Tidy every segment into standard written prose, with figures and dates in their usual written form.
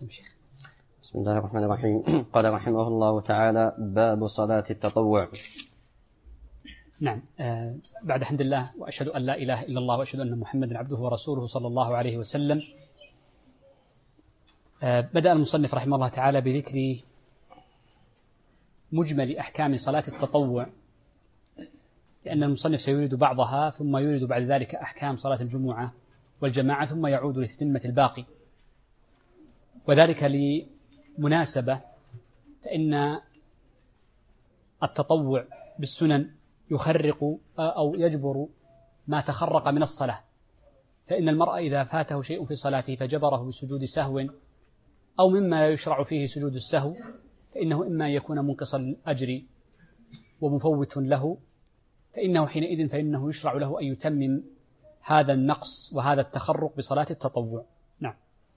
بسم الله الرحمن الرحيم. قال رحمه الله تعالى: باب صلاة التطوع. نعم. بعد حمد الله وأشهد أن لا إله إلا الله وأشهد أن محمدا عبده ورسوله صلى الله عليه وسلم. بدأ المصنف رحمه الله تعالى بذكر مجمل أحكام صلاة التطوع، لأن المصنف سيريد بعضها ثم يريد بعد ذلك أحكام صلاة الجمعة والجماعة ثم يعود لتتمة الباقي، وذلك لمناسبة، فإن التطوع بالسنن يخرق أو يجبر ما تخرق من الصلاة، فإن المرء إذا فاته شيء في صلاته فجبره بسجود سهو أو مما يشرع فيه سجود السهو، فإنه إما أن يكون منقص الأجر ومفوت له، فإنه حينئذ يشرع له أن يتمم هذا النقص وهذا التخرق بصلاة التطوع. نعم.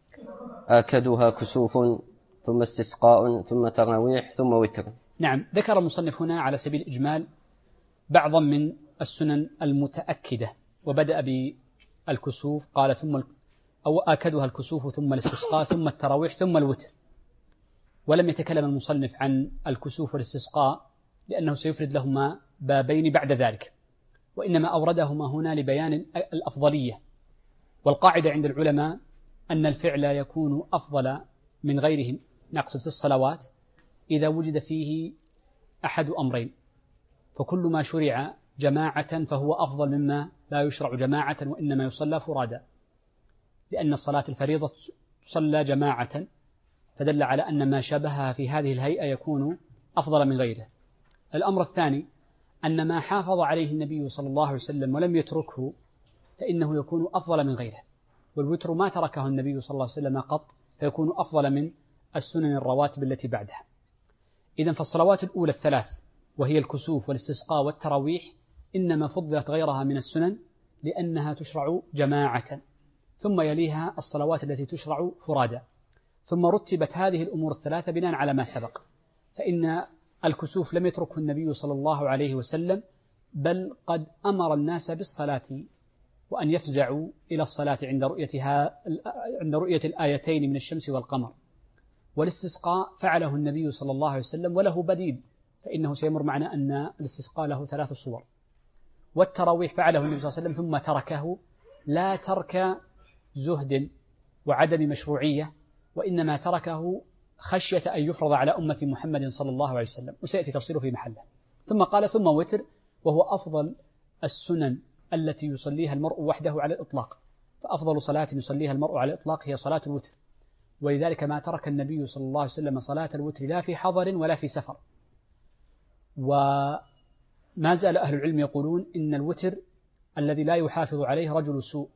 آكدها كسوف ثم استسقاء ثم تراويح ثم وتر. نعم. ذكر المصنف هنا على سبيل الإجمال بعضا من السنن المتأكدة، وبدأ بالكسوف، قال أو آكدها الكسوف ثم الاستسقاء ثم التراويح ثم الوتر، ولم يتكلم المصنف عن الكسوف والاستسقاء لأنه سيفرد لهما بابين بعد ذلك، وإنما أوردهما هنا لبيان الأفضلية. والقاعدة عند العلماء أن الفعل يكون أفضل من غيره، نقصد في الصلوات، إذا وجد فيه أحد أمرين، فكل ما شرع جماعة فهو أفضل مما لا يشرع جماعة وإنما يصلى فرادا، لأن الصلاة الفريضة تصلى جماعة، فدل على أن ما شابهها في هذه الهيئة يكون أفضل من غيره. الأمر الثاني أن ما حافظ عليه النبي صلى الله عليه وسلم ولم يتركه فإنه يكون أفضل من غيره، والوتر ما تركه النبي صلى الله عليه وسلم قط، فيكون أفضل من السنن الرواتب التي بعدها. إذن فالصلوات الأولى الثلاث وهي الكسوف والاستسقاء والتراويح إنما فضلت غيرها من السنن لأنها تشرع جماعة، ثم يليها الصلوات التي تشرع فرادا، ثم رتبت هذه الأمور الثلاثة بناء على ما سبق. فإن الكسوف لم يتركه النبي صلى الله عليه وسلم، بل قد أمر الناس بالصلاة وأن يفزعوا إلى الصلاة عند رؤية الآيتين من الشمس والقمر. والاستسقاء فعله النبي صلى الله عليه وسلم وله بديل، فإنه سيمر معنا أن الاستسقاء له 3 صور. والتراويح فعله النبي صلى الله عليه وسلم ثم تركه، لا ترك زهد وعدم مشروعية، وإنما تركه خشية أن يفرض على أمة محمد صلى الله عليه وسلم، وسيأتي تفصيله في محله. ثم قال ثم وتر، وهو أفضل السنن التي يصليها المرء وحده على الإطلاق، فأفضل صلاة يصليها المرء على الإطلاق هي صلاة الوتر، ولذلك ما ترك النبي صلى الله عليه وسلم صلاة الوتر لا في حضر ولا في سفر. وما زال أهل العلم يقولون إن الوتر الذي لا يحافظ عليه رجل سوء.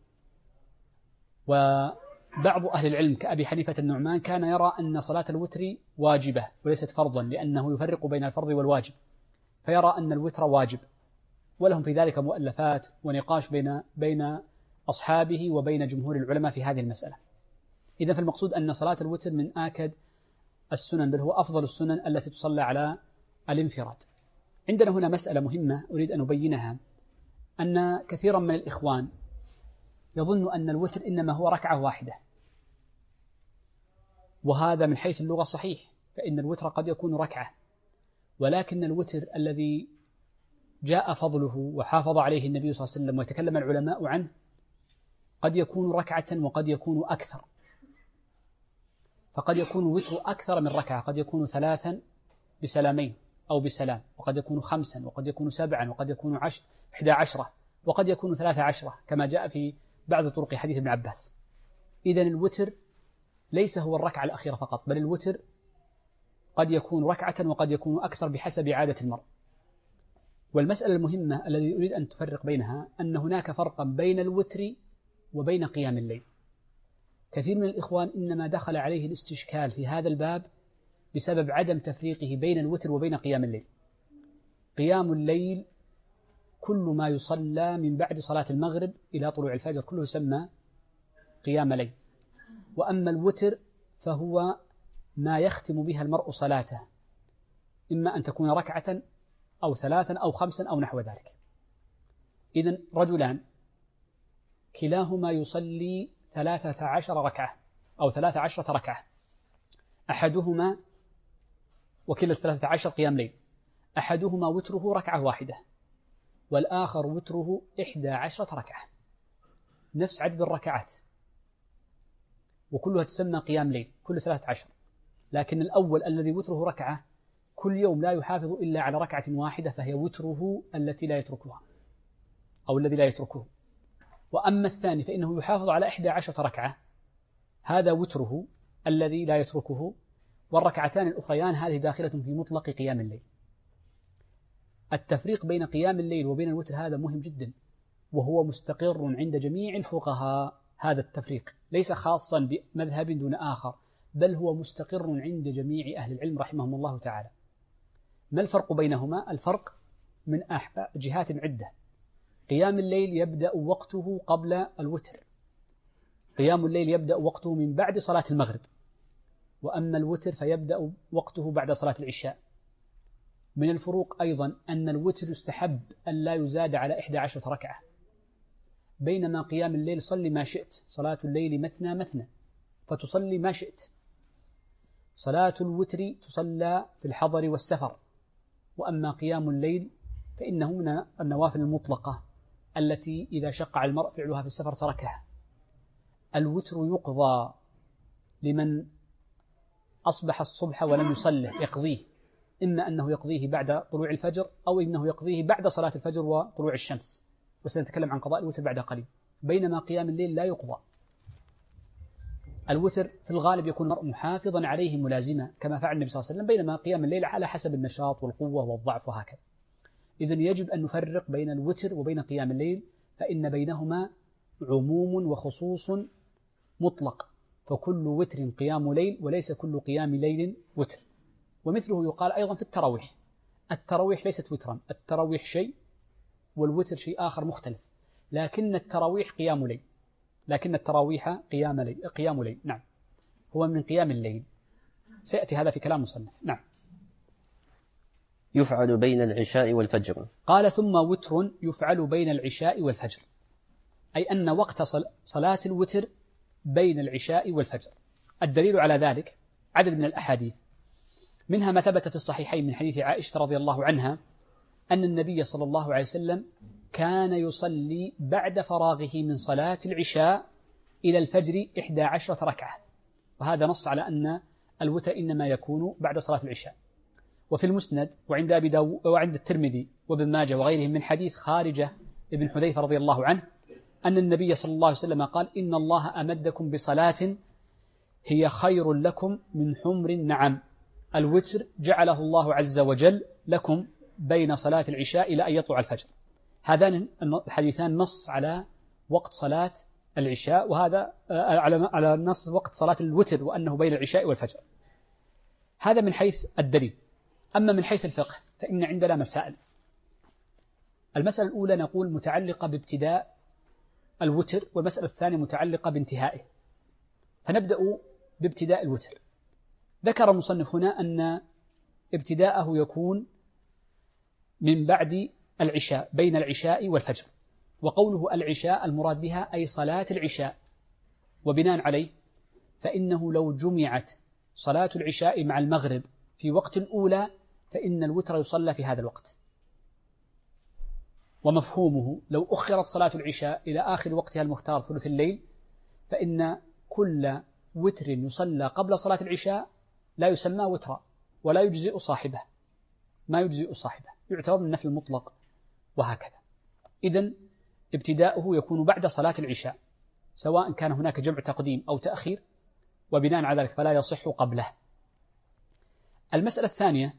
وبعض أهل العلم كأبي حنيفة النعمان كان يرى أن صلاة الوتر واجبة وليست فرضا، لأنه يفرق بين الفرض والواجب، فيرى أن الوتر واجب، ولهم في ذلك مؤلفات ونقاش بين أصحابه وبين جمهور العلماء في هذه المسألة. إذن فالمقصود أن صلاة الوتر من آكد السنن، بل هو أفضل السنن التي تصلى على الانفراد. عندنا هنا مسألة مهمة أريد أن أبينها، أن كثيرا من الإخوان يظن أن الوتر إنما هو ركعة واحدة، وهذا من حيث اللغة صحيح، فإن الوتر قد يكون ركعة، ولكن الوتر الذي جاء فضله وحافظ عليه النبي صلى الله عليه وسلم ويتكلم العلماء عنه قد يكون ركعة وقد يكون أكثر، فقد يكون الوتر أكثر من ركعة، قد يكون 3 بسلامين أو بسلام، وقد يكون 5، وقد يكون 7، وقد يكون 11، وقد يكون 13 كما جاء في بعض طرق حديث ابن عباس. إذن الوتر ليس هو الركعة الأخيرة فقط، بل الوتر قد يكون ركعة وقد يكون أكثر بحسب عادة المرء. والمسألة المهمة الذي أريد أن تفرق بينها أن هناك فرقا بين الوتر وبين قيام الليل. كثير من الإخوان إنما دخل عليه الاستشكال في هذا الباب بسبب عدم تفريقه بين الوتر وبين قيام الليل. قيام الليل كل ما يصلى من بعد صلاة المغرب إلى طلوع الفجر كله يسمى قيام ليل، وأما الوتر فهو ما يختم بها المرء صلاته، إما أن تكون ركعة أو 3 أو 5 أو نحو ذلك. إذن رجلان كلاهما يصلي 13 ركعة أو 13 ركعة، أحدهما وكلا 13 قيام ليل، أحدهما وتره ركعة واحدة والآخر وتره 11 ركعة، نفس عدد الركعات وكلها تسمى قيام ليل كل 13، لكن الأول الذي وتره ركعة كل يوم لا يحافظ إلا على ركعة واحدة فهي وتره التي لا يتركها أو الذي لا يتركه. وأما الثاني فإنه يحافظ على 11 ركعة، هذا وتره الذي لا يتركه، والركعتان الأخريان هذه داخلة في مطلق قيام الليل. التفريق بين قيام الليل وبين الوتر هذا مهم جدا، وهو مستقر عند جميع الفقهاء. هذا التفريق ليس خاصا بمذهب دون آخر، بل هو مستقر عند جميع أهل العلم رحمهم الله تعالى. ما الفرق بينهما؟ الفرق من جهات عدة. قيام الليل يبدأ وقته قبل الوتر، قيام الليل يبدأ وقته من بعد صلاة المغرب، وأما الوتر فيبدأ وقته بعد صلاة العشاء. من الفروق أيضا أن الوتر يستحب أن لا يزاد على 11 ركعة، بينما قيام الليل صل ما شئت، صلاة الليل مثنى مثنى فتصلي ما شئت. صلاة الوتر تصلى في الحضر والسفر، وأما قيام الليل فإنه من النوافل المطلقة التي إذا شق على المرء فعلها في السفر تركها. الوتر يقضى لمن أصبح الصبح ولم يصله، يقضيه، إما أنه يقضيه بعد طلوع الفجر أو إنه يقضيه بعد صلاة الفجر وطلوع الشمس، وسنتكلم عن قضاء الوتر بعد قليل. بينما قيام الليل لا يقضى. الوتر في الغالب يكون المرء محافظا عليه ملازما كما فعل النبي صلى الله عليه وسلم، بينما قيام الليل على حسب النشاط والقوة والضعف وهكذا. إذن يجب أن نفرق بين الوتر وبين قيام الليل، فإن بينهما عموم وخصوص مطلق، فكل وتر قيام ليل وليس كل قيام ليل وتر. ومثله يقال أيضا في التراويح. التراويح ليست وترا، التراويح شيء والوتر شيء آخر مختلف، لكن التراويح قيام ليل، لكن التراويح قيام ليل نعم، هو من قيام الليل. سيأتي هذا في كلام مصنف. نعم. يفعل بين العشاء والفجر. قال ثم وتر يفعل بين العشاء والفجر، أي أن وقت صلاة الوتر بين العشاء والفجر. الدليل على ذلك عدد من الأحاديث، منها ما ثبت في الصحيحين من حديث عائشة رضي الله عنها أن النبي صلى الله عليه وسلم كان يصلي بعد فراغه من صلاة العشاء إلى الفجر 11 ركعة، وهذا نص على أن الوتر إنما يكون بعد صلاة العشاء. وفي المسند وعند أبي داود وعند الترمذي وابن ماجه وغيرهم من حديث خارجة ابن حذيفة رضي الله عنه أن النبي صلى الله عليه وسلم قال: إن الله أمدكم بصلاة هي خير لكم من حمر النعم، الوتر جعله الله عز وجل لكم بين صلاة العشاء إلى أن يطلع الفجر. هذان الحديثان نص على وقت صلاة العشاء، وهذا على نص وقت صلاة الوتر وأنه بين العشاء والفجر. هذا من حيث الدليل. أما من حيث الفقه فإن عندنا مسائل. المسألة الأولى نقول متعلقة بابتداء الوتر، والمسألة الثانية متعلقة بانتهائه. فنبدأ بابتداء الوتر. ذكر المصنف هنا أن ابتداءه يكون من بعد العشاء، بين العشاء والفجر، وقوله العشاء المراد بها أي صلاة العشاء، وبناء عليه فإنه لو جمعت صلاة العشاء مع المغرب في وقت الأولى فإن الوتر يصلى في هذا الوقت. ومفهومه لو أخرت صلاة العشاء إلى آخر وقتها المختار ثلث الليل فإن كل وتر يصلى قبل صلاة العشاء لا يسمى وترا ولا يجزئ صاحبه، ما يجزئ صاحبه، يعتبر من النفل المطلق وهكذا. إذن ابتداؤه يكون بعد صلاة العشاء، سواء كان هناك جمع تقديم أو تأخير، وبناء على ذلك فلا يصح قبله. المسألة الثانية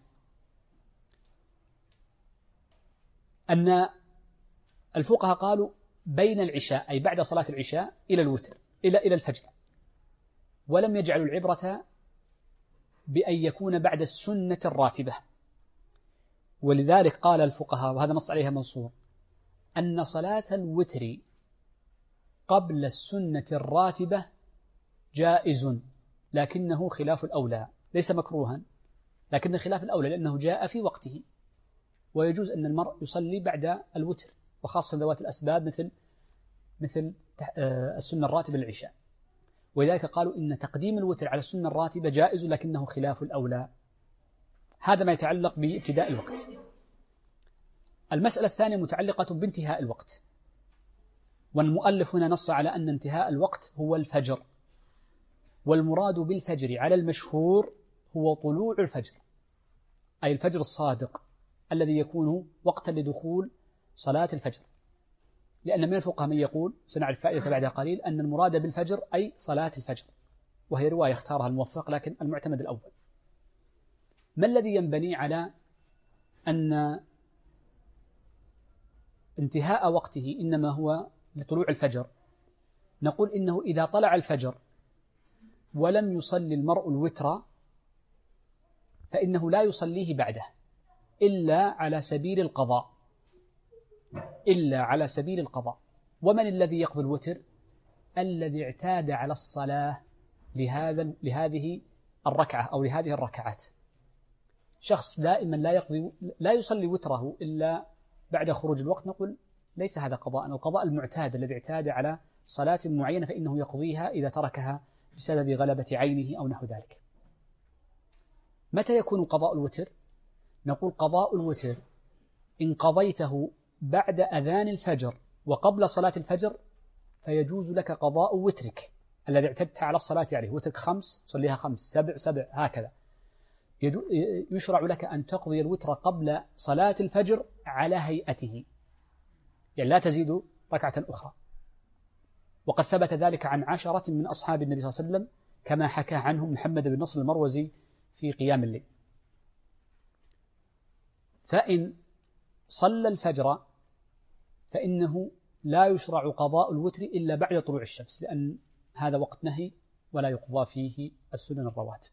أن الفقهاء قالوا بين العشاء أي بعد صلاة العشاء إلى الوتر إلى الفجر، ولم يجعلوا العبرة بأن يكون بعد السنة الراتبة. ولذلك قال الفقهاء، وهذا نص عليها منصور، أن صلاة الوتر قبل السنة الراتبة جائز، لكنه خلاف الأولى، ليس مكروها لكن خلاف الأولى لأنه جاء في وقته. ويجوز أن المرء يصلي بعد الوتر، وخاصة ذوات الأسباب مثل السنة الراتبة للعشاء. ولذلك قالوا إن تقديم الوتر على السنة الراتبة جائز لكنه خلاف الأولى. هذا ما يتعلق بابتداء الوقت. المسألة الثانية متعلقة بانتهاء الوقت، والمؤلف هنا نص على أن انتهاء الوقت هو الفجر، والمراد بالفجر على المشهور هو طلوع الفجر، أي الفجر الصادق الذي يكون وقتا لدخول صلاة الفجر. لأن من الفقهاء من يقول، سنعرف فائدة بعد قليل، أن المراد بالفجر أي صلاة الفجر، وهي رواية اختارها الموفق، لكن المعتمد الأول. ما الذي ينبني على أن انتهاء وقته إنما هو لطلوع الفجر؟ نقول إنه إذا طلع الفجر ولم يصلي المرء الوتر فإنه لا يصليه بعده إلا على سبيل القضاء، إلا على سبيل القضاء. ومن الذي يقضي الوتر؟ الذي اعتاد على الصلاة لهذه الركعة أو لهذه الركعات. شخص دائما لا يصلي وتره إلا بعد خروج الوقت، نقول ليس هذا قضاء. القضاء المعتاد الذي اعتاد على صلاة معينة فإنه يقضيها إذا تركها بسبب غلبة عينه أو نحو ذلك. متى يكون قضاء الوتر؟ نقول قضاء الوتر إن قضيته بعد أذان الفجر وقبل صلاة الفجر فيجوز لك قضاء وترك الذي اعتدت على الصلاة عليه. وترك 5 صليها 5، 7 7 هكذا. يشرع لك أن تقضي الوتر قبل صلاة الفجر على هيئته، يعني لا تزيد ركعة أخرى. وقد ثبت ذلك عن 10 من أصحاب النبي صلى الله عليه وسلم كما حكى عنهم محمد بن نصر المروزي في قيام الليل. فإن صلى الفجر فإنه لا يشرع قضاء الوتر إلا بعد طلوع الشمس، لأن هذا وقت نهي ولا يقضى فيه السنن الرواتب.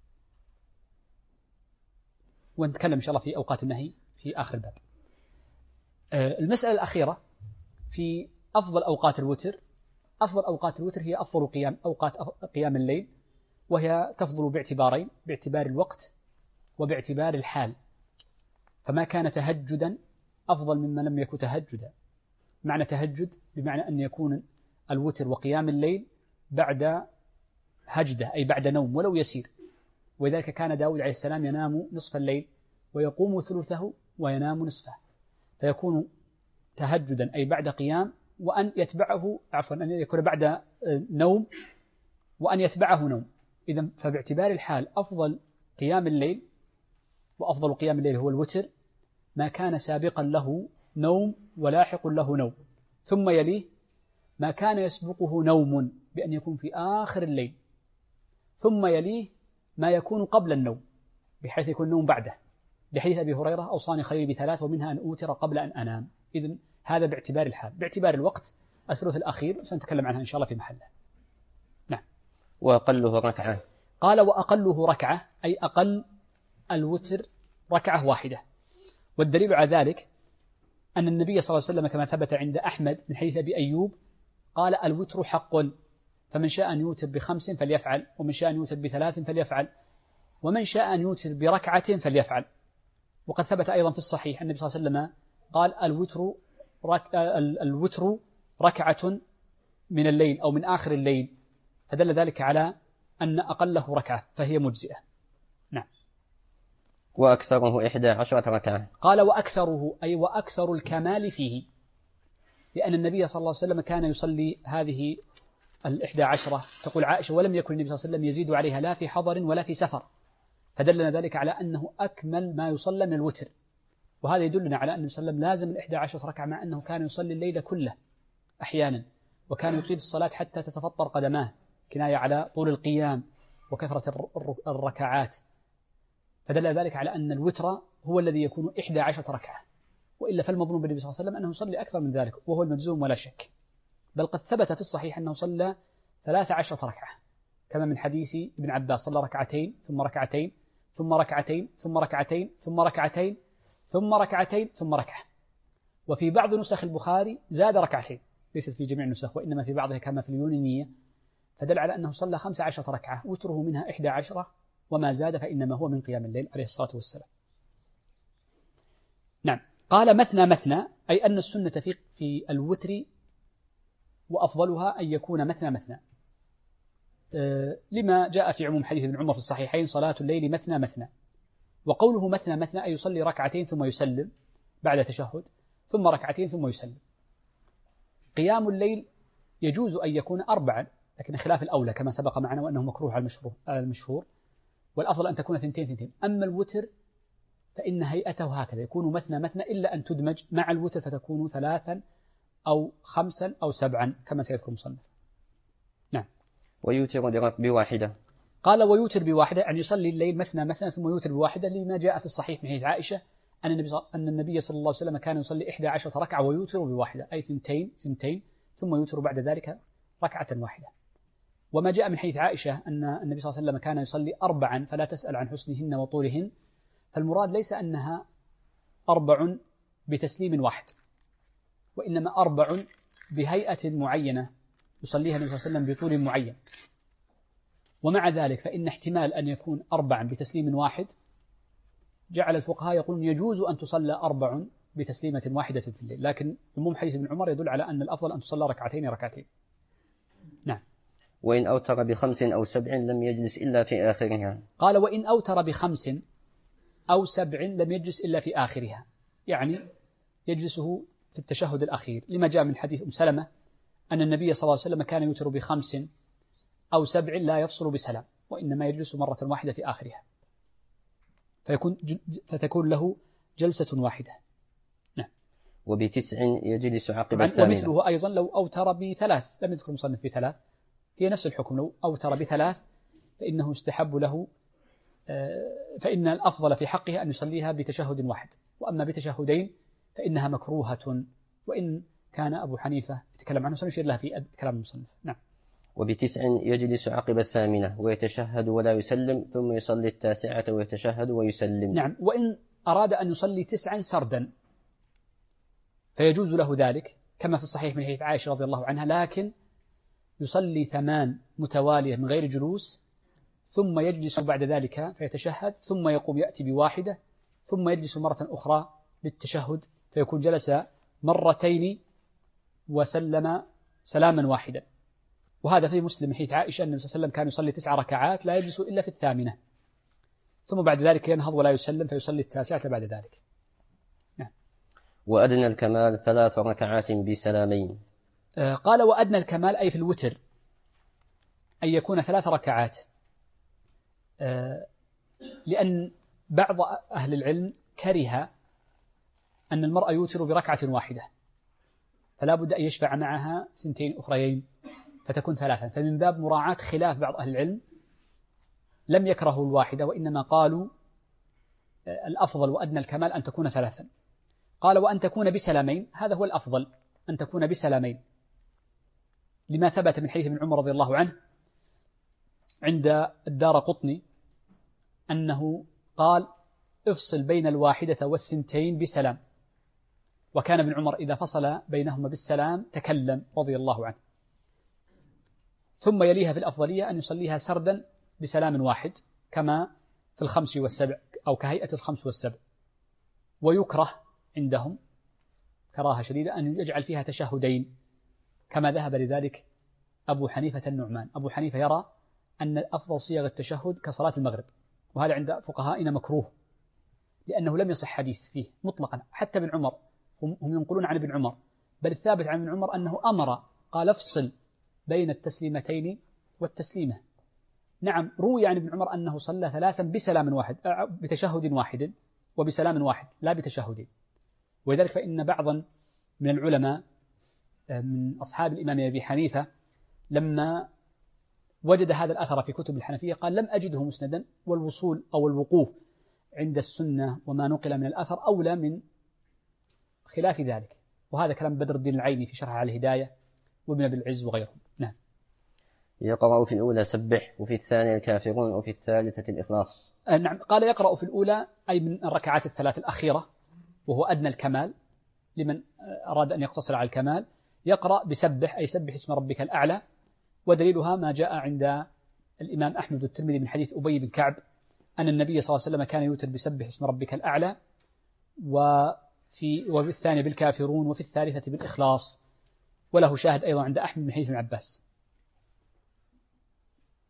ونتكلم إن شاء الله في أوقات النهي في آخر الباب. المسألة الأخيرة في أفضل أوقات الوتر. أفضل أوقات الوتر هي أفضل أوقات قيام الليل، وهي تفضل باعتبارين: باعتبار الوقت وباعتبار الحال. فما كان تهجدا أفضل مما لم يكن تهجدا. معنى تهجد بمعنى أن يكون الوتر وقيام الليل بعد هجدة، أي بعد نوم ولو يسير. وذلك كان داود عليه السلام ينام نصف الليل ويقوم ثلثه وينام نصفه، فيكون تهجدا أي بعد قيام، وأن يتبعه أن يكون بعد نوم وأن يتبعه نوم. إذن فباعتبار الحال أفضل قيام الليل، وأفضل قيام الليل هو الوتر، ما كان سابقا له نوم ولاحق له نوم، ثم يليه ما كان يسبقه نوم بأن يكون في آخر الليل، ثم يليه ما يكون قبل النوم بحيث يكون النوم بعده، بحديث أبي هريرة: أوصاني خليلي ب3 ومنها أن أوتر قبل أن أنام. إذن هذا باعتبار الحال. باعتبار الوقت الثلث الأخير سنتكلم عنها إن شاء الله في محله. نعم. وأقله ركعة. قال: وأقله ركعة، أي أقل الوتر ركعة واحدة. والدليل على ذلك أن النبي صلى الله عليه وسلم كما ثبت عند أحمد من حديث أبي أيوب قال: الوتر حق، فمن شاء أن يوتر ب5 فليفعل، ومن شاء أن يوتر ب3 فليفعل، ومن شاء أن يوتر بركعة فليفعل. وقد ثبت أيضا في الصحيح النبي صلى الله عليه وسلم قال: الوتر ركعة من الليل أو من آخر الليل، فدل ذلك على أن أقله ركعة فهي مجزئة. نعم. وأكثره 11 ركعة. قال: وأكثره أي وأكثر الكمال فيه، لأن النبي صلى الله عليه وسلم كان يصلي هذه 11. تقول عائشة: ولم يكن النبي صلى الله عليه وسلم يزيد عليها لا في حضر ولا في سفر، فدلنا ذلك على أنه أكمل ما يصلى من الوتر. وهذا يدلنا على أن النبي صلى الله عليه وسلم لازم 11 ركعة، مع أنه كان يصلي الليل كله أحيانا، وكان يطيل الصلاة حتى تتفطر قدماه، كناية على طول القيام وكثرة الركعات. فدل ذلك على أن الوتر هو الذي يكون 11 ركعة، وإلا فالمظنون بالنبي صلى الله عليه وسلم أنه يصلي أكثر من ذلك، وهو المجزوم ولا شك. بل قد ثبت في الصحيح أنه صلى 13 ركعة، كما من حديث ابن عباس: صلى 2 ثم 2 ثم 2 ثم 2 ثم 2 ثم 2 ثم ركعة. وفي بعض نسخ البخاري زاد 2، ليست في جميع النسخ وإنما في بعضها كما في اليونانية، فدل على أنه صلى 15 ركعة، وتره منها 11، وما زاد فإنما هو من قيام الليل عليه الصلاة والسلام. نعم. قال: مثنى مثنى، أي أن السنة في الوتر وأفضلها أن يكون مثنى مثنى. لما جاء في عموم حديث ابن عمر في الصحيحين صلاة الليل مثنى مثنى. وقوله مثنى مثنى أي يصلي ركعتين ثم يسلم بعد تشهد ثم ركعتين ثم يسلم. قيام الليل يجوز أن يكون 4، لكن خلاف الأولى كما سبق معنا وأنه مكروه على المشهور، والأفضل أن تكون 2 أما الوتر فإن هيئته هكذا يكون مثنى مثنى إلا أن تدمج مع الوتر فتكون 3 أو 5 أو 7 كما سيذكر المصنف. نعم. ويوتر بواحدة. قال ويوتر بواحدة يعني يصلي الليل مثنى مثنى ثم يوتر بواحدة، لما جاء في الصحيح من حديث عائشة أن النبي صلى الله عليه وسلم كان يصلي 11 ركعة ويوتر بواحدة، أي 2 ثم يوتر بعد ذلك ركعة واحدة. وما جاء من حديث عائشة أن النبي صلى الله عليه وسلم كان يصلي 4 فلا تسأل عن حسنهن وطولهن، فالمراد ليس أنها 4 بتسليم واحد، وإنما 4 بهيئة معينة يصليها النبي صلى الله عليه وسلم بطول معين. ومع ذلك فإن احتمال أن يكون 4 بتسليم واحد جعل الفقهاء يقولون يجوز أن تصلى 4 بتسليمة واحدة في الليل، لكن عموم حديث ابن عمر يدل على أن الأفضل أن تصلى ركعتين. نعم. وإن أوتر ب5 أو 7 لم يجلس إلا في آخرها. قال وإن أوتر ب5 أو 7 لم يجلس إلا في آخرها، يعني يجلسه في التشهد الأخير، لما جاء من حديث أم سلمة أن النبي صلى الله عليه وسلم كان يوتر ب5 أو 7 لا يفصل بسلام، وإنما يجلس مرة واحدة في آخرها فتكون له جلسة واحدة. نعم. وب9 يجلس عقب الثامنة. ومثله أيضا لو أوتر ب3، لم يذكر المصنف ب3، هي نفس الحكم، لو أوتر ب3 فإنه يستحب له، فإن الأفضل في حقه أن يصليها بتشهد واحد، وأما بتشهدين فإنها مكروهة، وإن كان أبو حنيفة يتكلم عنه سنشير لها في كلام المصنف. نعم. وب9 يجلس عقب الثامنة ويتشهد ولا يسلم ثم يصلي التاسعة ويتشهد ويسلم. نعم. وإن أراد أن يصلي 9 سردا فيجوز له ذلك كما في الصحيح من حديث عائشة رضي الله عنها، لكن يصلي 8 متوالية من غير جلوس ثم يجلس بعد ذلك فيتشهد ثم يقوم يأتي بواحدة ثم يجلس مرة أخرى بالتشهد، فيكون جلس 2 وسلم سلاما واحدا. وهذا في مسلم حديث عائشة أن النبي صلى الله عليه وسلم كان يصلي 9 ركعات لا يجلس إلا في الثامنة، ثم بعد ذلك ينهض ولا يسلم فيصلي التاسعة بعد ذلك. نعم. وأدنى الكمال 3 ركعات بسلامين. قال وأدنى الكمال أي في الوتر أن يكون 3 ركعات، لأن بعض أهل العلم كره أن المرأة يوتر بركعة واحدة، فلا بد أن يشفع معها 2 أخريين فتكون 3، فمن باب مراعاة خلاف بعض أهل العلم لم يكرهوا الواحدة، وإنما قالوا الأفضل وأدنى الكمال أن تكون 3. قال وأن تكون بسلامين، هذا هو الأفضل أن تكون بسلامين، لما ثبت من حديث ابن عمر رضي الله عنه عند الدارقطني أنه قال افصل بين الواحدة وال2 بسلام، وكان ابن عمر إذا فصل بينهما بالسلام تكلم رضي الله عنه. ثم يليها في الأفضلية أن يصليها سردا بسلام واحد كما في 5 و7 أو كهيئة 5 و7. ويكره عندهم كراهة شديدة أن يجعل فيها تشهدين كما ذهب لذلك أبو حنيفة النعمان. أبو حنيفة يرى أن أفضل صيغ التشهد كصلاة المغرب، وهذا عند فقهائنا مكروه لأنه لم يصح حديث فيه مطلقا. حتى ابن عمر هم ينقلون عن ابن عمر، بل الثابت عن ابن عمر أنه أمر قال افصل بين التسليمتين والتسليمة. نعم روي عن ابن عمر أنه صلى 3 بسلام واحد، بتشهد واحد وبسلام واحد لا بتشهدين. ولذلك فإن بعضا من العلماء من أصحاب الإمام أبي حنيفة لما وجد هذا الأثر في كتب الحنفية قال لم أجده مسندا، والوصول أو الوقوف عند السنة وما نقل من الأثر أولى من خلاف ذلك. وهذا كلام بدر الدين العيني في شرح على الهداية وابن أبي العز وغيرهم. نعم. يقرأ في الأولى سبح وفي الثانية الكافرون وفي الثالثة الإخلاص. نعم. قال يقرأ في الأولى أي من الركعات 3 الأخيرة وهو أدنى الكمال لمن أراد أن يقتصر على الكمال. يقرأ بسبح أي سبح اسم ربك الأعلى، ودليلها ما جاء عند الإمام أحمد والترمذي من حديث أبي بن كعب أن النبي صلى الله عليه وسلم كان يوتر بسبح اسم ربك الأعلى وفي الثانية بالكافرون وفي الثالثة بالإخلاص، وله شاهد أيضا عند أحمد من حديث ابن عباس.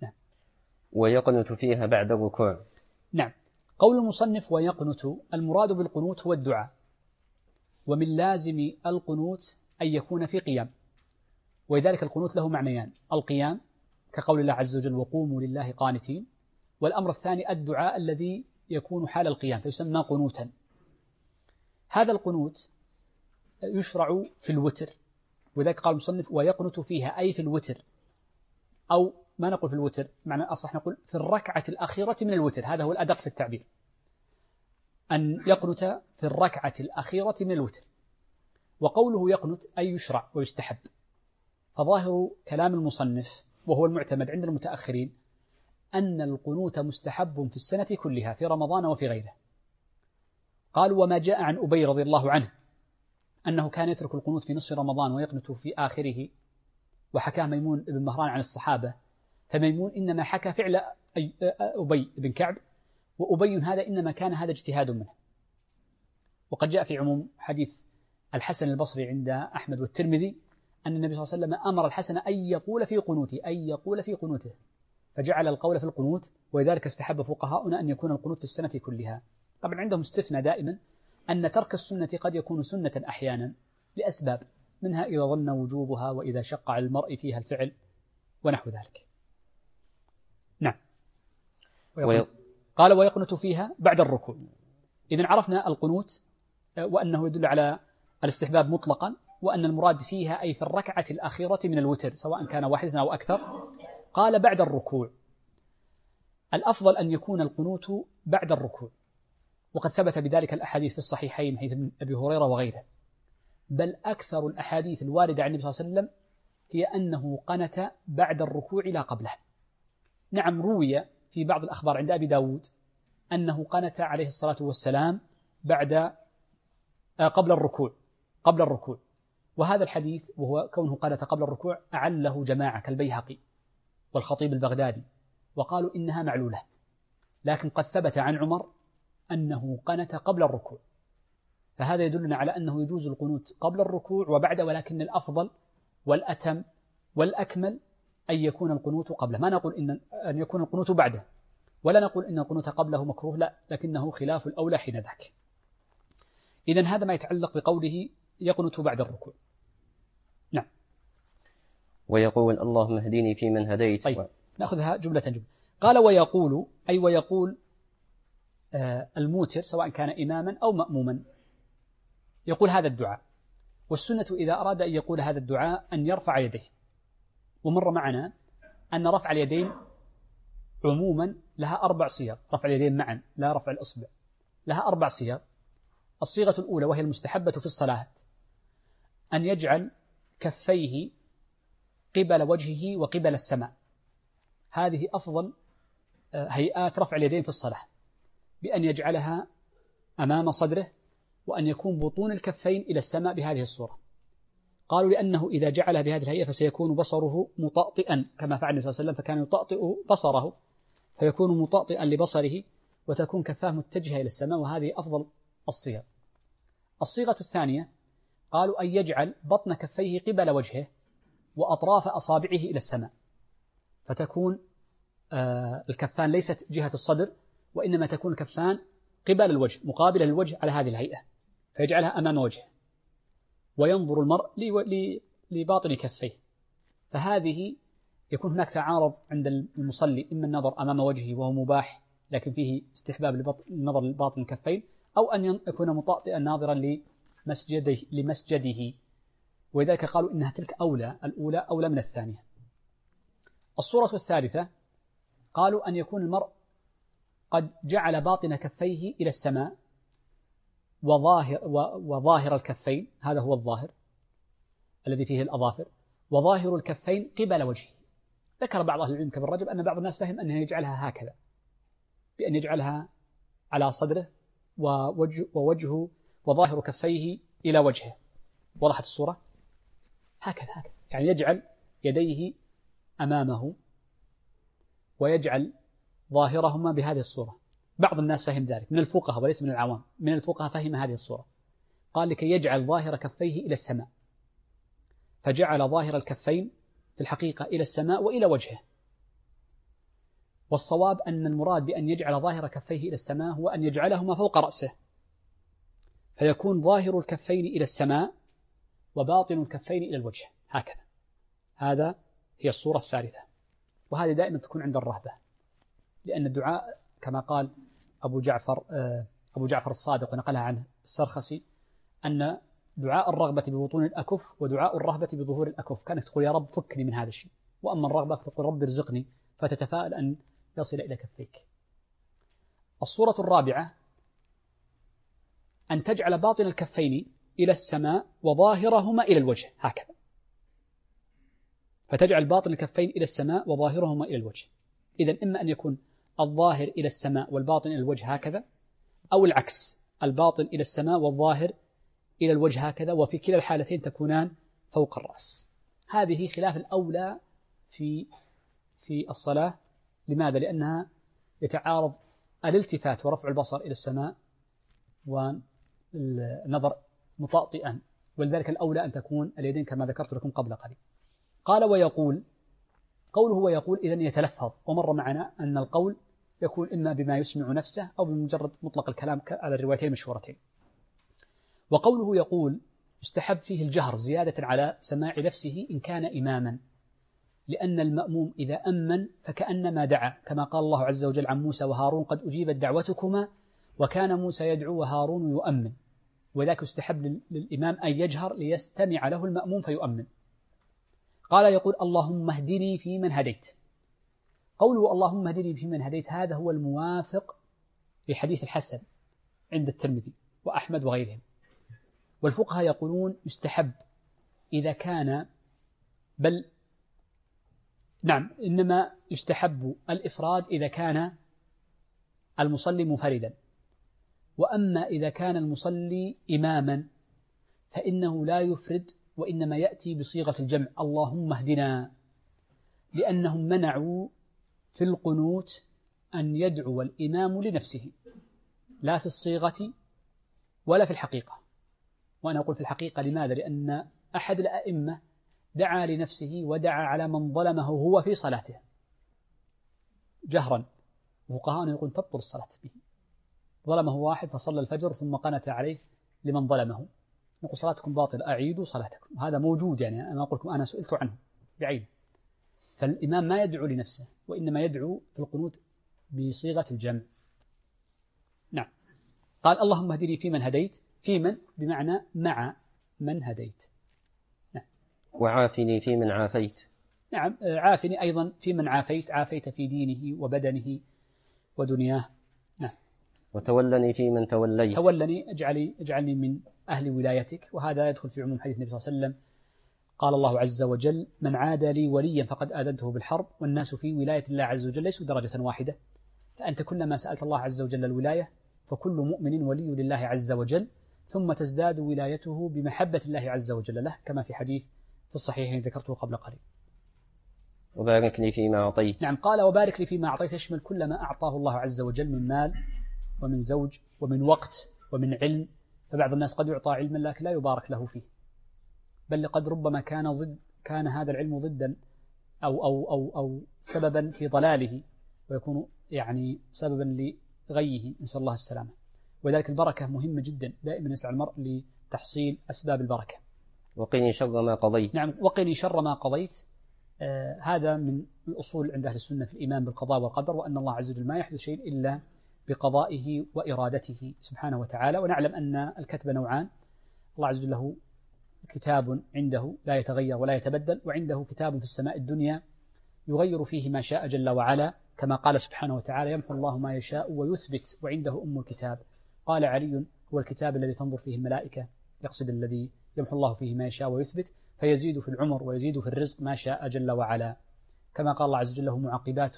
ويقنت فيها بعد الركوع. نعم. قول المصنف ويقنت، المراد بالقنوت هو الدعاء، ومن لازم القنوت أن يكون في قيام، ولذلك القنوت له معنيان: القيام كقول الله عز وجل وقوموا لله قانتين، والأمر الثاني الدعاء الذي يكون حال القيام فيسمى قنوتا. هذا القنوت يشرع في الوتر، وذلك قال المصنف ويقنت فيها أي في الوتر، أو ما نقول في الوتر، معنى أصح نقول في الركعة الأخيرة من الوتر، هذا هو الأدق في التعبير، أن يقنت في الركعة الأخيرة من الوتر. وقوله يقنت أي يشرع ويستحب، فظاهر كلام المصنف وهو المعتمد عند المتأخرين أن القنوت مستحب في السنة كلها في رمضان وفي غيره. قالوا وما جاء عن أبي رضي الله عنه أنه كان يترك القنوت في نصف رمضان ويقنت في آخره، وحكاه ميمون بن مهران عن الصحابة، فميمون إنما حكى فعل أبي بن كعب، وأبي هذا إنما كان هذا اجتهاد منه. وقد جاء في عموم حديث الحسن البصري عند أحمد والترمذي أن النبي صلى الله عليه وسلم أمر الحسن أن يقول في قنوته، فجعل القول في القنوت، ولذلك استحب فقهاؤنا أن يكون القنوت في السنة كلها. طبعا عندهم استثناء دائما أن ترك السنة قد يكون سنة أحيانا لأسباب، منها إذا ظن وجوبها، وإذا شق على المرء فيها الفعل، ونحو ذلك. نعم. قال ويقنت فيها بعد الركوع. إذن عرفنا القنوت وأنه يدل على الاستحباب مطلقا، وأن المراد فيها أي في الركعة الأخيرة من الوتر سواء كان واحدة أو أكثر. قال بعد الركوع، الأفضل أن يكون القنوت بعد الركوع، وقد ثبت بذلك الأحاديث في الصحيحين حيث ابن أبي هريرة وغيره، بل أكثر الأحاديث الواردة عن النبي صلى الله عليه وسلم هي أنه قنت بعد الركوع لا قبله. نعم، روي في بعض الأخبار عند أبي داود أنه قنت عليه الصلاة والسلام قبل الركوع، وهذا الحديث وهو كونه قنت قبل الركوع أعله جماعة كالبيهقي والخطيب البغدادي، وقالوا إنها معلولة، لكن قد ثبت عن عمر أنه قنت قبل الركوع، فهذا يدلنا على أنه يجوز القنوت قبل الركوع وبعده، ولكن الأفضل والأتم والأكمل أن يكون القنوت قبله. ما نقول أن يكون القنوت بعده، ولا نقول إن القنوت قبله مكروه، لا، لكنه خلاف الأولى حين ذاك. إذن هذا ما يتعلق بقوله يقنت بعد الركوع. نعم. ويقول اللهم اهدني فيمن هديت. طيب نأخذها جملة. قال ويقول أي ويقول الموتر سواء كان إماما أو مأموما يقول هذا الدعاء، والسنة إذا أراد أن يقول هذا الدعاء أن يرفع يديه. ومر معنا أن رفع اليدين عموما لها 4 صيغ، رفع اليدين معا لا رفع الأصبع، لها 4 صيغ. الصيغة الأولى وهي المستحبة في الصلاة أن يجعل كفيه قبل وجهه وقبل السماء، هذه أفضل هيئات رفع اليدين في الصلاة، بأن يجعلها أمام صدره، وأن يكون بطون الكفين إلى السماء بهذه الصورة. قالوا لأنه إذا جعلها بهذه الهيئة فسيكون بصره مطأطئا كما فعل النبي صلى الله عليه وسلم، فكان يطأطئ بصره فيكون مطأطئا لبصره، وتكون كفاه متجهة إلى السماء، وهذه أفضل الصيغ. الصيغة الثانية قالوا أن يجعل بطن كفيه قبل وجهه وأطراف أصابعه إلى السماء، فتكون الكفان ليست جهة الصدر، وإنما تكون الكفان قبل الوجه مقابل الوجه على هذه الهيئة، فيجعلها أمام وجهه، وينظر المرء لباطن كفيه، فهذه يكون هناك تعارض عند المصلي، إما النظر أمام وجهه وهو مباح لكن فيه استحباب النظر لباطن الكفين، أو أن يكون مطأطئا ناظرا لمسجده، ولذلك قالوا إنها تلك الأولى أولى من الثانية. الصورة الثالثة قالوا أن يكون المرء قد جعل باطن كفيه إلى السماء وظاهر الكفين، هذا هو الظاهر الذي فيه الأظافر، وظاهر الكفين قبل وجهه. ذكر بعض أهل العلم كابن رجب أن بعض الناس فهم أنه يجعلها هكذا، بأن يجعلها على صدره ووجهه وظاهر كفيه إلى وجهه. وضحت الصورة؟ هكذا يعني يجعل يديه أمامه ويجعل ظاهرهما بهذه الصورة. بعض الناس فهم ذلك من الفقهاء وليس من العوام، من الفقهاء فهم هذه الصورة، قال لكي يجعل ظاهر كفيه إلى السماء، فجعل ظاهر الكفين في الحقيقة إلى السماء وإلى وجهه، والصواب أن المراد بأن يجعل ظاهر كفيه إلى السماء هو أن يجعلهما فوق رأسه، فيكون ظاهر الكفين إلى السماء وباطن الكفين إلى الوجه هكذا. هذا هي الصورة الثالثة، وهذه دائما تكون عند الرهبة، لأن الدعاء كما قال أبو جعفر الصادق ونقلها عنه السرخسي أن دعاء الرغبة ببطون الأكف ودعاء الرهبة بظهور الأكف، كانت تقول يا رب فكني من هذا الشيء، وأما الرغبة فتقول رب ارزقني، فتتفاءل أن يصل إلى كفيك. الصورة الرابعة أن تجعل باطن الكفين إلى السماء وظاهرهما إلى الوجه هكذا، فتجعل باطن الكفين إلى السماء وظاهرهما إلى الوجه. إذن إما أن يكون الظاهر إلى السماء والباطن إلى الوجه هكذا، أو العكس، الباطن إلى السماء والظاهر إلى الوجه هكذا، وفي كلا الحالتين تكونان فوق الرأس. هذه خلاف الأولى في الصلاة. لماذا؟ لأنها يتعارض الالتفات ورفع البصر إلى السماء والنظر مطأطئا، ولذلك الأولى أن تكون اليدين كما ذكرت لكم قبل قليل. قال ويقول، قوله ويقول إذن يتلفظ، ومر معنا أن القول يكون إما بما يسمع نفسه أو بمجرد مطلق الكلام على الروايتين المشهورتين. وقوله يقول يستحب فيه الجهر زيادة على سماع نفسه إن كان إماما، لأن المأموم إذا أمن فكأنما دعا، كما قال الله عز وجل عن موسى وهارون قد أجيبت دعوتكما وكان موسى يدعو وهارون يؤمن، وذاك يستحب للإمام أن يجهر ليستمع له المأموم فيؤمن. قال يقول اللهم اهدني فيمن هديت. قوله اللهم اهدني فيمن هديت هذا هو الموافق لحديث الحسن عند الترمذي وأحمد وغيرهم. والفقهاء يقولون يستحب إذا كان، بل نعم إنما يستحب الإفراد إذا كان المصلي منفردا، وأما إذا كان المصلي إماما فإنه لا يفرد وإنما يأتي بصيغة الجمع اللهم اهدنا، لأنهم منعوا في القنوت أن يدعو الإمام لنفسه لا في الصيغة ولا في الحقيقة. وأنا أقول في الحقيقة لماذا؟ لأن أحد الأئمة دعا لنفسه ودعا على من ظلمه هو في صلاته جهرا، وفقهاء يقول تبطل الصلاة به. ظلمه واحد فصلى الفجر ثم قنت عليه لمن ظلمه، نقول صلاتكم باطل أعيدوا صلاتكم. هذا موجود، يعني أنا أقول لكم أنا سئلت عنه بعيد. فالإمام ما يدعو لنفسه وإنما يدعو في القنوت بصيغة الجمع. نعم. قال اللهم اهدني فيمن هديت، فيمن بمعنى مع من هديت. نعم. وعافني فيمن عافيت. نعم، عافني أيضا فيمن عافيت، عافيت في دينه وبدنه ودنياه. نعم. وتولني فيمن توليت. تولني اجعلني من أهل ولايتك، وهذا يدخل في عموم حديث النبي صلى الله عليه وسلم. قال الله عز وجل من عاد لي وليا فقد آذنته بالحرب، والناس في ولاية الله عز وجل ليسوا درجة واحدة، فأنت كلما سألت الله عز وجل الولاية فكل مؤمن ولي لله عز وجل، ثم تزداد ولايته بمحبة الله عز وجل له، كما في حديث في الصحيحين ذكرته قبل قليل. وبارك لي فيما أعطيت. نعم، قال وبارك لي فيما أعطيت يشمل كل ما أعطاه الله عز وجل من مال ومن زوج ومن وقت ومن علم. فبعض الناس قد يعطى علما لكن لا يبارك له فيه، بل قد ربما كان هذا العلم ضدا أو سببا في ضلاله، ويكون يعني سببا لغيه، نسأل الله السلامة. ولذلك البركة مهمة جدا، دائما يسعى المرء لتحصيل أسباب البركة. وقني شر ما قضيت. نعم، وقني شر ما قضيت. هذا من الأصول عند أهل السنة في الإيمان بالقضاء والقدر، وأن الله عز وجل ما يحدث شيء إلا بقضائه وإرادته سبحانه وتعالى. ونعلم أن الكتب نوعان، الله عز وجل له كتاب عنده لا يتغير ولا يتبدل، وعنده كتاب في السماء الدنيا يغير فيه ما شاء جل وعلا، كما قال سبحانه وتعالى يمحو الله ما يشاء ويثبت وعنده أم الكتاب. قال علي هو الكتاب الذي تنظر فيه الملائكة، يقصد الذي يمحو الله فيه ما يشاء ويثبت، فيزيد في العمر ويزيد في الرزق ما شاء جل وعلا، كما قال الله عز وجل له معقبات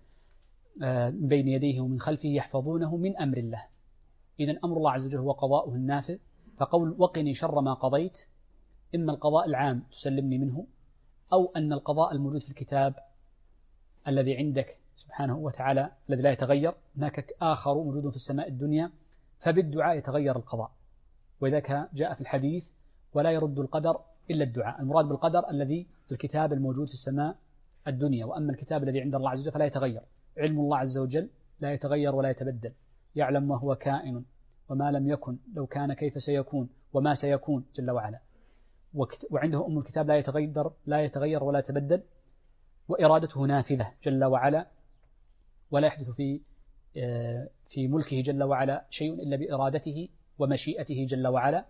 من بين يديه ومن خلفه يحفظونه من أمر الله. إذن أمر الله عز وجل هو قضاؤه النافذ. فقول وقني شر ما قضيت، إما القضاء العام تسلمني منه، أو أن القضاء الموجود في الكتاب الذي عندك سبحانه وتعالى الذي لا يتغير، هناك آخر موجود في السماء الدنيا، فبالدعاء يتغير القضاء. وذاك جاء في الحديث ولا يرد القدر إلا الدعاء. المراد بالقدر الذي في الكتاب الموجود في السماء الدنيا، وأما الكتاب الذي عند الله عز وجل فلا يتغير، علم الله عز وجل لا يتغير ولا يتبدل، يعلم ما هو كائن وما لم يكن، لو كان كيف سيكون وما سيكون جل وعلا. وعنده أم الكتاب لا يتغير ولا يتبدل، وإرادته نافذة جل وعلا، ولا يحدث في ملكه جل وعلا شيء إلا بإرادته ومشيئته جل وعلا.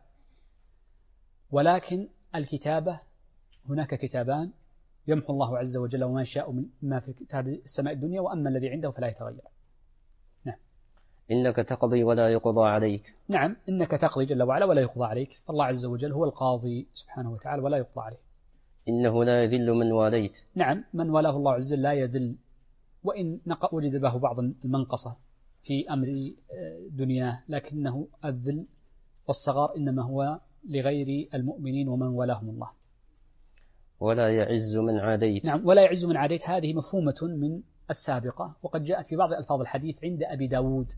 ولكن الكتابة هناك كتابان يمحو الله عز وجل وما يشاء مما في كتاب السماء الدنيا، وأما الذي عنده فلا يتغير. نعم. إنك تقضي ولا يقضى عليك. نعم، إنك تقضي جل وعلا ولا يقضى عليك، فالله عز وجل هو القاضي سبحانه وتعالى ولا يقضى عليه. إنه لا يذل من واليت. نعم، من والاه الله عز وجل لا يذل، وإن وجد به بعض المنقصة في أمر دنياه، لكنه الذل والصغار إنما هو لغير المؤمنين ومن ولاهم الله. ولا يعز من عاديت. نعم، ولا يعز من عاديت، هذه مفهومة من السابقة، وقد جاءت في بعض ألفاظ الحديث عند أبي داود.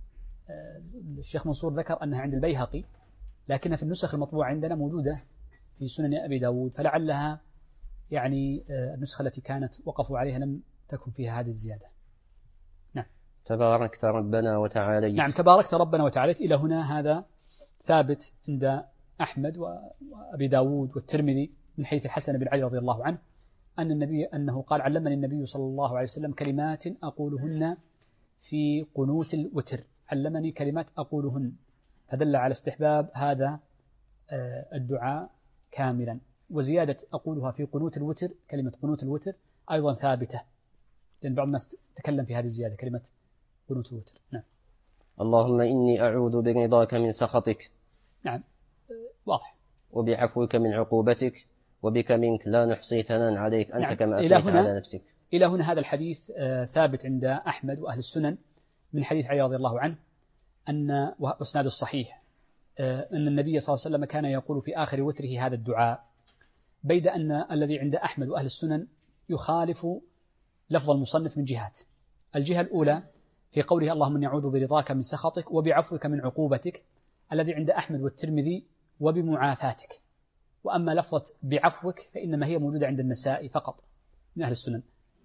الشيخ منصور ذكر أنها عند البيهقي، لكنها في النسخ المطبوعة عندنا موجودة في سنن أبي داود، فلعلها يعني النسخة التي كانت وقفوا عليها لم تكن فيها هذه الزيادة. نعم. تباركت ربنا وتعاليت. نعم، تباركت ربنا وتعاليت. إلى هنا هذا ثابت عند أحمد وأبي داود والترمذي من حديث الحسن بن علي رضي الله عنه أنه قال: علمني النبي صلى الله عليه وسلم كلمات أقولهن في قنوت الوتر. علمني كلمات أقولهن، فدل على استحباب هذا الدعاء كاملا. وزيادة أقولها في قنوت الوتر، كلمة قنوت الوتر أيضا ثابتة، لأن بعض الناس تكلم في هذه الزيادة كلمة قنوت الوتر. نعم. اللهم إني أعوذ برضاك من سخطك. نعم، واضح. وبعفوك من عقوبتك، وبك منك لا نحصي ثناء عليك أنت. نعم. كما أثنيت على نفسك. إلى هنا هذا الحديث ثابت عند أحمد وأهل السنن من حديث علي رضي الله عنه وإسناد الصحيح أن النبي صلى الله عليه وسلم كان يقول في آخر وتره هذا الدعاء، بيد أن الذي عند أحمد وأهل السنن يخالف لفظ المصنف من جهات. الجهة الأولى في قوله اللهم إني أعوذ برضاك من سخطك وبعفوك من عقوبتك، الذي عند أحمد والترمذي وبمعافاتك. وأما لفظة بعفوك فإنما هي موجودة عند النسائي فقط من أهل السنن.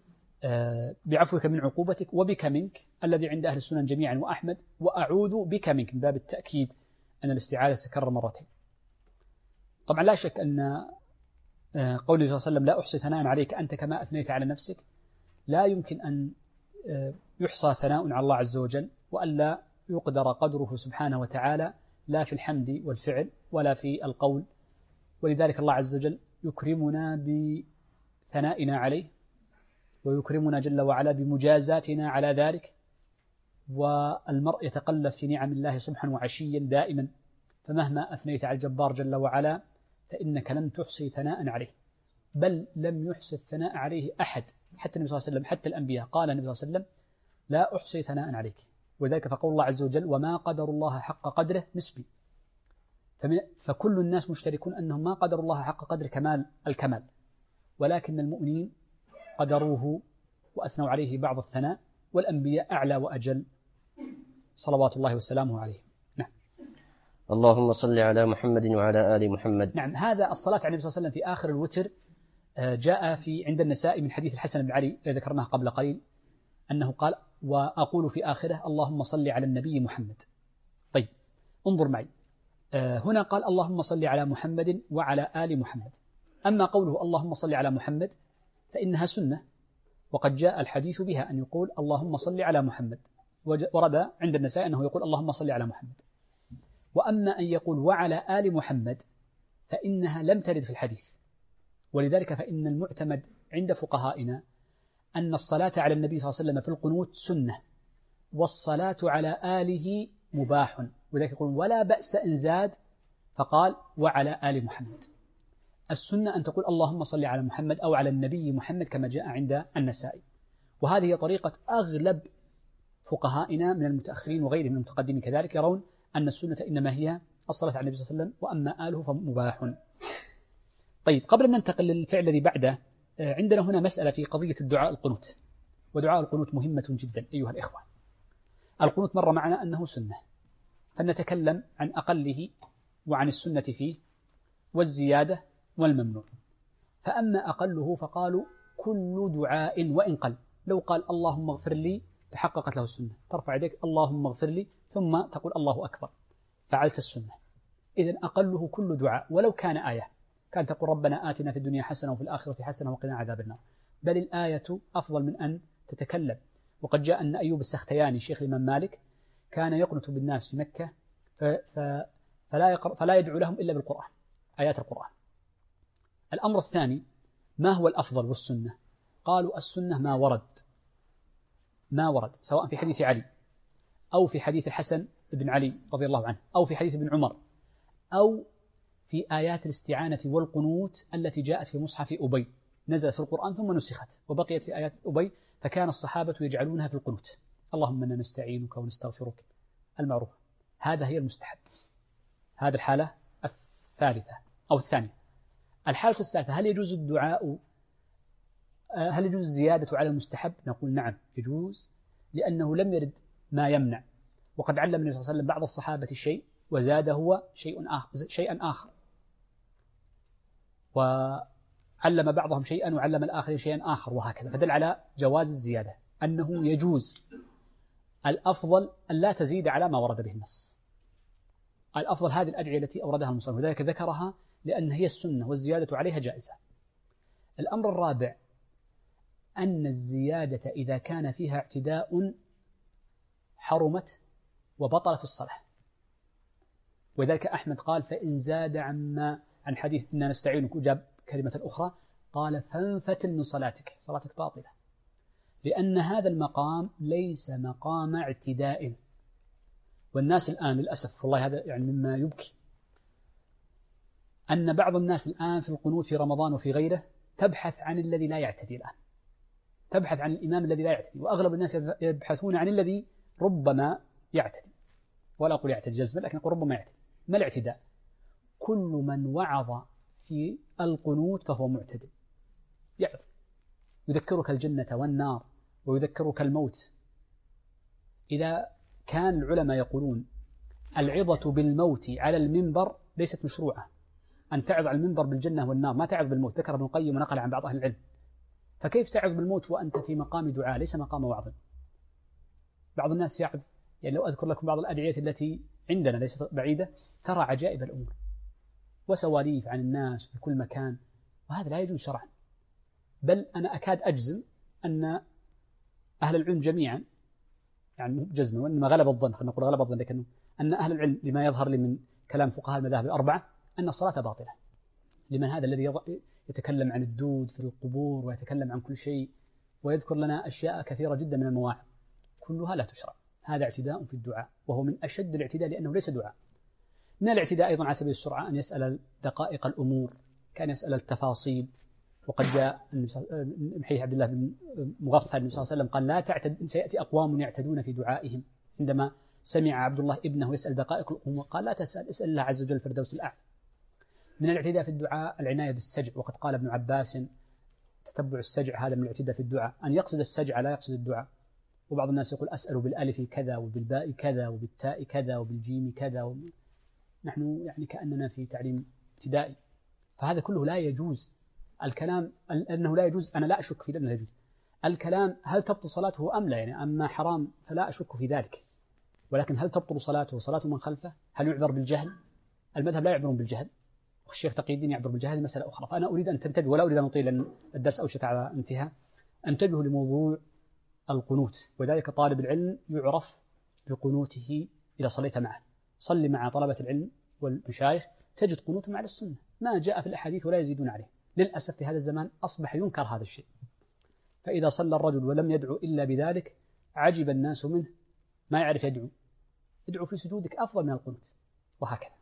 بعفوك من عقوبتك وبك منك الذي عند أهل السنن جميعا وأحمد، وأعوذ بك منك من باب التأكيد أن الاستعاذة تكرر مرتين. طبعا لا شك أن قوله صلى الله عليه وسلم لا أحصي ثناء عليك أنت كما أثنيت على نفسك، لا يمكن أن يحصى ثناء على الله عز وجل وألا يقدر قدره سبحانه وتعالى، لا في الحمد والفعل ولا في القول. ولذلك الله عز وجل يكرمنا بثنائنا عليه، ويكرمنا جل وعلا بمجازاتنا على ذلك. والمرء يتقلب في نعم الله صبحا وعشيا دائما، فمهما أثنيت على الجبار جل وعلا فإنك لن تحصي ثناء عليه، بل لم يحصي الثناء عليه أحد، حتى النبي صلى الله عليه وسلم، حتى الأنبياء قال النبي صلى الله عليه وسلم لا أحصي ثناء عليك. ولذلك فقول الله عز وجل وما قدر الله حق قدره نسبي، فكل الناس مشتركون أنهم ما قدروا الله حق قدر الكمال، ولكن المؤمنين قدروه وأثنوا عليه بعض الثناء، والأنبياء أعلى وأجل صلوات الله وسلامه عليه. نعم. اللهم صل على محمد وعلى آل محمد. نعم، هذا الصلاة على النبي صلى الله عليه وسلم في آخر الوتر جاء في عند النسائي من حديث الحسن بن علي الذي ذكرناه قبل قليل أنه قال وأقول في آخره اللهم صل على النبي محمد. طيب انظر معي، هنا قال اللهم صل على محمد وعلى آل محمد. أما قوله اللهم صل على محمد فإنها سنة، وقد جاء الحديث بها أن يقول اللهم صل على محمد، ورد عند النسائي أنه يقول اللهم صل على محمد. وأما أن يقول وعلى آل محمد فإنها لم ترد في الحديث، ولذلك فإن المعتمد عند فقهائنا أن الصلاة على النبي صلى الله عليه وسلم في القنوت سنة، والصلاة على آله مباح، ولذلك يقول ولا بأس إن زاد فقال وعلى آل محمد. السنة أن تقول اللهم صل على محمد أو على النبي محمد كما جاء عند النسائي، وهذه هي طريقة أغلب فقهائنا من المتأخرين وغيرهم من المتقدمين كذلك، يرون أن السنة إنما هي الصلاة على النبي صلى الله عليه وسلم، وأما آله فمباح. طيب قبل أن ننتقل للفعل الذي بعده، عندنا هنا مسألة في قضية الدعاء القنوت، ودعاء القنوت مهمة جدا أيها الإخوة. القنوت مر معنا أنه سنة، فلنتكلم عن أقله وعن السنة فيه والزيادة والممنوع. فأما أقله فقالوا كل دعاء وإن قل، لو قال اللهم اغفر لي تحققت له السنة، ترفع يديك اللهم اغفر لي ثم تقول الله أكبر، فعلت السنة. إذن أقله كل دعاء ولو كان آية، كان تقول ربنا آتنا في الدنيا حسنة وفي الآخرة حسنة وقنا عذاب النار، بل الآية أفضل من أن تتكلم. وقد جاء أن أيوب السختياني شيخ الإمام مالك كان يقنط بالناس في مكة فلا يدعو لهم إلا بالقرآن، آيات القرآن. الأمر الثاني، ما هو الأفضل والسنة؟ قالوا السنة ما ورد سواء في حديث علي أو في حديث الحسن بن علي رضي الله عنه أو في حديث ابن عمر أو في آيات الاستعانة والقنوت التي جاءت في مصحف أبي، نزلت في القرآن ثم نسخت وبقيت في آيات أبي، فكان الصحابة يجعلونها في القنوت، اللهم إنا نستعينك ونستغفرك، المعروف. هذا هي المستحب. هذه الحالة الثالثة أو الثانية. الحالة الثالثة، هل يجوز الدعاء، هل يجوز الزيادة على المستحب؟ نقول نعم يجوز، لأنه لم يرد ما يمنع، وقد علم النبي صلى الله عليه وسلم بعض الصحابة الشيء وزاد هو شيئا آخر، وعلم بعضهم شيئا وعلم الآخر شيئا آخر، وهكذا، فدل على جواز الزيادة، أنه يجوز. الأفضل أن لا تزيد على ما ورد به النص، الأفضل هذه الأدعية التي أوردها المصنف، وذلك ذكرها لأن هي السنة والزيادة عليها جائزة. الأمر الرابع، أن الزيادة إذا كان فيها اعتداء حرمت وبطلت الصلاة، وذلك أحمد قال فإن زاد عن حديث إننا نستعينك وجاب كلمة أخرى قال فانفتل من صلاتك، صلاتك باطلة، لأن هذا المقام ليس مقام اعتداء. والناس الآن للأسف، والله هذا يعني مما يبكي، أن بعض الناس الآن في القنوت في رمضان وفي غيره تبحث عن الذي لا يعتدي الآن، تبحث عن الإمام الذي لا يعتدي، وأغلب الناس يبحثون عن الذي ربما يعتدي، ولا أقول يعتدي جزما لكن أقول ربما يعتدي. ما الاعتداء؟ كل من وعظ في القنوت فهو معتدي، يعظ يذكرك الجنة والنار ويذكرك الموت. إذا كان العلماء يقولون العظة بالموت على المنبر ليست مشروعة، أن تعظ على المنبر بالجنة والنار، ما تعظ بالموت، ذكر ابن القيم ونقل عن بعض أهل العلم. فكيف تعظ بالموت وأنت في مقام دعاء ليس مقام وعظ؟ بعض الناس يعظ، يعني لو أذكر لكم بعض الأدعية التي عندنا ليست بعيدة، ترى عجائب الأمور وسواليف عن الناس في كل مكان، وهذا لا يجوز شرعا. بل أنا أكاد أجزم أن أهل العلم جميعا، يعني جزما وإنما غلب الظن، خلينا نقول غلب الظن، لكن أن أهل العلم لما يظهر لي من كلام فقهاء المذاهب الأربعة أن الصلاة باطلة. لمن هذا الذي يتكلم عن الدود في القبور ويتكلم عن كل شيء ويذكر لنا أشياء كثيرة جدا من المواعظ، كلها لا تشرع، هذا اعتداء في الدعاء، وهو من أشد الاعتداء لأنه ليس دعاء. من الاعتداء أيضا على سبيل السرعة أن يسأل دقائق الأمور، كان يسأل التفاصيل. وقد جاء من حديث عبد الله بن مغفل النبي صلى الله عليه وسلم قال لا تعتد، سيأتي أقوام يعتدون في دعائهم. عندما سمع عبد الله ابنه يسأل دقائق الأمور قال لا تسأل، اسأل الله عز وجل الفردوس الأعلى. من الاعتداء في الدعاء العناية بالسجع، وقد قال ابن عباس تتبع السجع هذا من الاعتداء في الدعاء، أن يقصد السجع لا يقصد الدعاء. وبعض الناس يقول أسأل بالألف كذا وبالباء كذا وبالتاء كذا وبالجيم كذا نحن يعني كأننا في تعليم ابتدائي، فهذا كله لا يجوز. الكلام أنه لا يجوز أنا لا أشك في أنه لا يجوز، الكلام هل تبطل صلاته أم لا، يعني أما حرام فلا أشك في ذلك، ولكن هل تبطل صلاته وصلاة من خلفه؟ هل يعذر بالجهل؟ المذهب لا يعذرون بالجهل، والشيخ تقي الدين يعذر بالجهل، مسألة أخرى. فأنا أريد أن تنتبه، ولا أريد أن أطيل لأن الدرس أوشك على انتهاء، انتبهوا لموضوع القنوت، وذلك طالب العلم يعرف بقنوته إذا صليت معه. صلي مع طلبة العلم والمشايخ تجد قنوتهم على السنة، ما جاء في الأحاديث ولا يزيدون عليه. للأسف في هذا الزمان أصبح ينكر هذا الشيء، فإذا صلى الرجل ولم يدعو إلا بذلك عجب الناس منه، ما يعرف يدعو، ادعو في سجودك أفضل من القنوت، وهكذا.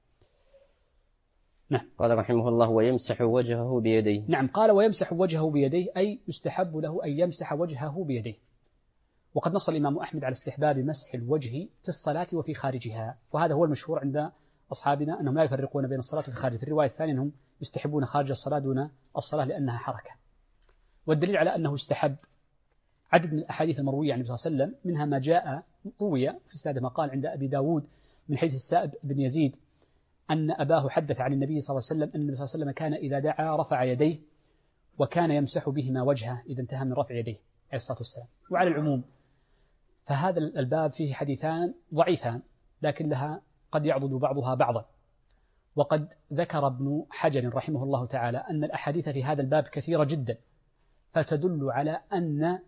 نعم. قال رحمه الله ويمسح وجهه بيديه. نعم، قال ويمسح وجهه بيديه، أي يستحب له أن يمسح وجهه بيديه. وقد نص الإمام أحمد على استحباب مسح الوجه في الصلاة وفي خارجها، وهذا هو المشهور عند أصحابنا أنهم لا يفرقون بين الصلاة وفي خارجها. في الرواية الثانية أنهم يستحبون خارج الصلاة دون الصلاة لأنها حركة. والدليل على أنه استحب عدد من الأحاديث المروية عن النبي صلى الله عليه وسلم، منها ما جاء روي في إسناد ما قال عند أبي داود من حديث السائب بن يزيد أن أباه حدث عن النبي صلى الله عليه وسلم أن النبي صلى الله عليه وسلم كان إذا دعا رفع يديه وكان يمسح بهما وجهه إذا انتهى من رفع يديه. الصلاة والسلام. وعلى العموم فهذا الباب فيه حديثان ضعيفان لكن لها قد يعضد بعضها بعضا. وقد ذكر ابن حجر رحمه الله تعالى أن الأحاديث في هذا الباب كثيرة جدا، فتدل على أن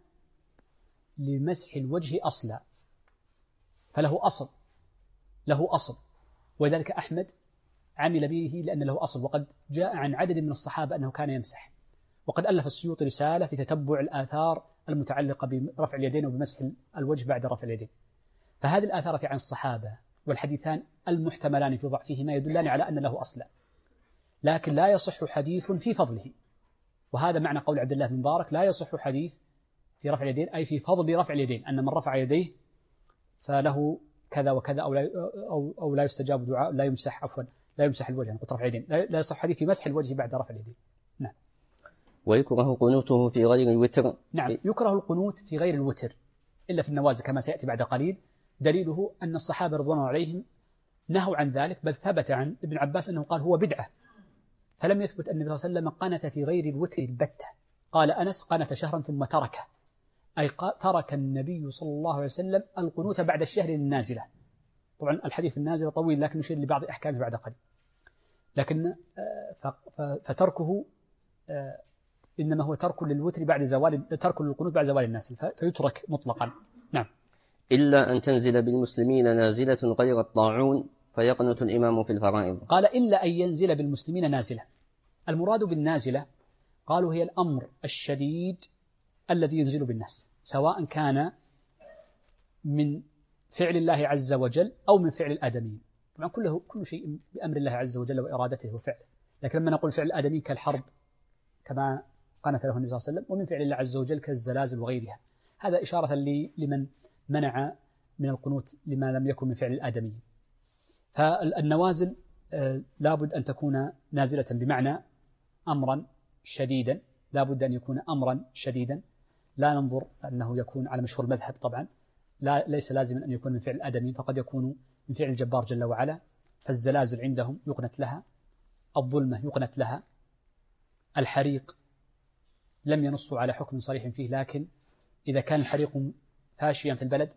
لمسح الوجه أصلا، فله أصل، له أصل، وذلك أحمد عمل به لأن له أصل، وقد جاء عن عدد من الصحابة أنه كان يمسح. وقد ألف السيوطي رسالة في تتبع الآثار المتعلقة برفع اليدين وبمسح الوجه بعد رفع اليدين. فهذه الآثار عن الصحابة والحديثان المحتملان في ضعفهما يدلان على أن له أصلا، لكن لا يصح حديث في فضله. وهذا معنى قول عبد الله بن مبارك: لا يصح حديث في رفع اليدين، أي في فضل رفع اليدين، أن من رفع يديه فله كذا وكذا، أو لا يستجاب دعاء، لا يمسح، عفوا لا يمسح الوجه، يعني رفع اليدين لا يصح حديث في مسح الوجه بعد رفع اليدين. نعم. ويكره قنوته في غير الوتر. نعم، يكره القنوت في غير الوتر إلا في النوازل كما سيأتي بعد قليل. دليله أن الصحابة رضوان الله عليهم نهوا عن ذلك، بل ثبت عن ابن عباس أنه قال هو بدعة، فلم يثبت أن النبي صلى الله عليه وسلم قنت في غير الوتر البتة. قال أنس: قنت شهرا ثم تركه، أي ترك النبي صلى الله عليه وسلم القنوت بعد الشهر النازلة. طبعا الحديث النازلة طويل لكن نشير لبعض أحكامه بعد قليل. لكن فتركه إنما هو ترك للوتر بعد زوال، ترك للقنوت بعد زوال الناس، فيترك مطلقا. نعم. إلا أن تنزل بالمسلمين نازلة غير الطاعون فيقنت الإمام في الفرائض. قال: إلا أن ينزل بالمسلمين نازلة. المراد بالنازلة قالوا هي الأمر الشديد الذي ينزل بالناس، سواء كان من فعل الله عز وجل أو من فعل الآدميين. طبعا كل شيء بأمر الله عز وجل وإرادته وفعله، لكن لما نقول فعل الآدميين كالحرب كما قنت له النبي صلى الله عليه وسلم، ومن فعل الله عز وجل كالزلازل وغيرها، هذا إشارة لمن منع من القنوت لما لم يكن من فعل الآدميين. فالنوازل لابد أن تكون نازلة بمعنى أمرا شديدا، لابد أن يكون أمرا شديدا، لا ننظر أنه يكون على مشهور المذهب طبعا، ليس لازما أن يكون من فعل الآدميين، فقد يكون من فعل الجبار جل وعلا. فالزلازل عندهم يقنت لها، الظلمة يقنت لها، الحريق لم ينصوا على حكم صريح فيه، لكن إذا كان الحريق فاشيا في البلد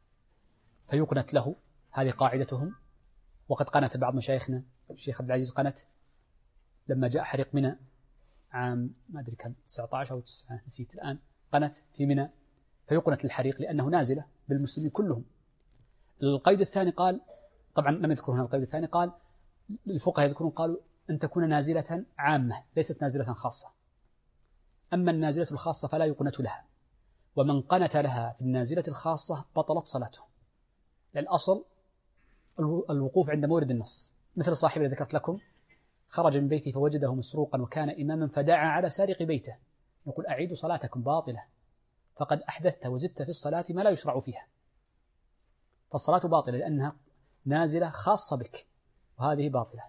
فيقنت له، هذه قاعدتهم. وقد قنت بعض مشايخنا، الشيخ عبد العزيز قنت لما جاء حريق منى عام ما أدري كم 19 أو 9 نسيت الآن، قنت في منى، فيقنت للحريق لأنه نازلة بالمسلمين كلهم. القيد الثاني قال، طبعا لم يذكر هنا القيد الثاني، قال الفقهاء يذكرون قالوا أن تكون نازلة عامة ليست نازلة خاصة. أما النازلة الخاصة فلا يقنت لها، ومن قنت لها في النازلة الخاصة بطلت صلاته، لأن الأصل الوقوف عند مورد النص. مثل صاحب الذي ذكرت لكم خرج من بيته فوجده مسروقا وكان إماما فدعا على سارق بيته، يقول: أعيدوا صلاتكم باطلة فقد أحدثت وزدت في الصلاة ما لا يشرع فيها. فالصلاة باطلة لأنها نازلة خاصة بك، وهذه باطلة.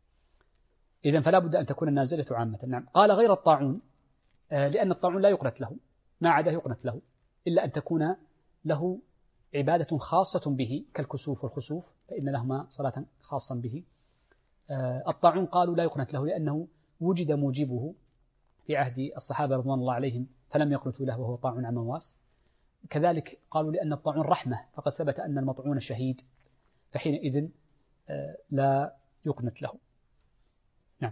إذن فلا بد أن تكون النازلة عامة. نعم. قال: غير الطاعون، لأن الطاعون لا يقنت له، ما عدا يقنت له، إلا أن تكون له عبادة خاصة به كالكسوف والخسوف، فإن لهما صلاة خاصة به. الطاعون قالوا لا يقنت له لأنه وجد موجبه في عهد الصحابة رضوان الله عليهم فلم يقنتوا له، وهو طاعون عمواس. كذلك قالوا لأن الطاعون رحمة، فقد ثبت أن المطعون شهيد، فحينئذ لا يقنت له. نعم.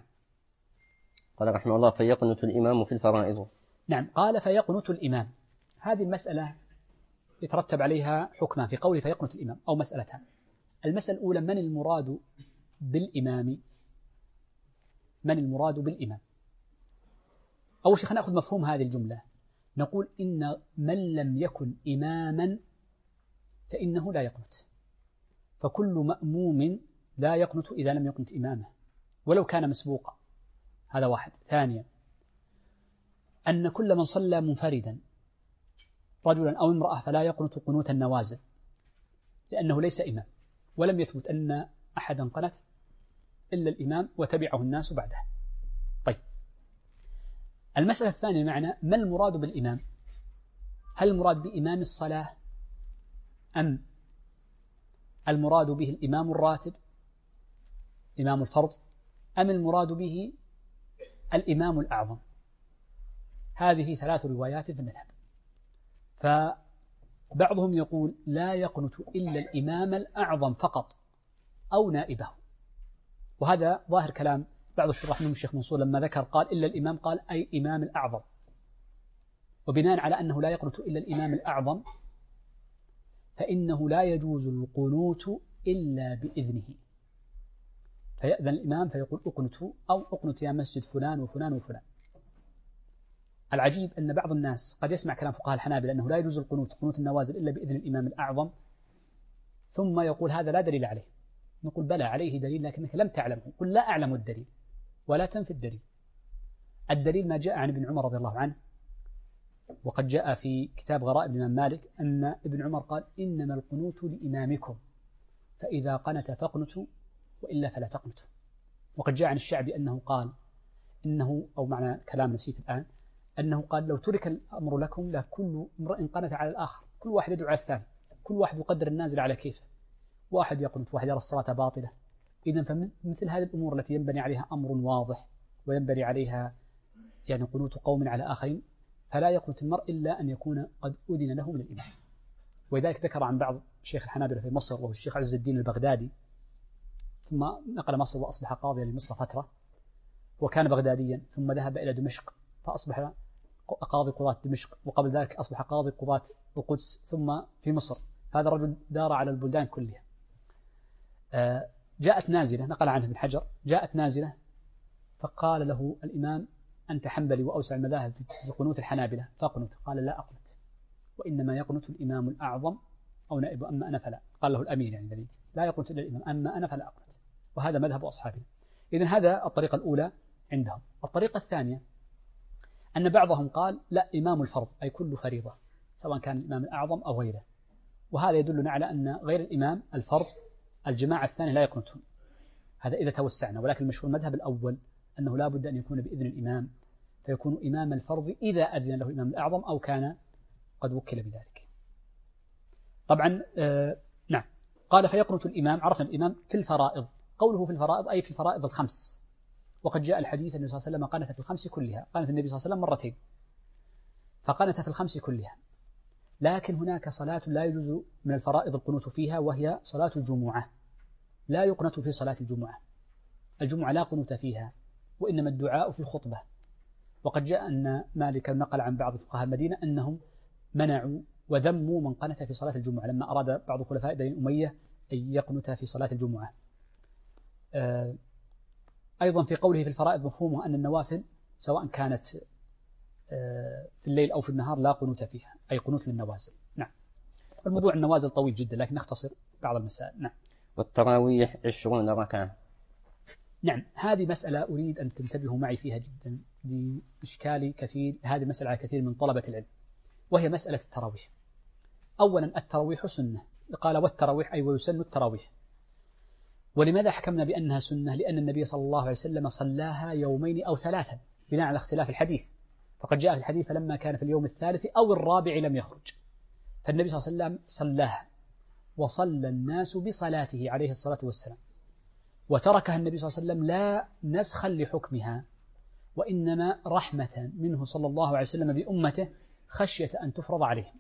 قال رحمه الله: فيقنت الإمام في الفرائض. نعم. قال: فيقنت الإمام. هذه المسألة يترتب عليها حكمان في قوله فيقنت الإمام، أو مسألتان. المسألة الأولى: من المراد بالإمام؟ من المراد بالإمام؟ أول شيء خلينا نأخذ مفهوم هذه الجملة. نقول إن من لم يكن إماما فإنه لا يقنت، فكل مأموم لا يقنت إذا لم يقنت إمامه ولو كان مسبوقا. هذا واحد. ثانيا: أن كل من صلى منفردا رجلا أو امرأة فلا يقنت قنوت النوازل، لأنه ليس إمام، ولم يثبت أن أحدا قنت إلا الإمام وتبعه الناس بعده. طيب، المسألة الثانية معنى ما المراد بالإمام؟ هل المراد بإمام الصلاة أم المراد به الإمام الراتب إمام الفرض أم المراد به الإمام الأعظم؟ هذه 3 روايات في المذهب. فبعضهم يقول لا يقنت إلا الإمام الأعظم فقط أو نائبه، وهذا ظاهر كلام بعض الشراح منهم الشيخ منصور لما ذكر قال إلا الإمام، قال أي إمام الأعظم، وبناء على أنه لا يقنت إلا الإمام الأعظم فإنه لا يجوز القنوت إلا بإذنه، فيأذن الإمام فيقول أقنت أو أقنت يا مسجد فلان وفلان وفلان. العجيب أن بعض الناس قد يسمع كلام فقهاء الحنابلة أنه لا يجوز القنوت قنوت النوازل إلا بإذن الإمام الأعظم، ثم يقول هذا لا دليل عليه. نقول بلى عليه دليل لكنك لم تعلمه. قل لا أعلم الدليل ولا تنفي الدليل. الدليل ما جاء عن ابن عمر رضي الله عنه، وقد جاء في كتاب غرائب الإمام مالك أن ابن عمر قال إنما القنوت لإمامكم فإذا قنت فاقنتوا وإلا فلا تقنتوا. وقد جاء عن الشعبي أنه قال إنه، أو معنى كلام نسيت الآن، أنه قال لو ترك الأمر لكم لكل امرئ قنت على الآخر، كل واحد يدعو على الثاني، كل واحد يقدر النازل على كيفه، واحد يقنت واحد يرى الصلاة باطلة. إذن فمثل هذه الأمور التي ينبني عليها أمر واضح وينبني عليها يعني قنوت قوم على آخرين، فلا يقنت المرء إلا أن يكون قد أذن له من الإمام. ولذلك ذكر عن بعض شيخ الحنابلة في مصر وهو الشيخ عز الدين البغدادي، ثم نقل مصر وأصبح قاضيا لمصر فترة، وكان بغداديا ثم ذهب إلى دمشق فأصبح قاضي قضاة دمشق، وقبل ذلك أصبح قاضي قضاة القدس ثم في مصر. هذا الرجل دار على البلدان كلها. جاءت نازلة، نقل عنه ابن حجر، جاءت نازلة فقال له الإمام أنت حنبلي وأوسع المذاهب في قنوت الحنابلة فاقنت، قال لا أقنت وإنما يقنت الإمام الأعظم أو نائب، أما أنا فلا. قال له الأمير يعني الذي لا يقنت إلا الإمام، أما أنا فلا أقنت. وهذا مذهب أصحابه. إذن هذا الطريقة الأولى عندهم. الطريقة الثانية أن بعضهم قال لا، إمام الفرض أي كل فريضة سواء كان الإمام الأعظم أو غيره، وهذا يدلنا على أن غير الإمام الفرض الجماعة الثانية لا يقنتون، هذا إذا توسعنا. ولكن المشهور المذهب الأول أنه لا بد أن يكون بإذن الإمام، فيكون إمام الفرض إذا أذن له الإمام الأعظم أو كان قد وكل بذلك. طبعا نعم، قال فيقنت الإمام. عرفنا الإمام في الفرائض، قوله في الفرائض أي في الفرائض الخمس، وقد جاء الحديث النبي صلى الله عليه وسلم قنت في الخمس كلها، قنت النبي صلى الله عليه وسلم مرتين، فقنت في الخمس كلها. لكن هناك صلاة لا يجوز من الفرائض القنوت فيها، وهي صلاة الجمعة. لا يقنت في صلاة الجمعة، الجمعة لا قنوت فيها، وإنما الدعاء في الخطبة. وقد جاء أن مالك نقل عن بعض فقهاء المدينة أنهم منعوا وذموا من قنت في صلاة الجمعة لما أراد بعض خلفاء بني أمية أن يقنت في صلاة الجمعة. أيضا في قوله في الفرائض مفهومه أن النوافل سواء كانت في الليل أو في النهار لا قنوت فيها، أي قنوت للنوازل. نعم. الموضوع النوازل طويل جدا لكن نختصر بعض المسائل. نعم. والتراويح 20 ركعة. نعم، هذه مسألة أريد أن تنتبهوا معي فيها جدا لإشكال كثير، هذه مسألة على كثير من طلبة العلم، وهي مسألة التراويح. أولا التراويح سنة، قال والتراويح أي ويسن التراويح. ولماذا حكمنا بأنها سنة؟ لأن النبي صلى الله عليه وسلم صلاها يومين أو ثلاثا بناء على اختلاف الحديث، فقد جاء في الحديث فلما كان في اليوم الثالث أو الرابع لم يخرج، فالنبي صلى الله عليه وسلم صلاها وصلى الناس بصلاته عليه الصلاة والسلام، وتركها النبي صلى الله عليه وسلم لا نسخا لحكمها، وإنما رحمة منه صلى الله عليه وسلم بأمته خشية أن تفرض عليهم.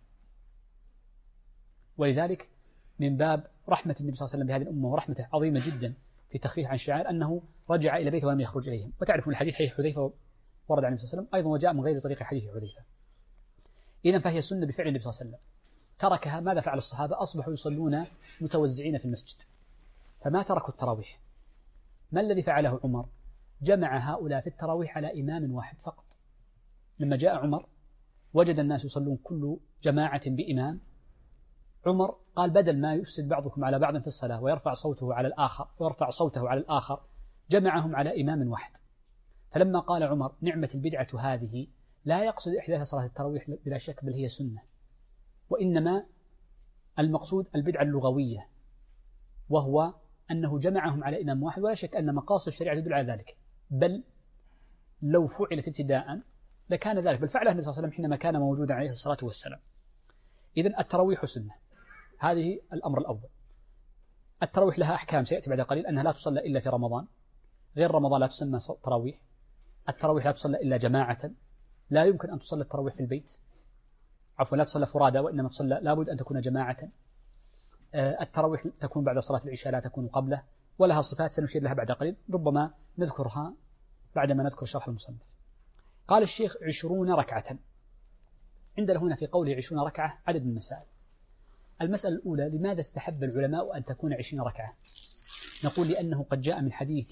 ولذلك من باب رحمة النبي صلى الله عليه وسلم بهذه الأمة ورحمته عظيمة جدا في تخفيف عن شعائر أنه رجع إلى بيته ولم يخرج إليهم. وتعرفون الحديث حديث حذيفة ورد عن النبي صلى الله عليه وسلم أيضا وجاء من غير طريق حديث حذيفة. إذن فهي سنة بفعل النبي صلى الله عليه وسلم. تركها، ماذا فعل الصحابة؟ أصبحوا يصلون متوزعين في المسجد فما تركوا التراويح. ما الذي فعله عمر؟ جمع هؤلاء في التراويح على إمام واحد فقط. لما جاء عمر وجد الناس يصلون كل جماعة بإمام، عمر قال بدل ما يفسد بعضكم على بعض في الصلاة ويرفع صوته على الآخر جمعهم على إمام واحد. فلما قال عمر نعمة البدعة هذه، لا يقصد إحداث صلاة التراويح بلا شك، بل هي سنة، وإنما المقصود البدعة اللغوية، وهو أنه جمعهم على إمام واحد. ولا شك أن مقاصد الشريعة تدل على ذلك، بل لو فعلت ابتداء لكان ذلك، بل فعله النبي صلى الله عليه وسلم حينما كان موجودا عليه الصلاة والسلام. إذن التراويح سنة، هذه الأمر الأول. التراويح لها أحكام سيأتي بعد قليل، أنها لا تصلى إلا في رمضان، غير رمضان لا تسمى تراويح. التراويح لا تصلى إلا جماعة، لا يمكن أن تصلى التراويح في البيت، عفوا لا تصلى فرادى وإنما تصلى لابد أن تكون جماعة. التراويح تكون بعد صلاة العشاء لا تكون قبله، ولها صفات سنشير لها بعد قليل، ربما نذكرها بعدما نذكر شرح المصنف. قال الشيخ 20 ركعة. عندنا هنا في قوله 20 ركعة عدد من المسائل. المسألة الأولى: لماذا استحب العلماء أن تكون 20 ركعة؟ نقول لأنه قد جاء من حديث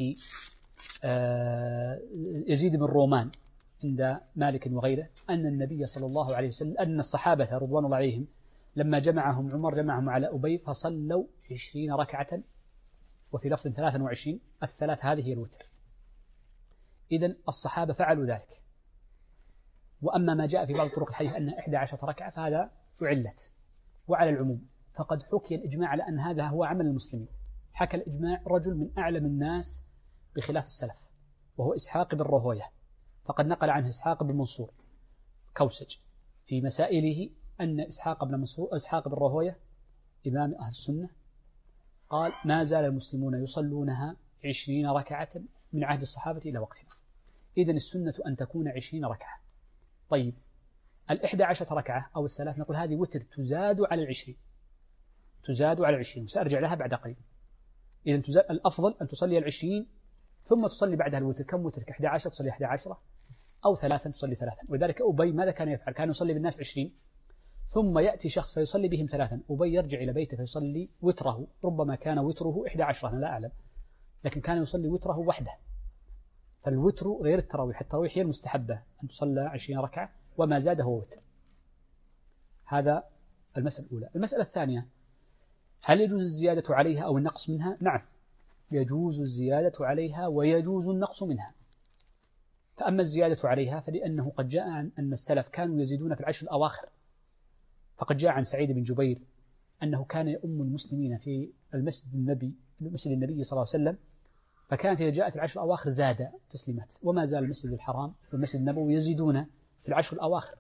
يزيد بن رومان عند مالك وغيره أن النبي صلى الله عليه وسلم أن الصحابة رضوان الله عليهم لما جمعهم عمر جمعهم على أبي فصلوا 20 ركعة، وفي لفظ 23، الثلاث هذه هي الوتر. إذن الصحابة فعلوا ذلك. وأما ما جاء في بعض طرق الحديث أنها 11 ركعة فهذا أعلت وعلى العموم، فقد حكي الإجماع على أن هذا هو عمل المسلمين. حكى الإجماع رجل من أعلم الناس بخلاف السلف وهو إسحاق بن راهويه، فقد نقل عنه إسحاق بن منصور كوسج في مسائله أن إسحاق بن راهويه إمام أهل السنة قال: ما زال المسلمون يصلونها 20 ركعة من عهد الصحابة إلى وقتنا. إذن السنة أن تكون 20 ركعة. طيب 11 ركعة أو الثلاث نقول هذه وتر تزاد على 20، تزاد على 20، وسأرجع لها بعد قليل. إذن الأفضل أن تصلي 20 ثم تصلي بعدها الوتر. كم وتر؟ 11 تصلي 11 أو 3 تصلي 3. ولذلك أبي ماذا كان يفعل؟ كان يصلي بالناس 20 ثم يأتي شخص فيصلي بهم 3. أبي يرجع إلى بيته فيصلي وتره، ربما كان وتره 11 أنا لا أعلم، لكن كان يصلي وتره وحده. فالوتر غير التراويح، التراويح هي المستحبة أن تصلى 20 ركعة وما زاد هو وتر. هذا المسألة الأولى. المسألة الثانية: هل يجوز الزيادة عليها أو النقص منها؟ نعم، يجوز الزيادة عليها ويجوز النقص منها. فأما الزيادة عليها فلأنه قد جاء عن أن السلف كانوا يزيدون في العشر الأواخر، فقد جاء عن سعيد بن جبير أنه كان يؤم المسلمين في مسجد النبي صلى الله عليه وسلم، فكانت إذا جاءت العشر الأواخر زاد تسليمات، وما زال المسجد الحرام والمسجد النبوي يزيدون في العشر الأواخر.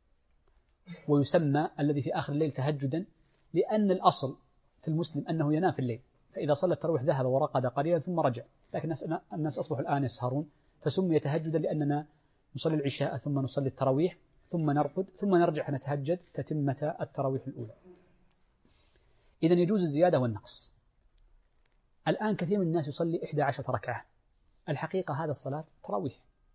ويسمى الذي في آخر الليل تهجدا، لأن الأصل في المسلم أنه ينام في الليل، فإذا صلى التراويح ذهب ورقد قليلا ثم رجع، لكن الناس أصبحوا الآن يسهرون، فسمي تهجدا لأننا نصلي العشاء ثم نصلي التراويح ثم نرقد ثم نرجع نتهجد تتمة التراويح الأولى. إذن يجوز الزيادة والنقص. الآن كثير من الناس يصلي 11 ركعة، الحقيقة هذا الصلاة تراويح،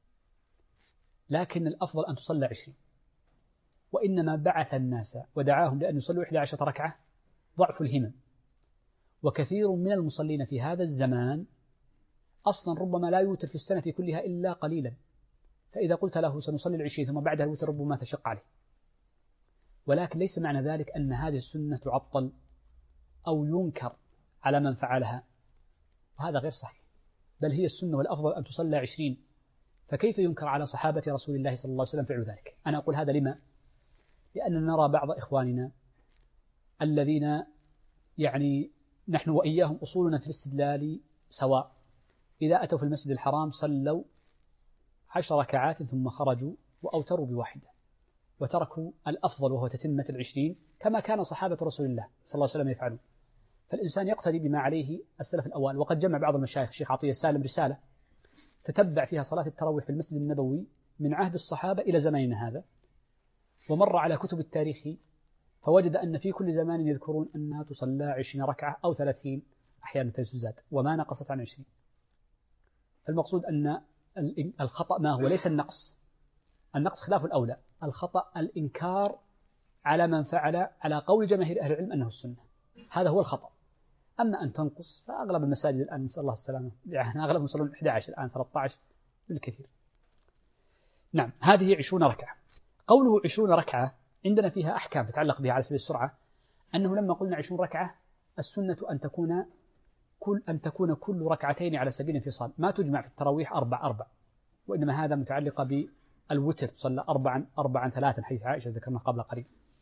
لكن الأفضل أن تصلى 20. وإنما بعث الناس ودعاهم لأن يصلوا 11 ركعة ضعف الهمم، وكثير من المصلين في هذا الزمان أصلا ربما لا يوتر في السنة كلها إلا قليلا، فإذا قلت له سنصلي 20 ثم بعدها الوتر ربما تشق عليه. ولكن ليس معنى ذلك أن هذه السنة تعطل أو ينكر على من فعلها، وهذا غير صحيح، بل هي السنة والأفضل أن تصلى 20. فكيف ينكر على صحابة رسول الله صلى الله عليه وسلم فعل ذلك؟ أنا أقول هذا لما؟ لأننا نرى بعض إخواننا الذين يعني نحن وإياهم أصولنا في الاستدلال سواء، إذا أتوا في المسجد الحرام صلوا 10 ركعات ثم خرجوا وأوتروا بواحدة، وتركوا الأفضل وهو تتمة 20 كما كان صحابة رسول الله صلى الله عليه وسلم يفعلون. فالإنسان يقتدي بما عليه السلف الأول. وقد جمع بعض المشايخ الشيخ عطية السالم رسالة تتبع فيها صلاة التراويح في المسجد النبوي من عهد الصحابة إلى زماننا هذا، ومر على كتب التاريخ فوجد أن في كل زمان يذكرون أنها تصلى 20 ركعة أو 30 أحيانا تزاد وما نقصت عن 20. فالمقصود أن الخطأ ما هو؟ ليس النقص، النقص خلاف الأولى، الخطأ الإنكار على من فعل على قول جماهير أهل العلم أنه السنة، هذا هو الخطأ. أما أن تنقص فأغلب المساجد الآن نسأل الله السلامة، يعني أغلب يصلون 11 الآن 13 بالكثير. نعم، هذه 20 ركعة. قوله 20 ركعة عندنا فيها أحكام تتعلق بها على سبيل السرعة، أنه لما قلنا 20 ركعة السنة أن تكون كل ركعتين على سبيل الانفصال، ما تجمع في التراويح 4 وإنما هذا متعلقة بالوتر، تصلى 4 3 حيث عائشة ذكرنا قبل قليل.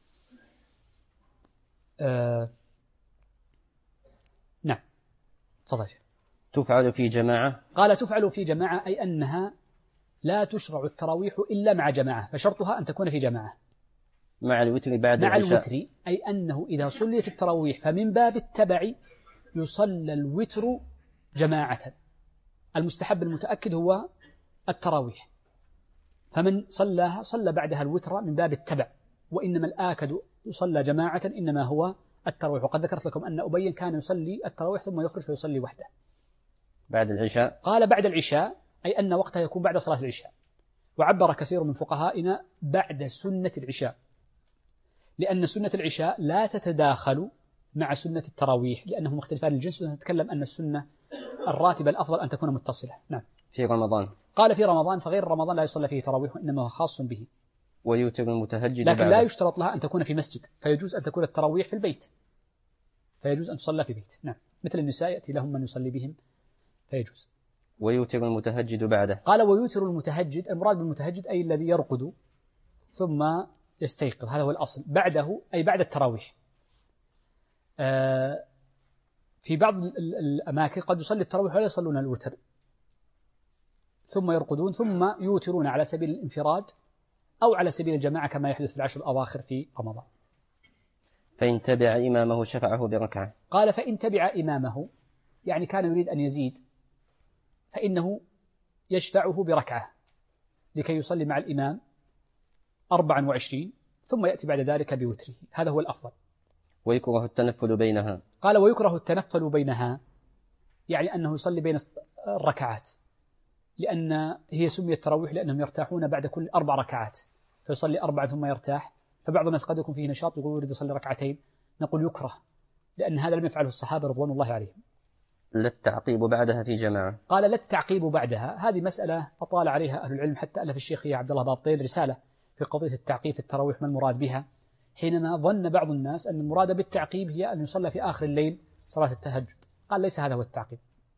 نعم تفضل. تفعل في جماعة؟ قال تفعل في جماعة، أي أنها لا تشرع التراويح إلا مع جماعة، فشرطها أن تكون في جماعة مع الوتر بعد مع العشاء. الوتر، أي أنه إذا صليت التراويح فمن باب التبع يصلى الوتر جماعة. المستحب المتأكد هو التراويح، فمن صلى بعدها الوتر من باب التبع وإنما الآكد يصلى جماعة إنما هو التراويح. وقد ذكرت لكم أن أبي كان يصلي التراويح ثم يخرج فيصلي وحده بعد العشاء. قال بعد العشاء، أي أن وقتها يكون بعد صلاة العشاء. وعبر كثير من فقهائنا بعد سنة العشاء، لأن سنة العشاء لا تتداخل مع سنة التراويح لأنهم مختلفان الجنس، ونتكلم أن السنة الراتبة الأفضل أن تكون متصلة. نعم. في رمضان. قال في رمضان، فغير رمضان لا يصلى فيه تراويح وإنما هو خاص به. ويوتر المتهجد لكن لا يشترط لها أن تكون في مسجد، فيجوز أن تكون التراويح في البيت، فيجوز أن تصلى في بيت. نعم. مثل النساء يأتي لهم من يصلي بهم فيجوز. ويوتر المتهجد بعده. قال ويوتر المتهجد، المراد بالمتهجد أي الذي يرقد ثم يستيقظ، هذا هو الأصل. بعده أي بعد التراويح. في بعض الأماكن قد يصلي التراويح ولا يصلون الوتر، ثم يرقدون ثم يوترون على سبيل الانفراد أو على سبيل الجماعة كما يحدث في العشر الأواخر في رمضان. فإن تبع إمامه شفعه بركعة. قال فإن تبع إمامه، يعني كان يريد أن يزيد، فإنه يشفعه بركعة لكي يصلي مع الإمام 24 ثم يأتي بعد ذلك بوتره، هذا هو الأفضل. ويكره التنفل بينها. قال ويكره التنفل بينها، يعني أنه يصلي بين الركعات، لأن هي سميت تراويح لأنهم يرتاحون بعد كل 4 ركعات، فيصلي 4 ثم يرتاح. فبعض الناس قد يكون فيه نشاط يقول يريد يصلي ركعتين، نقول يكره، لأن هذا لم يفعله الصحابة رضوان الله عليهم. لا التعقيب بعدها في جماعة. قال لا التعقيب بعدها، هذه مسألة أطال عليها أهل العلم، حتى ألف الشيخ عبد الله بابطيل رسالة في قضية التعقيب في التراويح ما المراد بها، حينما ظن بعض الناس أن المراد بالتعقيب هي أن يصلى في آخر الليل صلاة التهجد. قال ليس هذا هو التعقيب،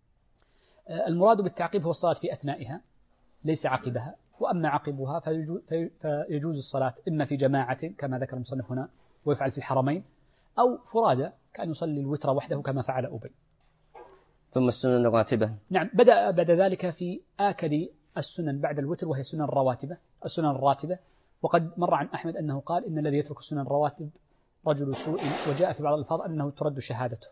المراد بالتعقيب هو الصلاة في أثنائها ليس عقبها، وأما عقبها فيجوز الصلاة إما في جماعة كما ذكر المصنف هنا ويفعل في الحرمين، أو فرادى كان يصلي الوتر وحده كما فعل أبي. ثم السنن الراتبة. نعم. بدأ بعد ذلك في آكد السنن بعد الوتر وهي السنن الراتبة. وقد مر عن أحمد أنه قال إن الذي يترك السنن الرواتب رجل سوء، وجاء في بعض الألفاظ أنه ترد شهادته.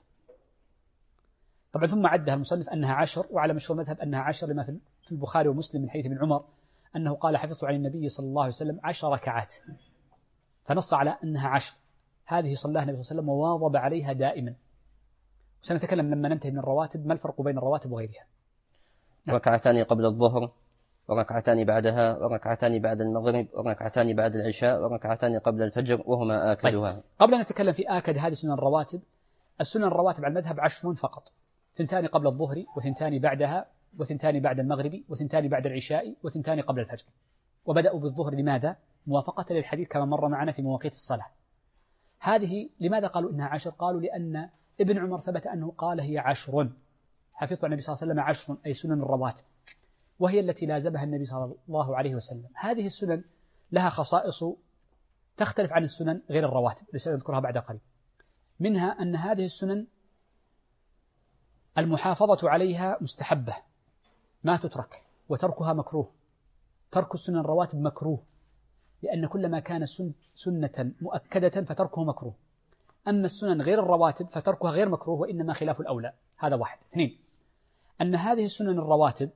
طبعا ثم عدها المصنف أنها 10، وعلى مشهور مذهب أنها 10 لما في البخاري ومسلم من حديث ابن عمر أنه قال حفظت عن النبي صلى الله عليه وسلم 10 ركعات، فنص على أنها 10. هذه صلاها النبي صلى الله عليه وسلم وواظب عليها دائما. وسنتكلم لما ننتهي من الرواتب ما الفرق بين الرواتب وغيرها. نعم. ركعتان قبل الظهر، وركعتان بعدها، وركعتان بعد المغرب، وركعتان بعد العشاء، وركعتان قبل الفجر، وهما آكدها. طيب. قبل أن نتكلم في آكد هذه سنن الرواتب، السنن الرواتب على المذهب 10 فقط، 2 قبل الظهر، و2 بعدها، و2 بعد المغرب، و2 بعد العشاء، و2 قبل الفجر. وبدأوا بالظهر لماذا؟ موافقة للحديث كما مر معنا في مواقيت الصلاة. هذه لماذا قالوا إنها 10؟ قالوا لأن ابن عمر ثبت أنه قال هي 10، حفظت عن النبي صلى الله عليه وسلم 10 أي سنن الرواتب، وهي التي لازمها النبي صلى الله عليه وسلم. هذه السنن لها خصائص تختلف عن السنن غير الرواتب التي سنذكرها بعد قليل. منها أن هذه السنن المحافظة عليها مستحبة ما تترك، وتركها مكروه. ترك السنن الرواتب مكروه، لأن كلما كان سنة مؤكدة فتركه مكروه. أما السنن غير الرواتب فتركها غير مكروه وإنما خلاف الأولى. هذا واحد. 2 أن هذه السنن الرواتب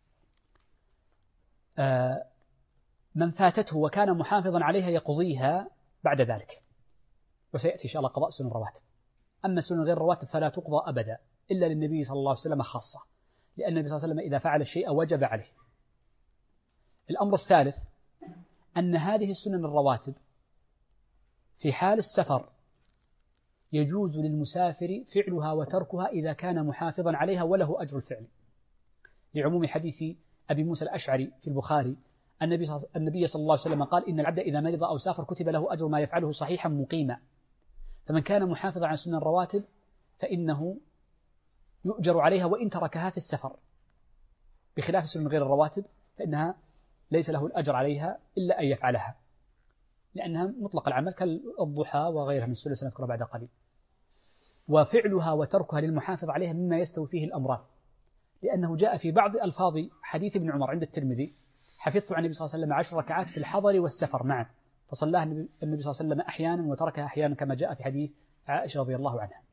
من فاتته وكان محافظا عليها يقضيها بعد ذلك، وسيأتي إن شاء الله قضاء سنن الرواتب. أما السنن غير الرواتب فلا تقضى أبدا إلا للنبي صلى الله عليه وسلم خاصة، لأن النبي صلى الله عليه وسلم إذا فعل الشيء وجب عليه. الأمر الثالث أن هذه السنن الرواتب في حال السفر يجوز للمسافر فعلها وتركها إذا كان محافظا عليها وله أجر الفعل، لعموم حديث أبي موسى الأشعري في البخاري النبي صلى الله عليه وسلم قال إن العبد إذا مرض أو سافر كتب له أجر ما يفعله صحيحا مقيما. فمن كان محافظا على سنن الرواتب فإنه يؤجر عليها وإن تركها في السفر، بخلاف السنن غير الرواتب فإنها ليس له الأجر عليها إلا أن يفعلها، لأنها مطلق العمل كالضحى وغيرها من السنن سنذكرها بعد قليل. وفعلها وتركها للمحافظ عليها مما يستوي فيه الأمران، لأنه جاء في بعض ألفاظ حديث ابن عمر عند الترمذي حفظت عن النبي صلى الله عليه وسلم 10 ركعات في الحضر والسفر معا، فصلاها النبي صلى الله عليه وسلم أحيانا وتركها أحيانا كما جاء في حديث عائشة رضي الله عنها.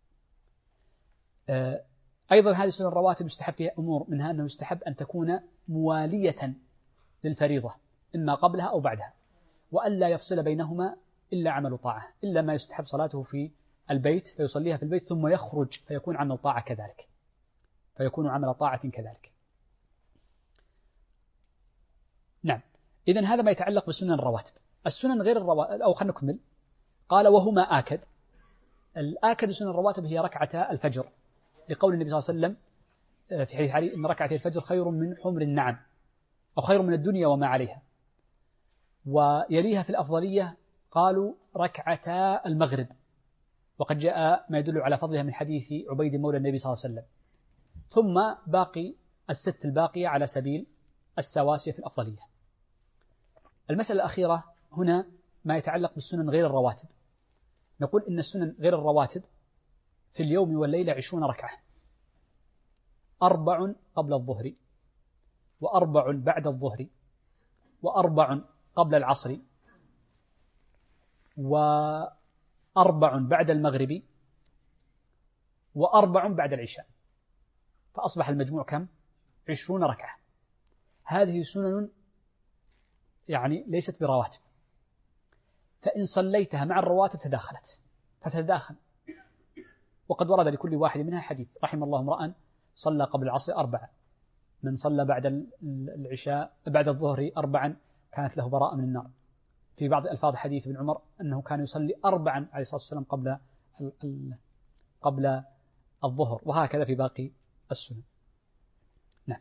أيضا هذه السنن الرواتب يستحب فيها أمور، منها أنه يستحب أن تكون موالية للفريضة إما قبلها أو بعدها، وألا يفصل بينهما إلا عمل طاعة، إلا ما يستحب صلاته في البيت فيصليها في البيت ثم يخرج فيكون عمل طاعة كذلك، فيكون عمل طاعة كذلك. نعم. إذن هذا ما يتعلق بسنن الرواتب. السنن غير الرواتب، أو خلينا نكمل. قال وهما آكد. الآكد سنن الرواتب هي ركعتا الفجر، لقول النبي صلى الله عليه وسلم في حديث علي إن ركعتي الفجر خير من حمر النعم، أو خير من الدنيا وما عليها. ويليها في الأفضلية قالوا ركعتا المغرب، وقد جاء ما يدل على فضلها من حديث عبيد مولى النبي صلى الله عليه وسلم. ثم باقي الست الباقية على سبيل السواسية في الأفضلية. المسألة الأخيرة هنا ما يتعلق بالسنن غير الرواتب. نقول إن السنن غير الرواتب في اليوم والليلة 20 ركعة، 4 قبل الظهر، و4 بعد الظهر، و4 قبل العصر، و4 بعد المغرب، و4 بعد العشاء. فأصبح المجموع كم؟ 20 ركعة. هذه سنن يعني ليست برواتب، فإن صليتها مع الرواتب تداخلت فتتداخل. وقد ورد لكل واحد منها حديث: رحم الله امرأ صلى قبل العصر 4، من صلى بعد العشاء بعد الظهر 4 كانت له براءة من النار. في بعض ألفاظ حديث ابن عمر أنه كان يصلي 4 عليه الصلاة والسلام قبل الظهر، وهكذا في باقي السنن. نعم.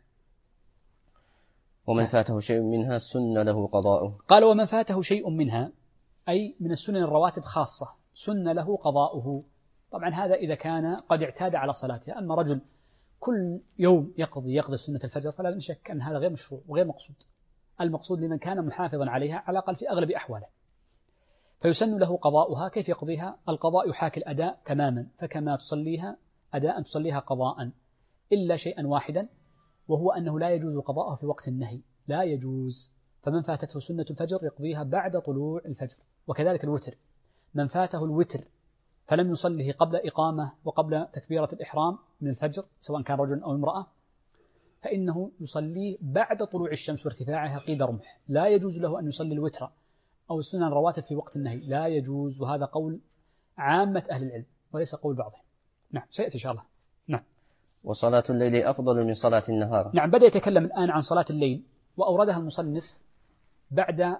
ومن فاته شيء منها سن له قضاؤه. قال ومن فاته شيء منها أي من السنن الرواتب خاصة سن له قضاؤه. طبعا هذا إذا كان قد اعتاد على صلاتها. أما رجل كل يوم يقضي سنة الفجر فلا شك أن هذا غير مشروع وغير مقصود. المقصود لمن كان محافظا عليها على الأقل في أغلب أحواله، فيسن له قضاؤها. كيف يقضيها؟ القضاء يحاكي الأداء تماما، فكما تصليها أداء تصليها قضاء، إلا شيئا واحدا، وهو أنه لا يجوز قضاءها في وقت النهي، لا يجوز. فمن فاتته سنة الفجر يقضيها بعد طلوع الفجر. وكذلك الوتر، من فاته الوتر فلم يصله قبل إقامة وقبل تكبيرة الإحرام من الفجر، سواء كان رجل أو امرأة، فإنه يصليه بعد طلوع الشمس وارتفاعها قيد رمح. لا يجوز له أن يصلي الوتر أو السنن الرواتب في وقت النهي، لا يجوز. وهذا قول عامة أهل العلم وليس قول بعضهم. نعم، سيأتي إن شاء الله. نعم. وصلاة الليل أفضل من صلاة النهار. نعم، بدأ يتكلم الآن عن صلاة الليل، وأوردها المصنف بعد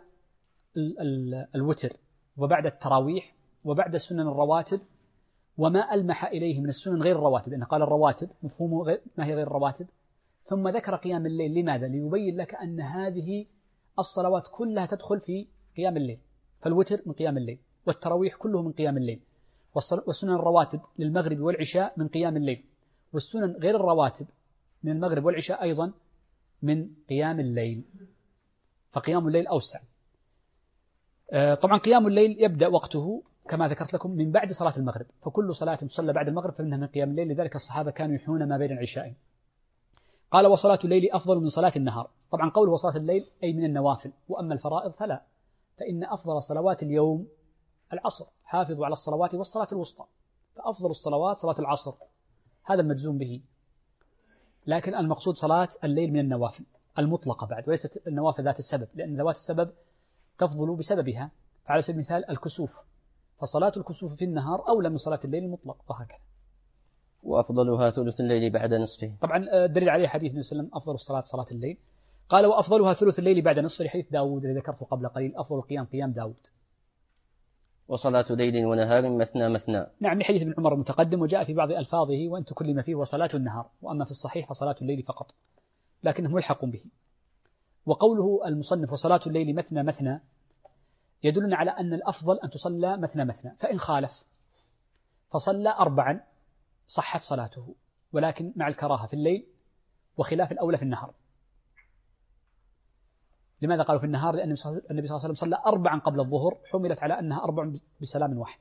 الوتر وبعد التراويح وبعد السنن الرواتب وما ألمح إليه من السنن غير الرواتب، لأنه قال الرواتب مفهومه غير ما هي غير الرواتب. ثم ذكر قيام الليل. لماذا؟ ليبين لك أن هذه الصلوات كلها تدخل في قيام الليل، فالوتر من قيام الليل، والتراويح كله من قيام الليل، والسنن الرواتب للمغرب والعشاء من قيام الليل، والسنن غير الرواتب من المغرب والعشاء أيضا من قيام الليل، فقيام الليل أوسع. طبعا قيام الليل يبدأ وقته كما ذكرت لكم من بعد صلاة المغرب، فكل صلاة تصلى بعد المغرب فإنها من قيام الليل، لذلك الصحابة كانوا يحيون ما بين العشاءين. قال وصلاة الليل أفضل من صلاة النهار. طبعا قوله وصلاة الليل أي من النوافل، وأما الفرائض فلا، فإن أفضل صلوات اليوم العصر، حافظوا على الصلوات والصلاة الوسطى، فأفضل الصلوات صلاة العصر، هذا المجزوم به. لكن المقصود صلاة الليل من النوافل المطلقة بعد، وليست النوافل ذات السبب، لأن ذوات السبب تفضل بسببها. فعلى سبيل المثال الكسوف، فصلاة الكسوف في النهار أولى من صلاة الليل المطلق، وهكذا. وأفضلها ثلث الليل بعد نصفه. طبعا دليل عليه حديث النبي صلى الله عليه وسلم أفضل الصلاة صلاة الليل. قال وأفضلها ثلث الليل بعد نصفه، حديث داود الذي ذكرته قبل قليل، أفضل القيام قيام داود. وصلاة ليل ونهار مثنى مثنى. نعم، لحديث ابن عمر المتقدم، وجاء في بعض ألفاظه وأن تكلم فيه وصلاة النهار، وأما في الصحيح فصلاة الليل فقط، لكنه ملحق به. وقوله المصنف وصلاة الليل مثنى مثنى يدلنا على أن الأفضل أن تصلى مثنى مثنى، فإن خالف فصلى 4 صحت صلاته، ولكن مع الكراهة في الليل وخلاف الأولى في النهار. لماذا قالوا في النهار؟ لأن النبي صلى الله عليه وسلم صلى 4 قبل الظهر، حملت على أنها 4 بسلام واحد.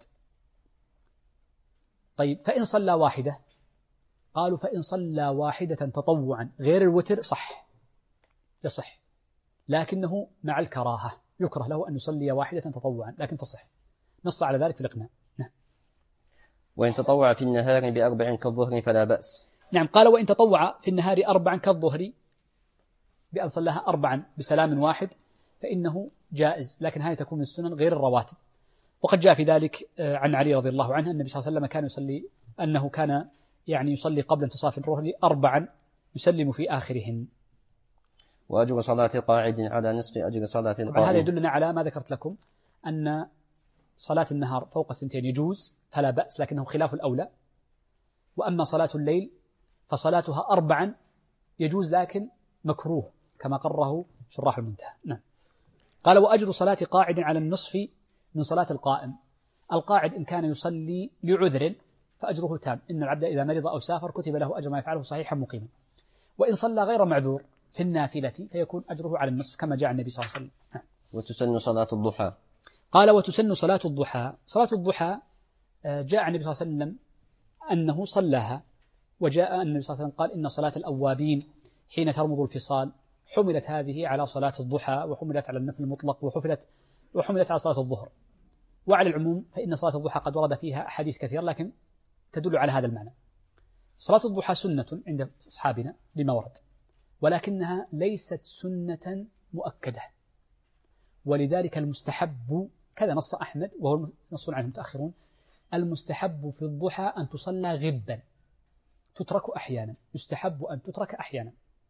طيب فإن صلى واحدة، قالوا فإن صلى واحدة تطوعا غير الوتر صح، يصح، لكنه مع الكراهة، يكره له أن يصلي واحدة تطوعا، لكن تصح. نص على ذلك في الإقناع. نعم. وإن تطوع في النهار ب4 كالظهر فلا بأس. نعم، قال وإن تطوع في النهار 4 كالظهر، بأن صلىها 4 بسلام واحد، فإنه جائز، لكن هذه تكون من السنن غير الرواتب. وقد جاء في ذلك عن علي رضي الله عنه أن النبي صلى الله عليه وسلم كان يصلي أنه كان يعني يصلي قبل انتصاف الظهر 4 يسلم في آخرهن. وأجر صلاة قاعد على نصف أجر صلاة قائم. هذا يدلنا على ما ذكرت لكم أن صلاة النهار فوق 2 يجوز فلا بأس، لكنه خلاف الأولى. وأما صلاة الليل فصلاتها 4 يجوز لكن مكروه كما قرره شراح المنتهى. نعم. قال وأجر صلاة قاعد على النصف من صلاة القائم. القاعد إن كان يصلي لعذر فأجره تام، إن العبد إذا مرض أو سافر كتب له أجر ما يفعله صحيحا مقيما. وإن صلى غير معذور في النافلة فيكون أجره على النصف كما جاء النبي صلى الله عليه وسلم. وتسن صلاة الضحى. قال وتسن صلاة الضحى. صلاة الضحى جاء النبي صلى الله عليه وسلم أنه صلاها، وجاء النبي صلى الله عليه وسلم قال إن صلاة الأوابين حين ترمض الفصال حملت هذه على صلاة الضحى، وحملت على النفل المطلق، وحملت على صلاة الظهر. وعلى العموم فإن صلاة الضحى قد ورد فيها أحاديث كثيرة لكن تدل على هذا المعنى. صلاة الضحى سنة عند أصحابنا لما ورد، ولكنها ليست سنة مؤكدة، ولذلك المستحب كذا نص أحمد وهو نص عنه المتأخرون، المستحب في الضحى أن تصلى غبا، تترك أحيانا، يستحب أن تترك أحيانا.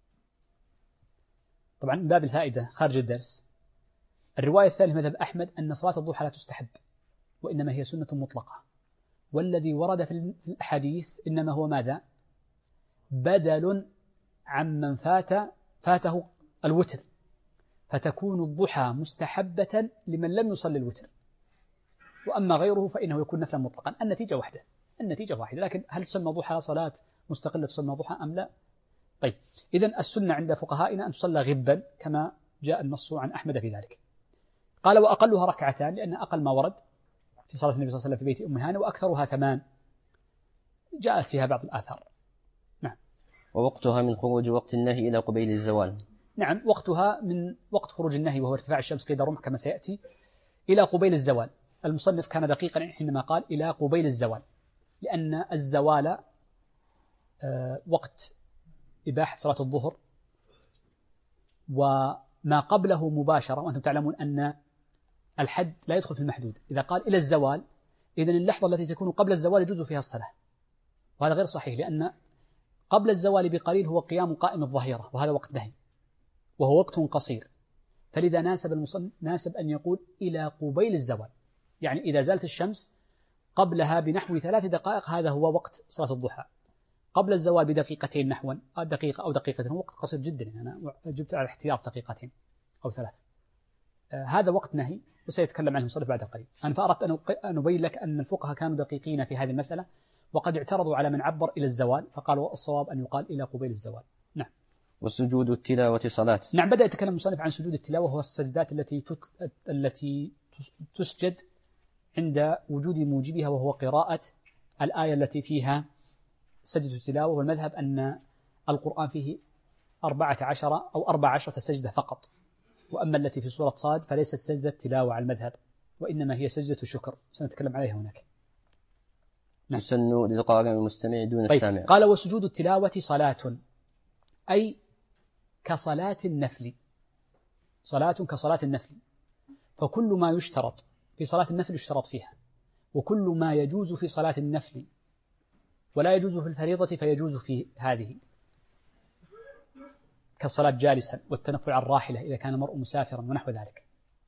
طبعا من باب الفائدة خارج الدرس، الرواية الثانية مذهب أحمد أن صلاة الضحى لا تستحب وإنما هي سنة مطلقة، والذي ورد في الحديث إنما هو ماذا؟ بدل عمن فاته الوتر، فتكون الضحى مستحبة لمن لم يصلي الوتر، وأما غيره فإنه يكون نفلا مطلقا. النتيجة واحدة، لكن هل تسمى ضحى صلاة مستقلة تسمى ضحى أم لا؟ طيب، إذن السنة عند فقهائنا أن تصلى غبا كما جاء النص عن أحمد في ذلك. قال وأقلها 2 لأن أقل ما ورد في صلاة النبي صلى الله عليه وسلم في بيت أم هانة، وأكثرها 8 جاءت فيها بعض الآثار. نعم. ووقتها من خروج وقت النهي إلى قبيل الزوال. نعم، وقتها من وقت خروج النهي وهو ارتفاع الشمس قيد الرمح كما سيأتي إلى قبيل الزوال. المصنف كان دقيقا حينما قال إلى قبيل الزوال، لأن الزوال وقت إباحة صلاة الظهر، وما قبله مباشرة، وأنتم تعلمون أن الحد لا يدخل في المحدود. إذا قال إلى الزوال إذن اللحظة التي تكون قبل الزوال يجوز فيها الصلاة، وهذا غير صحيح، لأن قبل الزوال بقليل هو قيام قائم الظهيرة، وهذا وقت نهي وهو وقت قصير، فلذا ناسب أن يقول إلى قبيل الزوال، يعني إذا زالت الشمس قبلها بنحو 3 دقائق هذا هو وقت صلاة الضحى. قبل الزوال بدقيقتين نحوا، دقيقة أو دقيقتين، هو وقت قصير جدا، أنا جبت على احتياط 2 أو 3. هذا وقت نهي وسيتكلم عنه المصنف بعد قليل. أنا فأردت أن أبين لك أن الفقهاء كانوا دقيقين في هذه المسألة، وقد اعترضوا على من عبر إلى الزوال فقالوا الصواب أن يقال إلى قبيل الزوال. نعم. وسجود التلاوة صلاة. نعم، بدأ يتكلم المصنف عن سجود التلاوة، وهو السجدات التي تسجد عند وجود موجبها، وهو قراءة الآية التي فيها سجدة التلاوة. والمذهب أن القرآن فيه 14 أو 14 سجدة فقط، وأما التي في سورة صاد فليست سجدة تلاوة على المذهب، وإنما هي سجدة شكر، سنتكلم عليها هناك. نعم. يسن للقارئ المستمع دون طيب. السامع. قال وسجود التلاوة صلاة، أي كصلاة النفل، صلاة كصلاة النفل، فكل ما يشترط في صلاة النفل يشترط فيها، وكل ما يجوز في صلاة النفل ولا يجوز في الفريضة فيجوز في هذه، كالصلاة جالسا والتنفل على الراحلة إذا كان المرء مسافرا ونحو ذلك.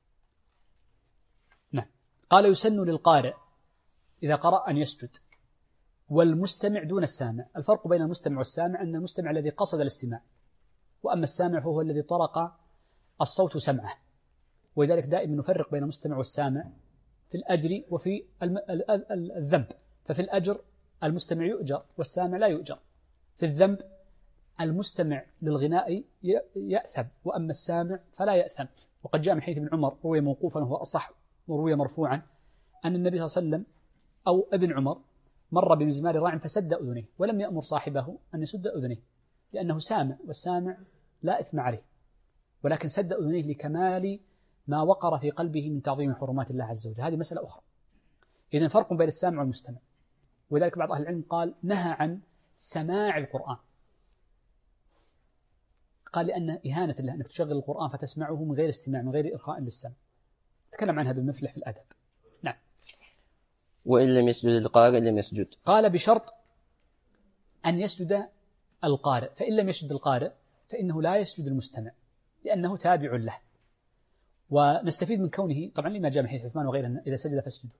نعم. قال يسن للقارئ إذا قرأ أن يسجد، والمستمع دون السامع. الفرق بين المستمع والسامع أن المستمع الذي قصد الاستماع، وأما السامع فهو الذي طرق الصوت سمعه، ولذلك دائما نفرق بين المستمع والسامع في الأجر وفي الذنب. ففي الأجر المستمع يؤجر والسامع لا يؤجر، في الذنب المستمع للغناء يأثم وأما السامع فلا يأثم. وقد جاء من حديث ابن عمر روي موقوفا وهو أصح، وروي مرفوعا أن النبي صلى الله عليه وسلم أو ابن عمر مر بمزمار راع فسد أذنيه، ولم يأمر صاحبه أن يسد أذنيه لأنه سامع، والسامع لا إثم عليه، ولكن سد أذنيه لكمال ما وقر في قلبه من تعظيم حرمات الله عز وجل. هذه مسألة أخرى. إذن فرق بين السامع والمستمع، ولذلك بعض أهل العلم قال نهى عن سماع القرآن، قال لأن إهانة الله أنك تشغل القرآن فتسمعه من غير استماع، من غير إلقاء للسمع. تكلم عنها بالمفلح في الأدب. نعم. وإن لم يسجد القارئ لم يسجد. قال بشرط أن يسجد القارئ، فإن لم يسجد القارئ فإنه لا يسجد المستمع لأنه تابع له. ونستفيد من كونه طبعا لما جاء من حديث عثمان وغيره إذا سجد فاسجدوا.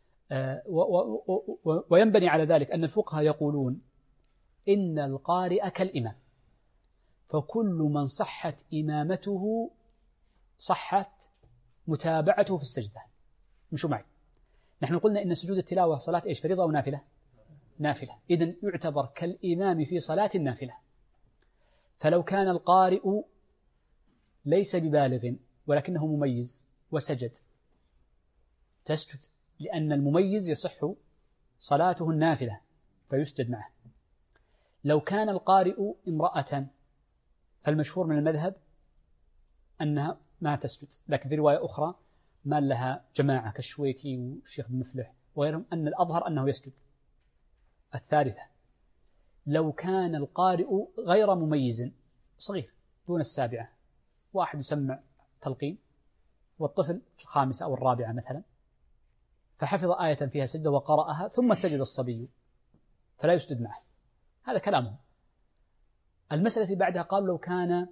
وينبني على ذلك أن الفقهاء يقولون إن القارئ كالإمام، فكل من صحت إمامته صحت متابعته في السجدة. مشوا معي، نحن قلنا إن سجود التلاوة صلاة إيش، فريضة أو نافلة؟ نافلة، إذن يعتبر كالإمام في صلاة النافلة. فلو كان القارئ ليس ببالغ ولكنه مميز وسجد تسجد، لأن المميز يصح صلاته النافلة فيسجد معه. لو كان القارئ امرأة فالمشهور من المذهب أنها ما تسجد، لكن في رواية أخرى ما لها جماعة كالشويكي والشيخ بن مفلح وغيرهم أن الأظهر أنه يسجد. الثالثة، لو كان القارئ غير مميز صغير دون السابعة، واحد يسمع تلقين والطفل في الخامسة أو الرابعة مثلا، فحفظ آية فيها سجدة وقرأها ثم سجد الصبي فلا يسجد معه، هذا كلامه. المسألة بعدها قال لو كان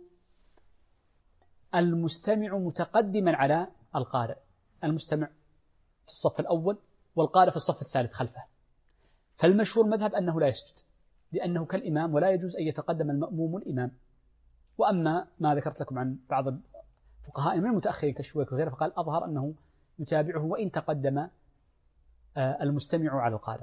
المستمع متقدما على القارئ، المستمع في الصف الأول والقارئ في الصف الثالث خلفه، فالمشهور مذهب أنه لا يسجد لأنه كالإمام ولا يجوز أن يتقدم المأموم الإمام. وأما ما ذكرت لكم عن بعض الفقهاء من المتأخرين كالشويك وغيره فقال أظهر أنه يتابعه وإن تقدم المستمع على القارئ.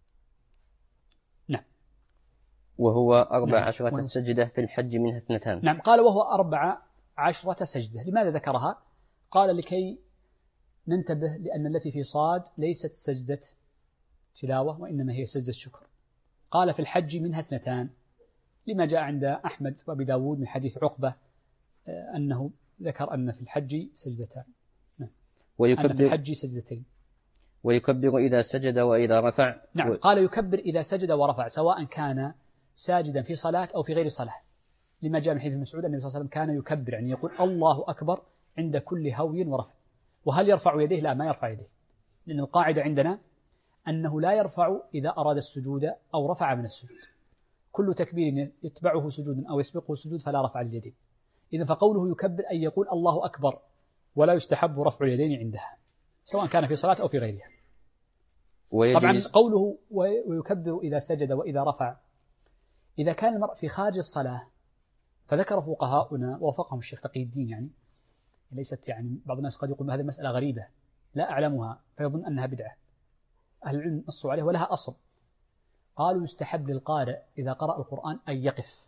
نعم. وهو 14 سجدة في الحج منها 2. نعم. قال وهو 14 سجدة. لماذا ذكرها؟ قال لكي ننتبه لأن التي في صاد ليست سجدة تلاوة وإنما هي سجدة شكر. قال في الحج منها 2 لما جاء عند أحمد وأبي داود من حديث عقبة أنه ذكر أن في الحج سجدتان. نعم. أن في الحج سجدتين. ويكبر إذا سجد وإذا رفع. نعم. قال يكبر إذا سجد ورفع سواء كان ساجدا في صلاة أو في غير صلاة، لما جاء من حديث مسعود أن النبي صلى الله عليه وسلم كان يكبر يعني يقول الله أكبر عند كل هوي ورفع. وهل يرفع يديه؟ لا، ما يرفع يديه، لأن القاعدة عندنا أنه لا يرفع إذا أراد السجود أو رفع من السجود. كل تكبير يتبعه سجود أو يسبقه سجود فلا رفع لليدين. إذن فقوله يكبر أن يقول الله أكبر، ولا يستحب رفع اليدين عندها سواء كان في صلاة أو في غيرها. طبعا قوله ويكبر إذا سجد وإذا رفع، إذا كان المرء في خارج الصلاة فذكر فقهاؤنا ووفقهم الشيخ تقي الدين، يعني ليست يعني بعض الناس قد يقول هذه المسألة غريبة لا أعلمها فيظن أنها بدعة، أهل العلم نصوا عليها ولها أصل. قالوا يستحب للقارئ إذا قرأ القرآن أن يقف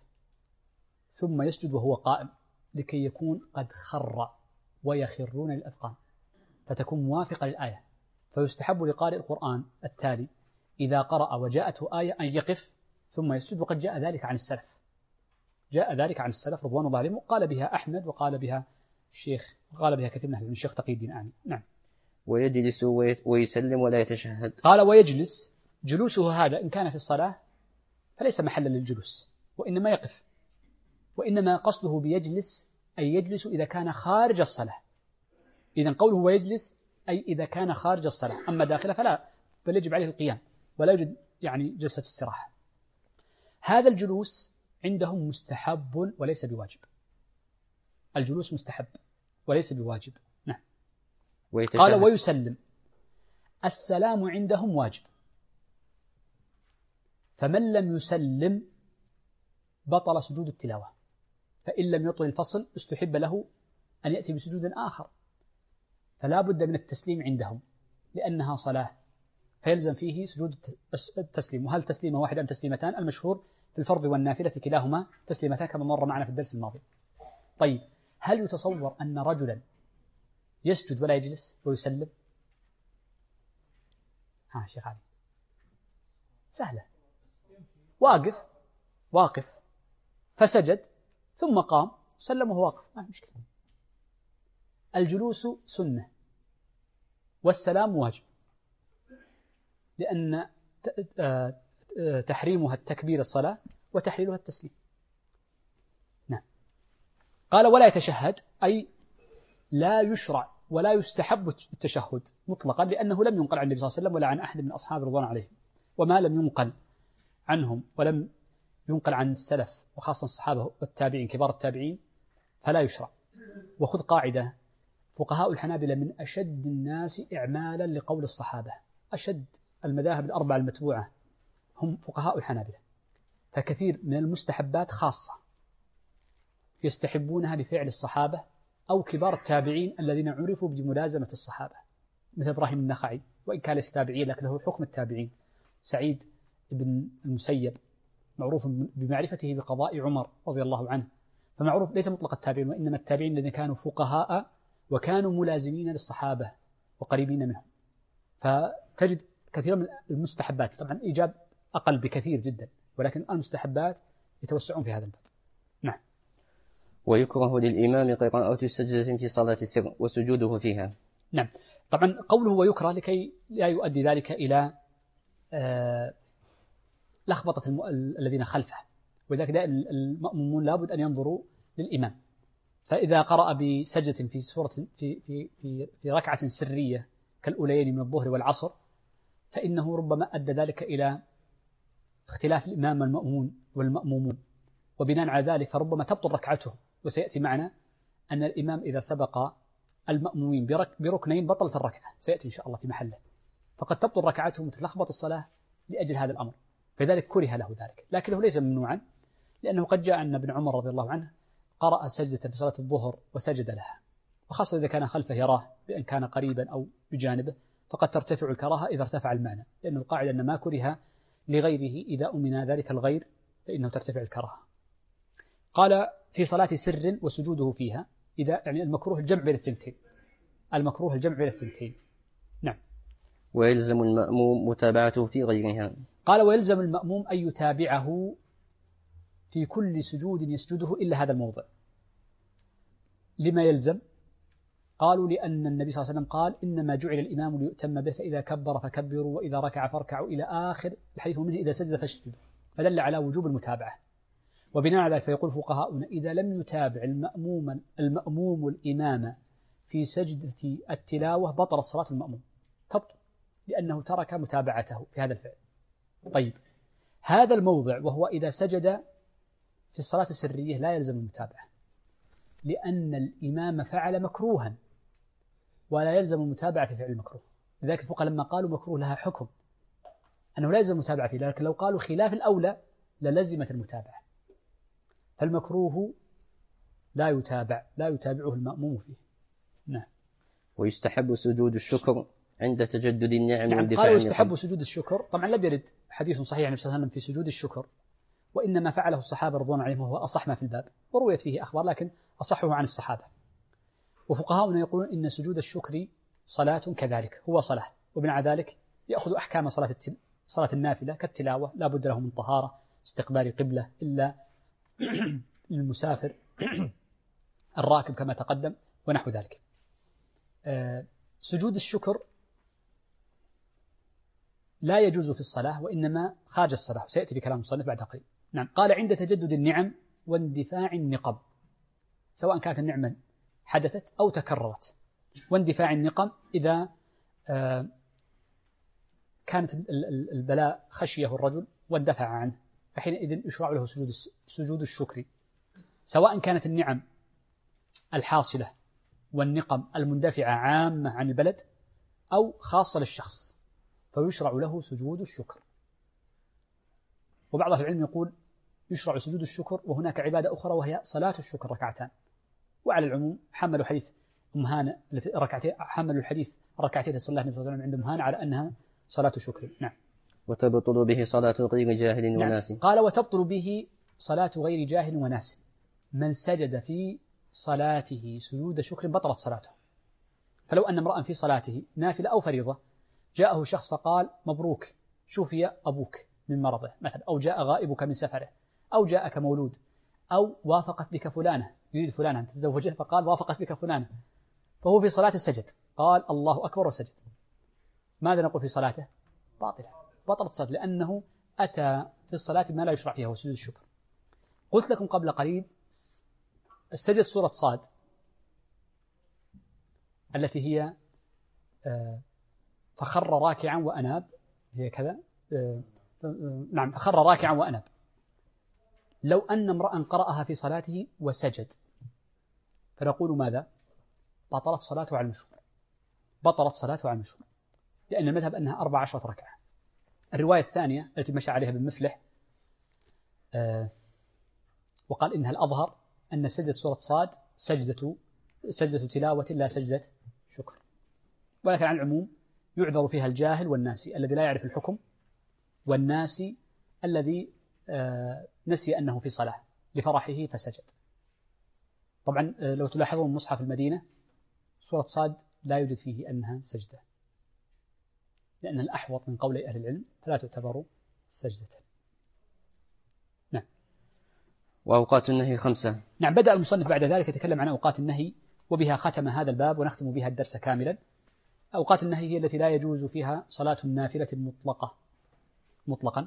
ثم يسجد وهو قائم لكي يكون قد خر ويخرون للأذقان فتكون موافقة للآية. فيستحب لقارئ القرآن التالي إذا قرأ وجاءته آية أن يقف ثم يسجد، وقد جاء ذلك عن السلف، جاء ذلك عن السلف رضوان الله عليهم، وقال بها أحمد وقال بها الشيخ وقال بها كثير من الشيخ تقي الدين آني. نعم. ويجلس ويسلم ولا يتشهد. قال ويجلس، جلوسه هذا إن كان في الصلاة فليس محلا للجلوس وإنما يقف، وإنما قصده بيجلس أي يجلس إذا كان خارج الصلاة. إذن قوله ويجلس أي إذا كان خارج الصلاة، أما داخله فلا، بل يجب عليه القيام ولا يوجد يعني جلسة استراحة. هذا الجلوس عندهم مستحب وليس بواجب، الجلوس مستحب وليس بواجب. نعم. قال ويسلم، السلام عندهم واجب، فمن لم يسلم بطل سجود التلاوة، فإن لم يطل الفصل استحب له أن يأتي بسجود آخر، فلا بد من التسليم عندهم لأنها صلاة فيلزم فيه سجود التسليم. وهل تسليمة واحدة أم تسليمتان؟ المشهور في الفرض والنافلة كلاهما تسليمتان كما مر معنا في الدرس الماضي. طيب هل يتصور أن رجلا يسجد ولا يجلس ويسلم؟ شيخ علي سهلة، واقف فسجد ثم قام سلم وهو واقف، ما مشكلة. الجلوس سنة والسلام واجب، لأن تحريمها التكبير الصلاة وتحليلها التسليم. نعم. قال ولا يتشهد أي لا يشرع ولا يستحب التشهد مطلقا، لأنه لم ينقل عن النبي صلى الله عليه وسلم ولا عن أحد من أصحابه رضوان عليهم، وما لم ينقل عنهم ولم ينقل عن السلف وخاصة الصحابة والتابعين كبار التابعين فلا يشرع. وخذ قاعدة: فقهاء الحنابلة من أشد الناس إعمالا لقول الصحابة، أشد المذاهب الأربعة المتبوعة هم فقهاء الحنابلة، فكثير من المستحبات خاصة يستحبونها لفعل الصحابة أو كبار التابعين الذين عرفوا بملازمة الصحابة، مثل إبراهيم النخعي، وإن كان ليس تابعي لكن له حكم التابعين. سعيد بن المسيب معروف بمعرفته بقضاء عمر رضي الله عنه، فمعروف ليس مطلق التابعين، وإنما التابعين الذين كانوا فقهاء وكانوا ملازمين للصحابة وقريبين منهم. فتجد كثير من المستحبات، طبعا إيجاب أقل بكثير جدا، ولكن المستحبات يتوسعون في هذا الباب. نعم. ويكره للإمام قراءة سجدة في صلاة السر وسجوده فيها. نعم. طبعا قوله ويكره لكي لا يؤدي ذلك إلى لخبطة الذين خلفه، ولذلك المأمومون لابد أن ينظروا للإمام. فإذا قرأ بسجدة في سورة في ركعة سرية كالأوليين من الظهر والعصر، فإنه ربما أدى ذلك إلى اختلاف الإمام والمأمومون، وبناء على ذلك فربما تبطل ركعته. وسيأتي معنا أن الإمام إذا سبق المأمومين بركنين بطلت الركعة، سيأتي إن شاء الله في محله، فقد تبطل ركعته وتتلخبط الصلاة لأجل هذا الأمر، فذلك كره له ذلك، لكنه ليس ممنوعا، لأنه قد جاء أن ابن عمر رضي الله عنه قرأ سجدة في صلاة الظهر وسجد لها، وخاصة إذا كان خلفه يراه بأن كان قريبا أو بجانبه، فقد ترتفع الكراهة إذا ارتفع المعنى، لأن القاعدة أن ما كره لغيره إذا أمن ذلك الغير فإنه ترتفع الكراهة. قال في صلاة سر وسجوده فيها، إذا يعني المكروه الجمع بين الثنتين، المكروه الجمع بين الثنتين. نعم. ويلزم المأموم متابعته في غيرها. قال ويلزم المأموم أن يتابعه في كل سجود يسجده إلا هذا الموضع. لما يلزم؟ قالوا لأن النبي صلى الله عليه وسلم قال إنما جعل الإمام ليؤتم به، فإذا كبر فكبروا وإذا ركع فاركعوا إلى آخر الحديث، منه إذا سجد فاسجدوا، فدل على وجوب المتابعة. وبناء على ذلك فيقول فقهاؤنا إذا لم يتابع المأموم الإمام في سجدة التلاوة بطلت صلاة المأموم، تبطل، لأنه ترك متابعته في هذا الفعل. طيب، هذا الموضع وهو إذا سجد في الصلاة السرية لا يلزم المتابعة، لأن الإمام فعل مكروها ولا يلزم المتابعة في فعل المكروه. لذلك الفقهاء لما قالوا مكروه لها حكم أنه لا يلزم المتابعة فيه، لكن لو قالوا خلاف الأولى للزمت المتابعة. فالمكروه لا يتابعه المأموم فيه. نعم. ويستحب سجود الشكر عند تجدد النعم. نعم. قالوا يستحب سجود الشكر، طبعا لم يرد حديث صحيح عن النبي صلى الله عليه وسلم في سجود الشكر، وإنما فعله الصحابة رضوان عليهم وهو أصح ما في الباب، ورويت فيه أخبار لكن أصحه عن الصحابة. وفقهاؤنا يقولون إن سجود الشكر صلاة كذلك، هو صلاة، وبناء على ذلك يأخذ أحكام صلاة النافلة كالتلاوة، لا بد له من طهارة، استقبال قبلة إلا للمسافر الراكب كما تقدم ونحو ذلك. سجود الشكر لا يجوز في الصلاة، وإنما خارج الصلاة، سيأتي بكلام المصنف بعد قليل. نعم. قال عند تجدد النعم واندفاع النقم، سواء كانت النعمة حدثت أو تكررت. واندفاع النقم إذا كانت البلاء خشيه الرجل واندفع عنه، فحينئذ يشرع له سجود الشكر، سواء كانت النعم الحاصلة والنقم المندفعة عامة عن البلد أو خاصة للشخص، فيشرع له سجود الشكر. وبعض أهل العلم يقول يشرع سجود الشكر وهناك عبادة أخرى وهي صلاة الشكر ركعتان. وعلى العموم حملوا حديث أم هانة ركعتين، حملوا الحديث ركعتين صلى النبي صلى الله عليه وسلم عند أم هانة على أنها صلاة شكر. نعم. وتبطل به صلاة غير جاهل وناس. نعم. قال وتبطل به صلاة غير جاهل وناس، من سجد في صلاته سجود شكر بطلت صلاته. فلو أن امرأ في صلاته نافلة أو فريضة جاءه شخص فقال مبروك شوفي أبوك من مرضه مثلا، أو جاء غائبك من سفره، أو جاءك مولود، أو وافقت بك فلانة، يريد فلانة أن تتزوجه فقال وافقت بك فلانة، فهو في صلاة سجد، قال الله أكبر وسجد، ماذا نقول في صلاته؟ باطلة، بطلت صلاة، لأنه أتى في الصلاة ما لا يشرع فيها وسجود الشكر. قلت لكم قبل قليل السجد سورة صاد التي هي فخر راكعا وأناب، هي كذا، نعم، فخر راكعا وأناب. لو أن امرأ قرأها في صلاته وسجد فنقول ماذا؟ بطلت صلاته على المشهور، بطلت صلاته على المشهور، لأن المذهب أنها 14 ركعة. الرواية الثانية التي مشى عليها ابن مفلح وقال إنها الأظهر أن سجدة سورة صاد سجدة تلاوة لا سجدة شكر، ولكن عن العموم يعذر فيها الجاهل والناسي الذي لا يعرف الحكم، والناسي الذي نسي أنه في صلاة لفرحه فسجد. طبعا لو تلاحظون مصحف المدينة سورة صاد لا يوجد فيه أنها سجدة، لأن الأحوط من قول أهل العلم فلا تعتبر سجدة. نعم. وأوقات النهي 5. نعم. بدأ المصنف بعد ذلك يتكلم عن أوقات النهي، وبها ختم هذا الباب ونختم بها الدرس كاملا. أوقات النهي هي التي لا يجوز فيها صلاة النافلة مطلقا،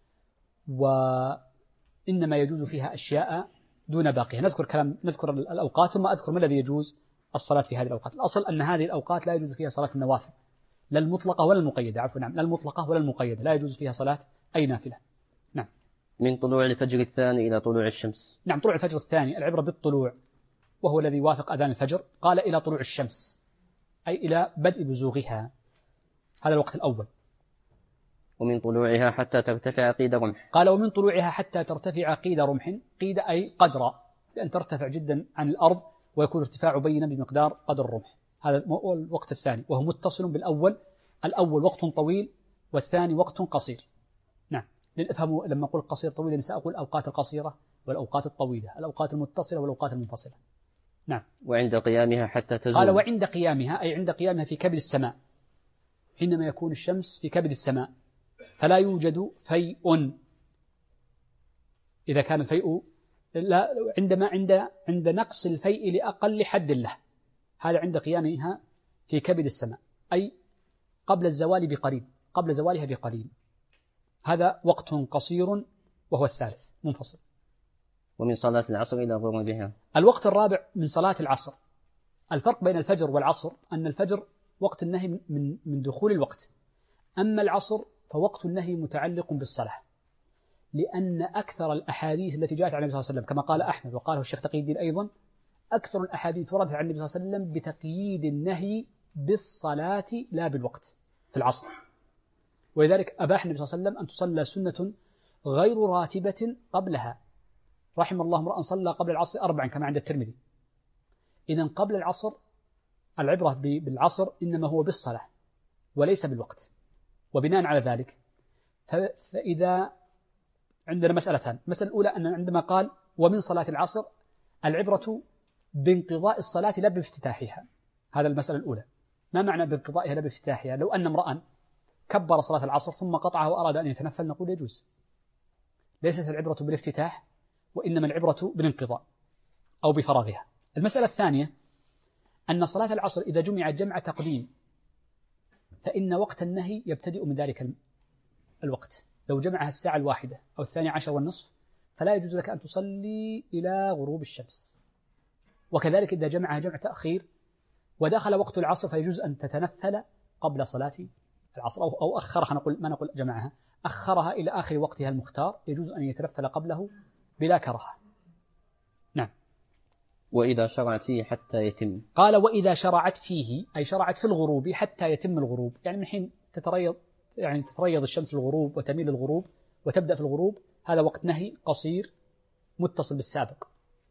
وإنما يجوز فيها أشياء دون باقيها. نذكر الأوقات ثم أذكر ما الذي يجوز الصلاة في هذه الأوقات. الأصل أن هذه الأوقات لا يجوز فيها صلاة النوافل، لا المطلقة ولا المقيدة، عفوا، نعم، لا المطلقة ولا المقيدة، لا يجوز فيها صلاة أي نافلة. نعم. من طلوع الفجر الثاني إلى طلوع الشمس. نعم، طلوع الفجر الثاني، العبرة بالطلوع وهو الذي يوافق أذان الفجر. قال إلى طلوع الشمس أي إلى بدء بزوغها، هذا الوقت الأول. ومن طلوعها حتى ترتفع قيد رمح. قال ومن طلوعها حتى ترتفع قيد رمح، قيد أي قدر، لأن ترتفع جدا عن الأرض ويكون ارتفاع بينا بمقدار قدر الرمح. هذا هو الوقت الثاني، وهو متصل بالأول. الأول وقت طويل والثاني وقت قصير. نعم، لنفهموا لما أقول قصير طويل لن سأقول الأوقات القصيرة والأوقات الطويلة، الأوقات المتصلة والأوقات المنفصلة. نعم. وعند قيامها حتى تزول. قال وعند قيامها أي عند قيامها في كبد السماء، حينما يكون الشمس في كبد السماء فلا يوجد فيء. إذا كان الفيء لا، عند نقص الفيء لأقل حد له، هذا عند قيامها في كبد السماء أي قبل الزوال بقليل، قبل زوالها بقليل. هذا وقت قصير وهو الثالث منفصل. ومن صلاة العصر إلى غروبها. الوقت الرابع من صلاة العصر. الفرق بين الفجر والعصر أن الفجر وقت النهي من دخول الوقت، أما العصر فوقت النهي متعلق بالصلاة، لأن أكثر الأحاديث التي جاءت عن النبي صلى الله عليه وسلم كما قال أحمد وقاله الشيخ تقي الدين أيضا، أكثر الأحاديث وردت عن النبي صلى الله عليه وسلم بتقييد النهي بالصلاة لا بالوقت في العصر. ولذلك أباح النبي صلى الله عليه وسلم أن تصلى سنة غير راتبة قبلها. رحم الله امرأ صلى قبل العصر 4 كما عند الترمذي. إذن قبل العصر العبرة بالعصر إنما هو بالصلاة وليس بالوقت. وبناء على ذلك فإذا عندنا مسألتان. المسألة الأولى أن عندما قال ومن صلاة العصر العبرة بانقضاء الصلاة لا بافتتاحها، هذا المسألة الأولى. ما معنى بانقضائها لا بافتتاحها؟ لو أن امرأ كبر صلاة العصر ثم قطعها وأراد أن يتنفل نقول يجوز. ليست العبرة بالافتتاح، وإنما العبرة بالانقضاء أو بفراغها. المسألة الثانية أن صلاة العصر إذا جمعت جمع تقديم فإن وقت النهي يبتدئ من ذلك الوقت. لو جمعها الساعة 1 أو 12:30 فلا يجوز لك أن تصلي إلى غروب الشمس. وكذلك إذا جمعها جمع تأخير ودخل وقت العصر فيجوز أن تتنفل قبل صلاة العصر أو أخرها، ما نقول جمعها، أخرها إلى آخر وقتها المختار، يجوز أن يتنفل قبله بلا كراهة. نعم. وإذا شرعت فيه حتى يتم. قال وإذا شرعت فيه أي شرعت في الغروب حتى يتم الغروب، يعني من حين تتريض الشمس الغروب وتميل الغروب وتبدأ في الغروب، هذا وقت نهي قصير متصل بالسابق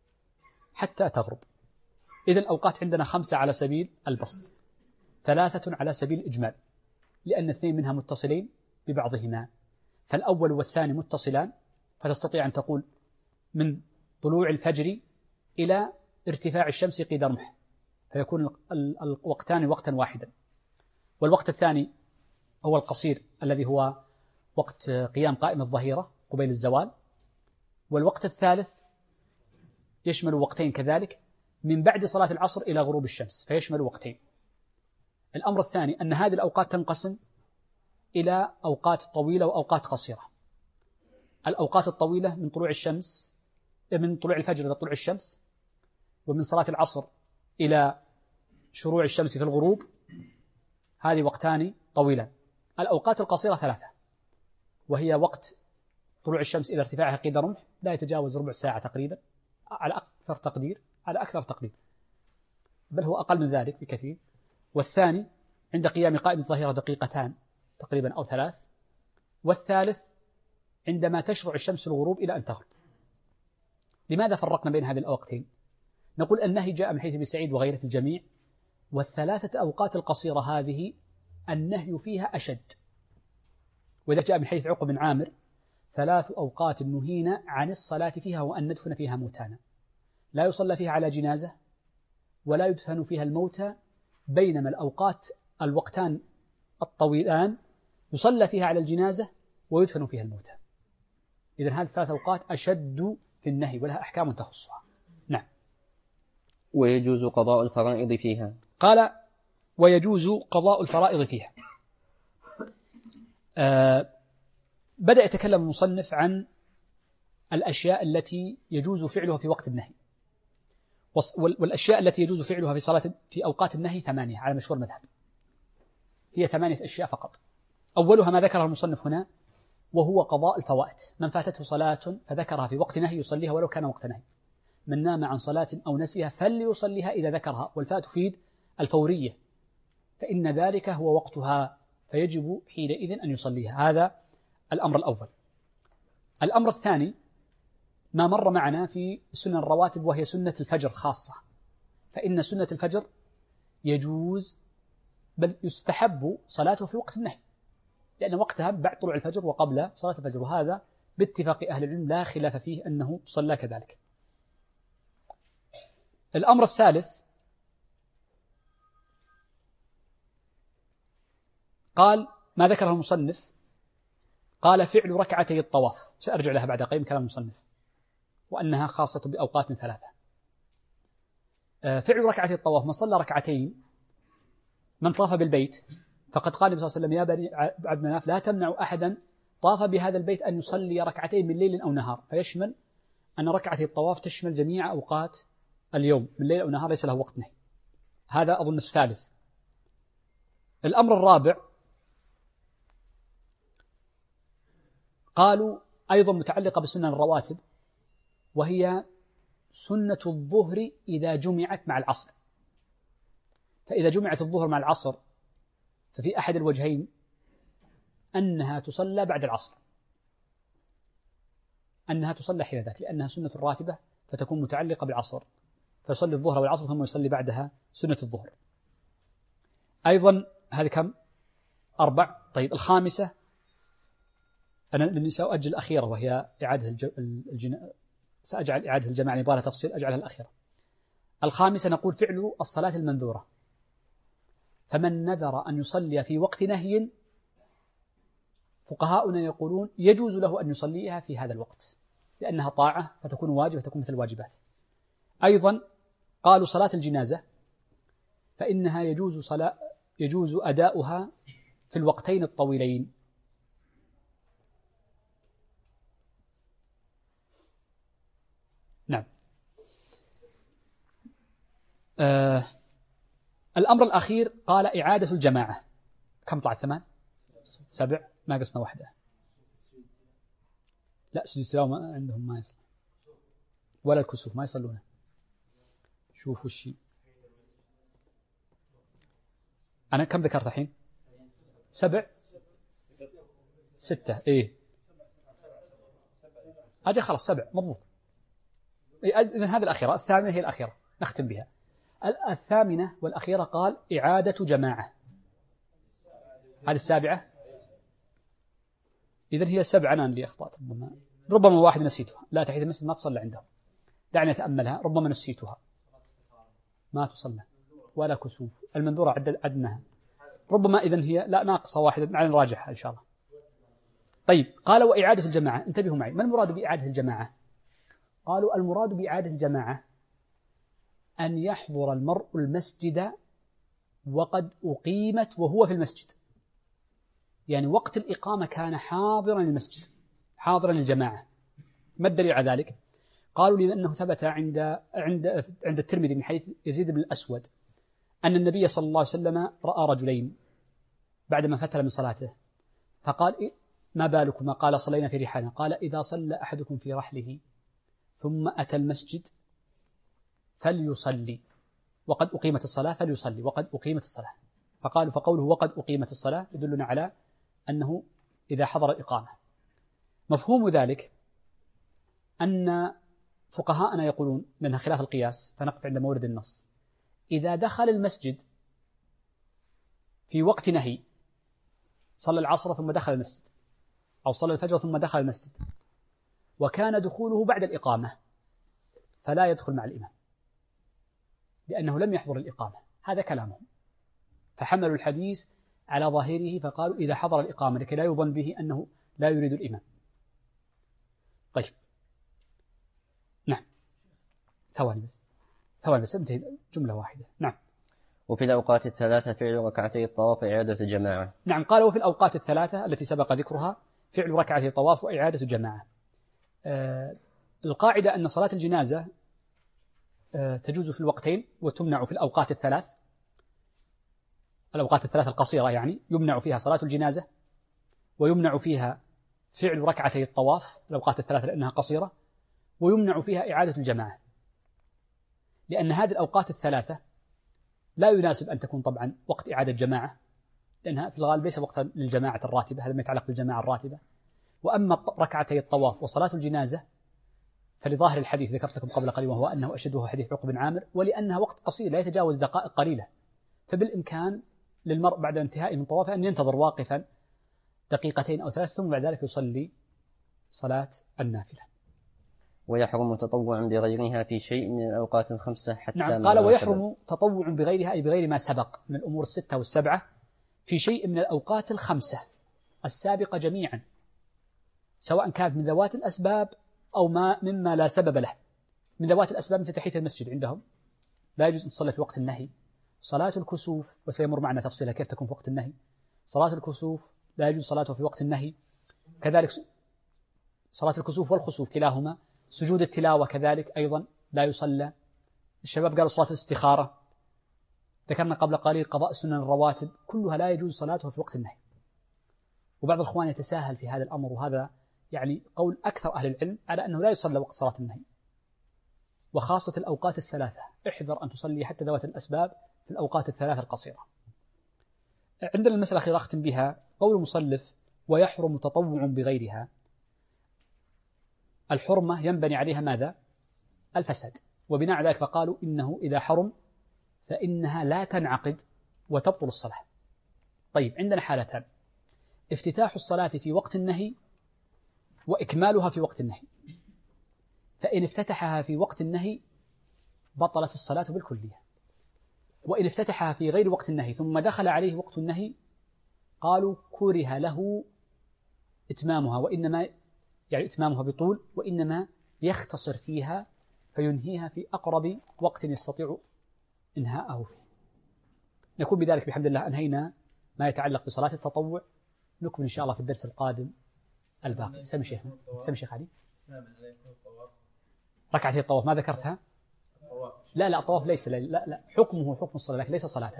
حتى تغرب. إذن الأوقات عندنا 5 على سبيل البسط، 3 على سبيل الإجمال، لأن 2 منها متصلين ببعضهما. فالأول والثاني متصلان، فتستطيع أن تقول من طلوع الفجر إلى ارتفاع الشمس قيد رمح، فيكون الوقتان وقتا واحدا. والوقت الثاني هو القصير الذي هو وقت قيام قائم الظهيرة قبيل الزوال. والوقت الثالث يشمل وقتين كذلك من بعد صلاة العصر إلى غروب الشمس، فيشمل وقتين. الأمر الثاني أن هذه الأوقات تنقسم إلى أوقات طويلة وأوقات قصيرة. الأوقات الطويلة من طلوع الفجر إلى طلوع الشمس، ومن صلاة العصر إلى شروع الشمس في الغروب، هذه وقتان طويلان. الأوقات القصيرة 3، وهي وقت طلوع الشمس إلى ارتفاعها قيد رمح لا يتجاوز ربع ساعة تقريبا على أكثر تقدير، بل هو أقل من ذلك بكثير. والثاني عند قيام قائم الظهيرة 2 دقيقة تقريبا أو 3، والثالث عندما تشرع الشمس الغروب إلى أن تغرب. لماذا فرقنا بين هذه الأوقاتين؟ نقول النهي جاء من حيث ابن سعيد وغيره في الجميع، والثلاثة أوقات القصيرة هذه النهي فيها أشد. وإذا جاء من حيث عقبة بن عامر 3 أوقات نهينا عن الصلاة فيها وأن ندفن فيها موتانا، لا يصلى فيها على جنازة ولا يدفن فيها الموتى، بينما الوقتان الطويلان يصلى فيها على الجنازة ويدفن فيها الموتى. إذن هذه 3 أوقات أشد في النهي ولها أحكام تخصها. نعم. ويجوز قضاء الفرائض فيها. قال ويجوز قضاء الفرائض فيها. بدأ يتكلم المصنف عن الأشياء التي يجوز فعلها في وقت النهي، والأشياء التي يجوز فعلها في أوقات النهي 8 على مشهور المذهب، هي 8 أشياء فقط. أولها ما ذكره المصنف هنا، وهو قضاء الفوائت. من فاتته صلاة فذكرها في وقت نهي يصليها ولو كان وقت نهي. من نام عن صلاة أو نسيها فليصليها إذا ذكرها، والفاء تفيد الفورية، فإن ذلك هو وقتها فيجب حينئذ أن يصليها. هذا الأمر الأول. الأمر الثاني ما مر معنا في سنن الرواتب، وهي سنة الفجر خاصة، فإن سنة الفجر يجوز بل يستحب صلاته في وقت النهي، لأن وقتها بعد طلوع الفجر وقبل صلاة الفجر، وهذا باتفاق أهل العلم لا خلاف فيه أنه صلى كذلك. الأمر الثالث قال ما ذكره المصنف، قال فعل ركعتي الطواف، سأرجع لها بعد قليل كلام المصنف، وأنها خاصة بأوقات 3. فعل ركعتي الطواف، من صلى ركعتين من طاف بالبيت، فقد قال النبي صلى الله عليه وسلم يا بني عبد مناف لا تمنعوا أحدا طاف بهذا البيت أن يصلي ركعتين من ليل أو نهار، فيشمل أن ركعتي الطواف تشمل جميع أوقات اليوم من ليل أو نهار ليس له وقت نهي. هذا أظن الثالث. الأمر الرابع قالوا أيضا متعلقة بسنن الرواتب، وهي سنة الظهر إذا جمعت مع العصر. فإذا جمعت الظهر مع العصر ففي أحد الوجهين أنها تصلى بعد العصر، أنها تصلى حين ذاك، لأنها سنة راتبة فتكون متعلقة بالعصر، فيصلي الظهر والعصر ثم يصلي بعدها سنة الظهر. أيضا هذه كم؟ 4. طيب الخامسة أنا سأؤجل الأخيرة، وهي إعادة سأجعل إعادة الجماعة نبالة تفصيل أجعلها الأخيرة. الخامسة نقول فعل الصلاة المنذورة، فمن نذر أن يصلي في وقت نهي فقهاؤنا يقولون يجوز له أن يصليها في هذا الوقت، لأنها طاعة فتكون واجبة فتكون مثل الواجبات. أيضا قالوا صلاة الجنازة فإنها يجوز أداؤها في الوقتين الطويلين. نعم. الأمر الأخير قال إعادة الجماعة. كم طلعت؟ 8 7 ما قصنا واحدة. لا سجود التلاوة عندهم ما يصل، ولا الكسوف ما يصلونه. شوفوا الشيء أنا كم ذكرت الحين؟ 7 6 إيه أجل خلاص 7 مضبوط. إذن هذه الأخيرة. الثامنة هي الأخيرة نختم بها. الثامنة والأخيرة قال إعادة جماعة. هذه 7. إذن هي 7. أنا اللي أخطأت، ربما واحد نسيتها. لا تحية المسجد ما تصلى عندهم، دعني أتأملها، ربما نسيتها ما تصلى، ولا كسوف. المنذورة عدناها ربما، إذن هي لا ناقصة واحدة، معنا نراجعها إن شاء الله. طيب قال وإعادة الجماعة. انتبهوا معي، ما المراد بإعادة الجماعة؟ قالوا المراد بإعادة الجماعة أن يحضر المرء المسجد وقد أقيمت وهو في المسجد، يعني وقت الإقامة كان حاضرا المسجد حاضرا الجماعة. ما الدليل على ذلك؟ قالوا لأنه ثبت عند الترمذي من حديث يزيد بن الأسود أن النبي صلى الله عليه وسلم رأى رجلين بعدما فتل من صلاته فقال ما بالكما؟ قال صلينا في رحالنا. قال إذا صلى أحدكم في رحله ثم أتى المسجد فليصلي وقد أقيمت الصلاة، فليصلي وقد أقيمت الصلاة. فقالوا فقوله وقد أقيمت الصلاة يدلنا على أنه إذا حضر الإقامة. مفهوم ذلك أن فقهاءنا يقولون لأنها خلاف القياس فنقف عند مورد النص، إذا دخل المسجد في وقت نهي، صلى العصر ثم دخل المسجد أو صلى الفجر ثم دخل المسجد، وكان دخوله بعد الإقامة، فلا يدخل مع الإمام لأنه لم يحضر الإقامة. هذا كلامهم، فحملوا الحديث على ظاهره فقالوا إذا حضر الإقامة لكي لا يظن به أنه لا يريد الإمام. طيب نعم، ثواني بس انتهي جملة واحدة. نعم. وفي الأوقات الثلاثة فعل ركعتي الطواف وإعادة الجماعة. نعم، قال وفي الأوقات الثلاثة التي سبق ذكرها فعل ركعتي الطواف وإعادة الجماعة. القاعدة أن صلاة الجنازة تجوز في الوقتين وتمنع في الأوقات الثلاث. الأوقات الثلاث القصيرة يعني يمنع فيها صلاة الجنازة، ويمنع فيها فعل ركعتي الطواف الأوقات الثلاثة لأنها قصيرة، ويمنع فيها إعادة الجماعة، لأن هذه الأوقات الثلاثة لا يناسب أن تكون طبعا وقت إعادة جماعة، لأنها في الغالب ليس وقتا للجماعة الراتبة، هذا ما يتعلق بالجماعة الراتبة. وأما ركعتي الطواف وصلاة الجنازة فلظاهر الحديث ذكرت لكم قبل قليل وهو أنه أشده حديث عقبة بن عامر، ولأنها وقت قصير لا يتجاوز دقائق قليلة، فبالإمكان للمرء بعد انتهاء من طوافه أن ينتظر واقفا دقيقتين أو ثلاث ثم بعد ذلك يصلي صلاة النافلة. ويحرم تطوعا بغيرها في شيء من الأوقات الخمسة حتى. نعم، قال ويحرم تطوع بغيرها أي بغير ما سبق من الأمور الستة والسبعة في شيء من الأوقات الخمسة السابقة جميعا، سواء كانت من ذوات الأسباب أو مما لا سبب له. من ذوات الأسباب مثل تحية المسجد عندهم لا يجوز أن تصلي في وقت النهي. صلاة الكسوف وسيمر معنا تفصيلها كيف تكون في وقت النهي. صلاة الكسوف لا يجوز صلاته في وقت النهي، كذلك صلاة الكسوف والخسوف كلاهما. سجود التلاوة كذلك أيضا لا يصلى. الشباب قالوا صلاة الاستخارة، ذكرنا قبل قليل قضاء سنن الرواتب، كلها لا يجوز صلاتها في وقت النهي. وبعض الإخوان يتساهل في هذا الأمر، وهذا يعني قول أكثر أهل العلم على أنه لا يصلى وقت صلاة النهي، وخاصة الأوقات الثلاثة. احذر أن تصلي حتى ذوات الأسباب في الأوقات الثلاثة القصيرة. عندنا المسألة الأخيرة أختم بها، قول المصنف ويحرم تطوع بغيرها. الحرمة ينبني عليها ماذا؟ الفساد، وبناء على ذلك فقالوا إنه إذا حرم فإنها لا تنعقد وتبطل الصلاة. طيب عندنا حالتان: افتتاح الصلاة في وقت النهي وإكمالها في وقت النهي. فإن افتتحها في وقت النهي بطلت الصلاة بالكلية، وإن افتتحها في غير وقت النهي ثم دخل عليه وقت النهي قالوا كره له إتمامها، وإنما يعني إتمامها بطول، وإنما يختصر فيها فينهيها في أقرب وقت يستطيع إنهاءه فيه. نكون بذلك بحمد الله أنهينا ما يتعلق بصلاة التطوع. نكمل إن شاء الله في الدرس القادم الباقي. سمي شيخ علي. ركعتي الطواف ما ذكرتها؟ لا الطواف ليس لا حكمه حكم الصلاة لكن ليس صلاة.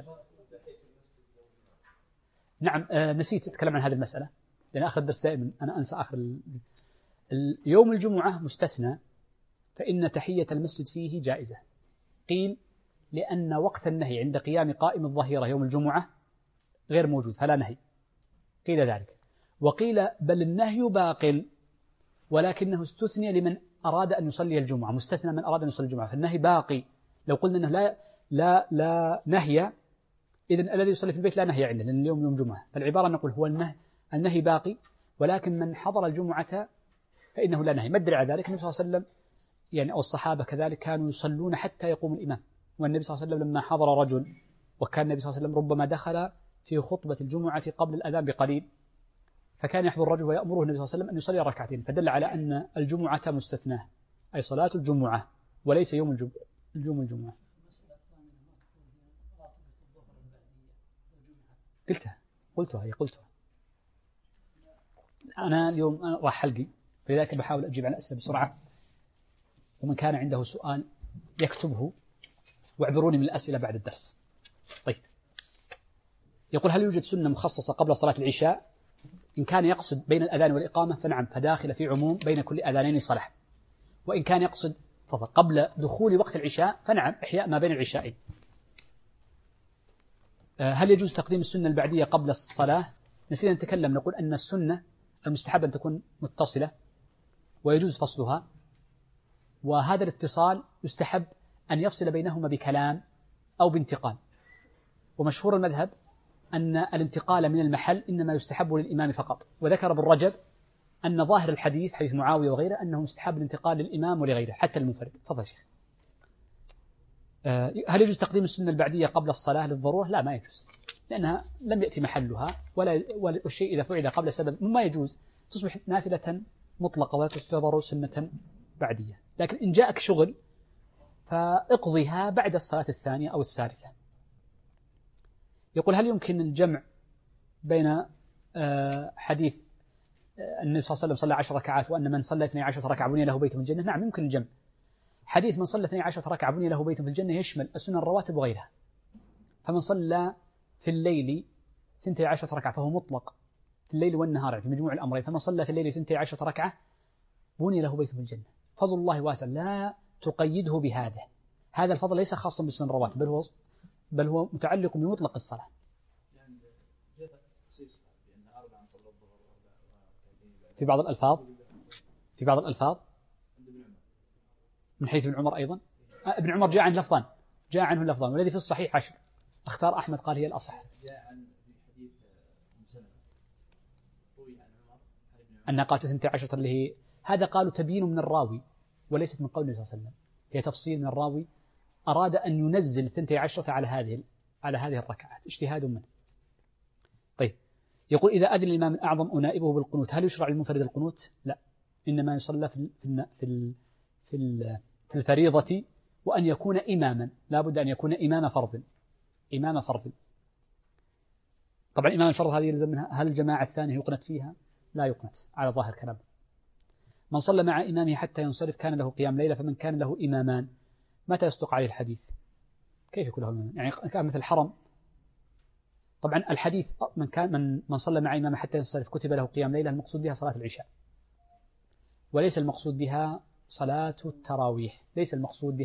نعم نسيت أتكلم عن هذه المسألة لأن آخر الدرس دائما أنا أنسى آخر يوم الجمعة مستثنى، فإن تحية المسجد فيه جائزة. قيل لأن وقت النهي عند قيام قائم الظهيرة يوم الجمعة غير موجود فلا نهي، قيل ذلك. وقيل بل النهي باق ولكنه استثني لمن أراد أن يصلي الجمعة، مستثنى من أراد أن يصلي الجمعة، فالنهي باقي. لو قلنا أنه لا نهي إذن الذي يصلي في البيت لا نهي عنده لأن اليوم يوم جمعة، فالعبارة نقول هو النهي باقي ولكن من حضر الجمعة فإنه لا نهي. ما الدليل على ذلك؟ النبي صلى الله عليه وسلم يعني أو الصحابة كذلك كانوا يصلون حتى يقوم الإمام، والنبي صلى الله عليه وسلم لما حضر رجل وكان النبي صلى الله عليه وسلم ربما دخل في خطبة الجمعة قبل الأذان بقليل، فكان يحضر الرجل ويأمره النبي صلى الله عليه وسلم أن يصلي ركعتين، فدل على أن الجمعة مستثناة أي صلاة الجمعة وليس يوم الجمعة. قلتها أنا اليوم راح حلقي، فلذلك بحاول أجيب عن الأسئلة بسرعة، ومن كان عنده سؤال يكتبه، واعذروني من الأسئلة بعد الدرس. طيب، يقول هل يوجد سنة مخصصة قبل صلاة العشاء؟ إن كان يقصد بين الأذان والإقامة فنعم، فداخل في عموم بين كل أذانين صلاة. وإن كان يقصد قبل دخول وقت العشاء فنعم، إحياء ما بين العشاءين. هل يجوز تقديم السنة البعدية قبل الصلاة؟ نسينا نتكلم، نقول أن السنة المستحب أن تكون متصلة ويجوز فصلها، وهذا الاتصال يستحب أن يفصل بينهما بكلام أو بانتقال. ومشهور المذهب أن الانتقال من المحل إنما يستحب للإمام فقط. وذكر ابن رجب أن ظاهر الحديث حديث معاوية وغيره أنه مستحب الانتقال للإمام ولغيره حتى المنفرد. تفضل شيخ. هل يجوز تقديم السنة البعدية قبل الصلاة للضرورة؟ لا، ما يجوز، لأنها لم يأتي محلها، والشيء إذا فعل قبل سبب ما يجوز، تصبح نافلة مطلقة ولا تعتبر سنة بعدية. لكن إن جاءك شغل فاقضيها بعد الصلاة الثانية أو الثالثة. يقول هل يمكن الجمع بين حديث النبي صلى الله عليه وسلم صلى 10 ركعات وأن من صلى 12 ركعة بني له بيت في الجنة؟ نعم، يمكن الجمع. حديث من صلى 12 ركعة بني له بيت في الجنة يشمل السنن الرواتب وغيرها. فمن صلى في الليل 12 ركعة فهو مطلق في الليل والنهار في مجموع الأمرين. فمن صلى في الليل 12 ركعة بني له بيت في الجنة. فضل الله واسع، لا تقيده بهذا. هذا الفضل ليس خاصا بالسنن الرواتب، بل هو متعلق بمطلق الصلاة. في بعض الألفاظ من حيث ابن عمر أيضا. ابن عمر جاء عنه لفظان، والذي في الصحيح 10. اختار أحمد قال هي الأصح. أن قالت 12 اللي هي هذا قالوا تبيين من الراوي وليست من قول النبي صلى الله عليه وسلم، هي تفصيل من الراوي أراد أن ينزل 12 على هذه الركعات، اجتهاد منه. طيب، يقول إذا أذن الإمام الأعظم أنائبه بالقنوت هل يشرع للمنفرد القنوت؟ لا، إنما يصلى في الفريضة، وأن يكون إماما، لا بد أن يكون إمام فرض. طبعا إمام الفرض هذه يلزم منها. هل الجماعة الثانية يقنت فيها؟ لا يقنت على ظاهر كلام. من صلى مع إمامه حتى ينصرف كان له قيام ليلة، فمن كان له إمامان متى يصدق عليه الحديث؟ كيف يكون له إمامان؟ يعني كان مثل الحرم. طبعا الحديث من صلى مع إمامه حتى ينصرف كتب له قيام ليلة، المقصود بها صلاة العشاء، وليس المقصود بها صلاة التراويح. ليس المقصود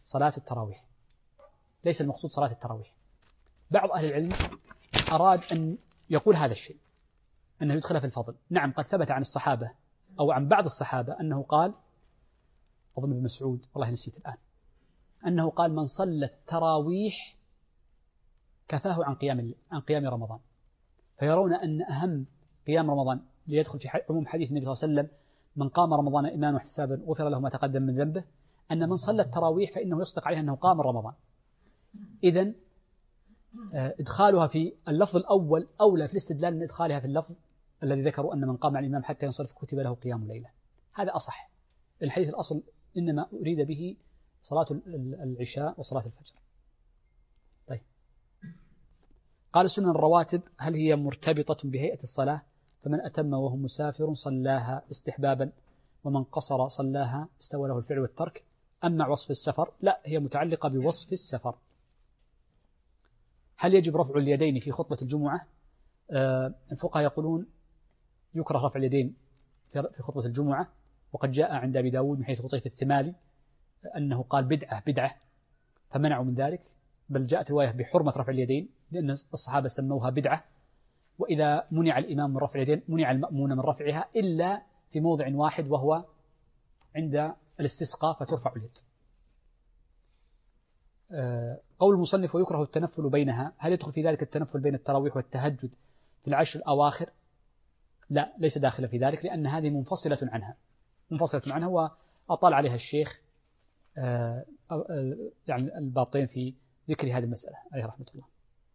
صلاة التراويح. بعض أهل العلم أراد أن يقول هذا الشيء، أنه يدخل في الفضل. نعم، قد ثبت عن الصحابة أو عن بعض الصحابة أنه قال، أظن ابن مسعود والله نسيت الآن، أنه قال من صلى التراويح كفاه عن قيام رمضان. فيرون أن أهم قيام رمضان ليدخل في عموم حديث النبي صلى الله عليه وسلم من قام رمضان إيمانا واحتسابا غفر له ما تقدم من ذنبه، أن من صلى التراويح فإنه يصدق عليه أنه قام رمضان. إذن إدخالها في اللفظ الأول أولى في الاستدلال من إدخالها في اللفظ الذي ذكروا أن من قام على الإمام حتى ينصرف كتب له قيام ليلة. هذا أصح. الحديث الأصل إنما أريد به صلاة العشاء وصلاة الفجر. طيب، قال السنن الرواتب هل هي مرتبطة بهيئة الصلاة؟ فمن أتم وهو مسافر صلاها استحبابا، ومن قصر صلاها استوى له الفعل والترك. أما وصف السفر لا، هي متعلقة بوصف السفر. هل يجب رفع اليدين في خطبة الجمعة؟ الفقهاء يقولون يكره رفع اليدين في خطبة الجمعة، وقد جاء عند أبي داود من حيث قطيف الثمالي أنه قال بدعة فمنعوا من ذلك، بل جاءت رواية بحرمة رفع اليدين لأن الصحابة سموها بدعة. وإذا منع الإمام من رفع اليدين منع المأمون من رفعها إلا في موضع واحد وهو عند الاستسقاء فترفع اليد. قول المصنف ويكره التنفل بينها، هل يدخل في ذلك التنفل بين التراويح والتهجد في العشر الأواخر؟ لا، ليس داخل في ذلك، لأن هذه منفصلة عنها وأطال عليها الشيخ يعني الباطين في ذكر هذه المسألة عليه رحمة الله.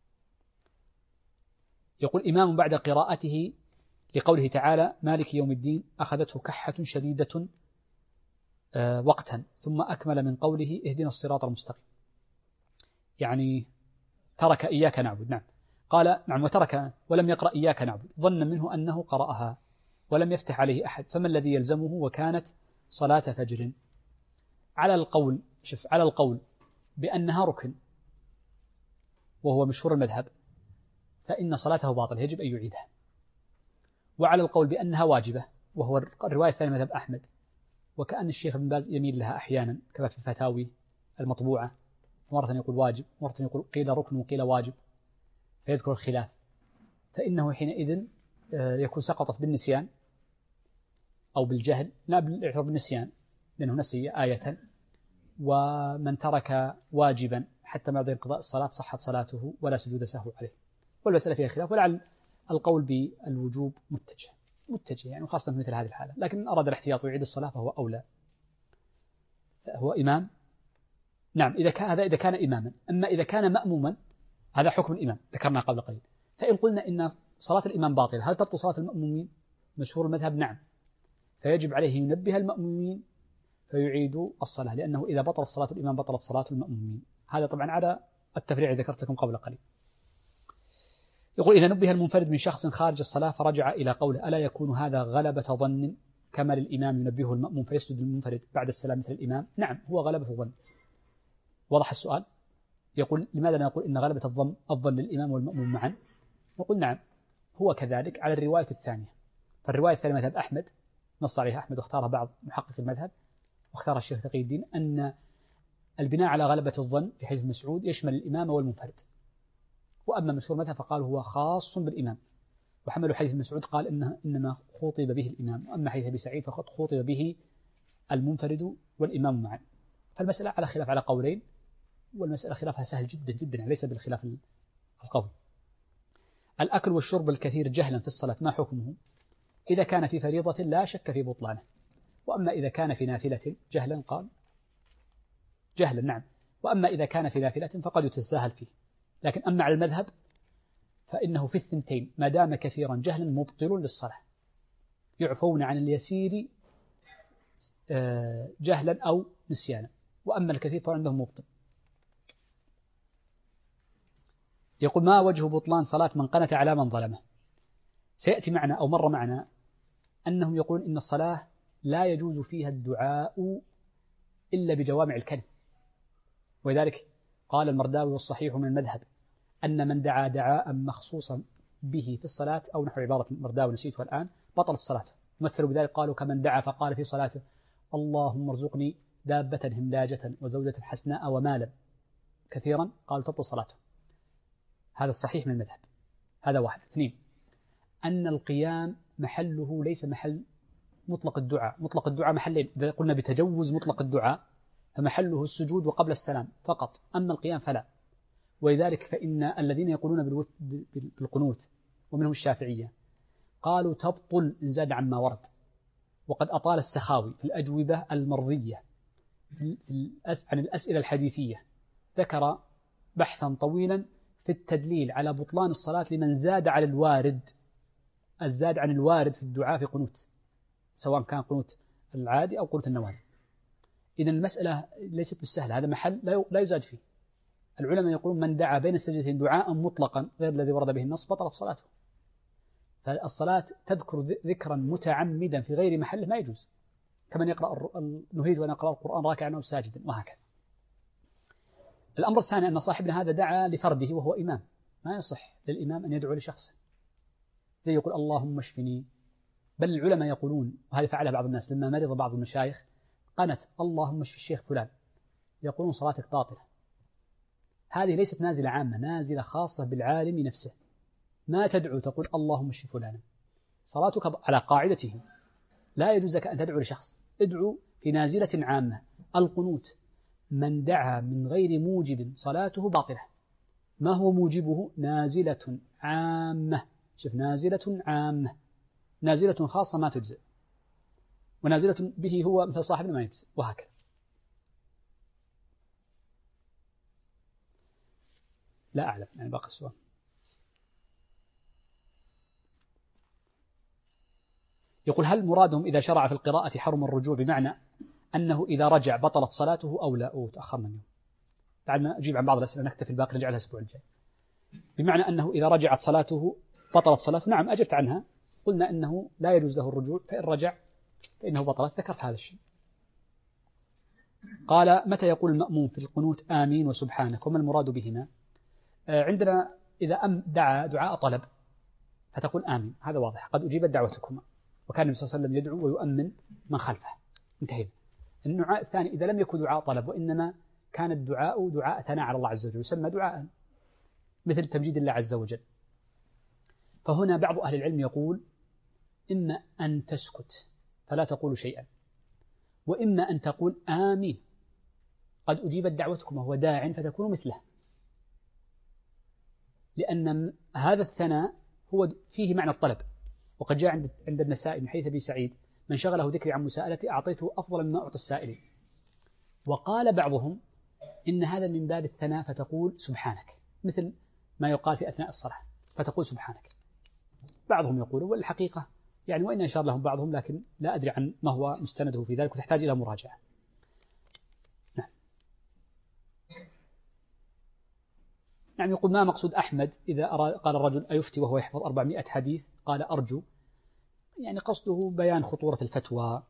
يقول إمام بعد قراءته لقوله تعالى مالك يوم الدين أخذته كحة شديدة وقتا، ثم أكمل من قوله اهدنا الصراط المستقيم، يعني ترك إياك نعبد. نعم، قال نعم وترك ولم يقرأ إياك نعبد، ظن منه أنه قرأها ولم يفتح عليه أحد، فما الذي يلزمه؟ وكانت صلاة فجر. على القول بأنها ركن وهو مشهور المذهب فإن صلاته باطلة يجب أن يعيدها. وعلى القول بأنها واجبة وهو الرواية الثانية مذهب أحمد، وكأن الشيخ ابن باز يميل لها أحيانا كما في الفتاوي المطبوعة، مرة يقول واجب، مرة يقول قيل ركن وقيل واجب، فيذكر الخلاف، فإنه حينئذ يكون سقطت بالنسيان أو بالجهل، لا بالاعتراف بالنسيان لأنه نسي آية. ومن ترك واجبا حتى بعد انقضاء الصلاة صحت صلاته ولا سجود سهو عليه. والمسألة فيها خلاف، ولعل القول بالوجوب متجه يعني خاصة في مثل هذه الحالة، لكن أراد الاحتياط ويعيد الصلاة فهو أولى. هو إمام، نعم إذا كان إماما. أما إذا كان مأموما هذا حكم الإمام ذكرنا قبل قليل. فإن قلنا إن صلاة الإمام باطلة هل تبطل صلاة المأمومين؟ مشهور المذهب نعم، فيجب عليه ينبه المأمومين فيعيدوا الصلاة، لأنه إذا بطلت صلاة الإمام بطلت صلاة المأمومين. هذا طبعا على التفريع ذكرت لكم قبل قليل. يقول إذا نبه المنفرد من شخص خارج الصلاة فرجع إلى قوله ألا يكون هذا غلبة ظن كما للإمام ينبهه المأموم فيسجد المنفرد بعد السلام مثل الإمام؟ نعم هو غلبة ظن. وضح السؤال؟ يقول لماذا نقول إن غلبة الظن للإمام والمأموم معا؟ نقول نعم هو كذلك على الرواية الثانية. فالرواية الثانية مذهب أحمد نص عليها أحمد واختارها بعض محقق المذهب واختار الشيخ تقي الدين أن البناء على غلبة الظن في حديث مسعود يشمل الإمام والمنفرد. وأما مشهور المذهب فقال هو خاص بالإمام، وحملوا حديث مسعود قال إنما خطب به الإمام، وأما حديث أبي سعيد فقد خطب به المنفرد والإمام معا. فالمسألة على خلاف على قولين، والمسألة خلافها سهل جدا جدا ليس بالخلاف القوي. الأكل والشرب الكثير جهلا في الصلاة ما حكمه؟ إذا كان في فريضة لا شك في بطلانه، وأما إذا كان في نافلة جهلا قال جهلا نعم، وأما إذا كان في نافلة فقد يتساهل فيه. لكن أما على المذهب فإنه في الثنتين ما دام كثيرا جهلا مبطل للصلاة، يعفون عن اليسير جهلا أو نسيانا، وأما الكثير فعندهم مبطل. يقول ما وجه بطلان صلاة من قنت على من ظلمه؟ سيأتي معنا أو مر معنا أنهم يقولون إن الصلاة لا يجوز فيها الدعاء إلا بجوامع الكلم، ولذلك قال المرداوي والصحيح من المذهب أن من دعا دعاء مخصوصا به في الصلاة أو نحو عبارة المرداوي نسيتها الآن بطلت الصلاة. مثلوا بذلك قالوا كمن دعا فقال في صلاته اللهم ارزقني دابة هملاجة وزوجة حسناء ومالا كثيرا، قالوا تبطل صلاته. هذا الصحيح من المذهب. هذا واحد. اثنين أن القيام محله ليس محل مطلق الدعاء. مطلق الدعاء محلين، إذا قلنا بتجوز مطلق الدعاء فمحله السجود وقبل السلام فقط، أما القيام فلا. ولذلك فإن الذين يقولون بالقنوت ومنهم الشافعية قالوا تبطل إن زاد عما ورد. وقد أطال السخاوي في الأجوبة المرضية عن الأسئلة الحديثية ذكر بحثا طويلا في التدليل على بطلان الصلاة لمن زاد على الوارد، الزاد عن الوارد في الدعاء في قنوت، سواء كان قنوت العادي أو قنوت النوازل. إذن المسألة ليست بالسهلة، هذا محل لا يزاد فيه. العلماء يقولون من دعا بين السجدتين دعاء مطلقا غير الذي ورد به النص بطلت صلاته. فالصلاة تذكر ذكرا متعمدا في غير محله ما يجوز، كمن يقرأ نهيت وأن أقرأ القرآن راكعا أو ساجدا وهكذا. الأمر الثاني أن صاحبنا هذا دعا لفرده وهو إمام، ما يصح للإمام أن يدعو لشخصه زي يقول اللهم اشفني. بل العلماء يقولون، وهذا فعله بعض الناس لما مرض بعض المشايخ قنت اللهم اشف الشيخ فلان، يقولون صلاتك باطلة. هذه ليست نازلة عامة، نازلة خاصة بالعالم نفسه. ما تدعو تقول اللهم اشف فلانا، صلاتك على قاعدته لا يجوز لك أن تدعو لشخص، ادعو في نازلة عامة. القنوت من دعا من غير موجب صلاته باطلة. ما هو موجبه؟ نازلة عامة. شوف، نازلة عامة، نازلة خاصة ما تجزئ، ونازلة به هو مثل صاحبنا ما يجزئ، وهكذا. لا أعلم يعني باقي السؤال. يقول هل مرادهم إذا شرع في القراءة حرم الرجوع بمعنى أنه إذا رجع بطلت صلاته أو لا؟ تأخرنا اليوم، بعدنا أجيب عن بعض الأسئلة نكتفي، الباقي نجعلها الأسبوع الجاي. بمعنى أنه إذا رجعت صلاته بطلت صلاته، نعم أجبت عنها، قلنا أنه لا يجوز له الرجوع، فإن رجع فإنه بطلت، ذكرت هذا الشيء. قال متى يقول المأموم في القنوت آمين وسبحانك وما المراد بهما؟ عندنا إذا دعا دعاء طلب فتقول آمين، هذا واضح، قد أجيبت دعوتكما، وكان النبي صلى الله عليه وسلم يدعو ويؤمن من خلفه. انتهينا. النوع الثاني إذا لم يكن دعاء طلب وإنما كان الدعاء دعاء ثناء على الله عز وجل، يسمى دعاء مثل تمجيد الله عز وجل. فهنا بعض أهل العلم يقول إما أن تسكت فلا تقول شيئا، وإما أن تقول آمين قد أجيبت دعوتكم وهو داع فتكون مثله، لأن هذا الثناء هو فيه معنى الطلب. وقد جاء عند النسائي من حديث أبي سعيد من شغله ذكري عن مساءلتي أعطيته أفضل مما أعطي السائلين. وقال بعضهم إن هذا من باب الثناء فتقول سبحانك، مثل ما يقال في أثناء الصلاة فتقول سبحانك. بعضهم يقول، والحقيقة يعني وإن أشار لهم بعضهم لكن لا أدري عن ما هو مستنده في ذلك وتحتاج إلى مراجعة. نعم. يقول ما مقصود أحمد إذا قال الرجل أيفتي وهو يحفظ 400 حديث؟ قال أرجو، يعني قصده بيان خطورة الفتوى.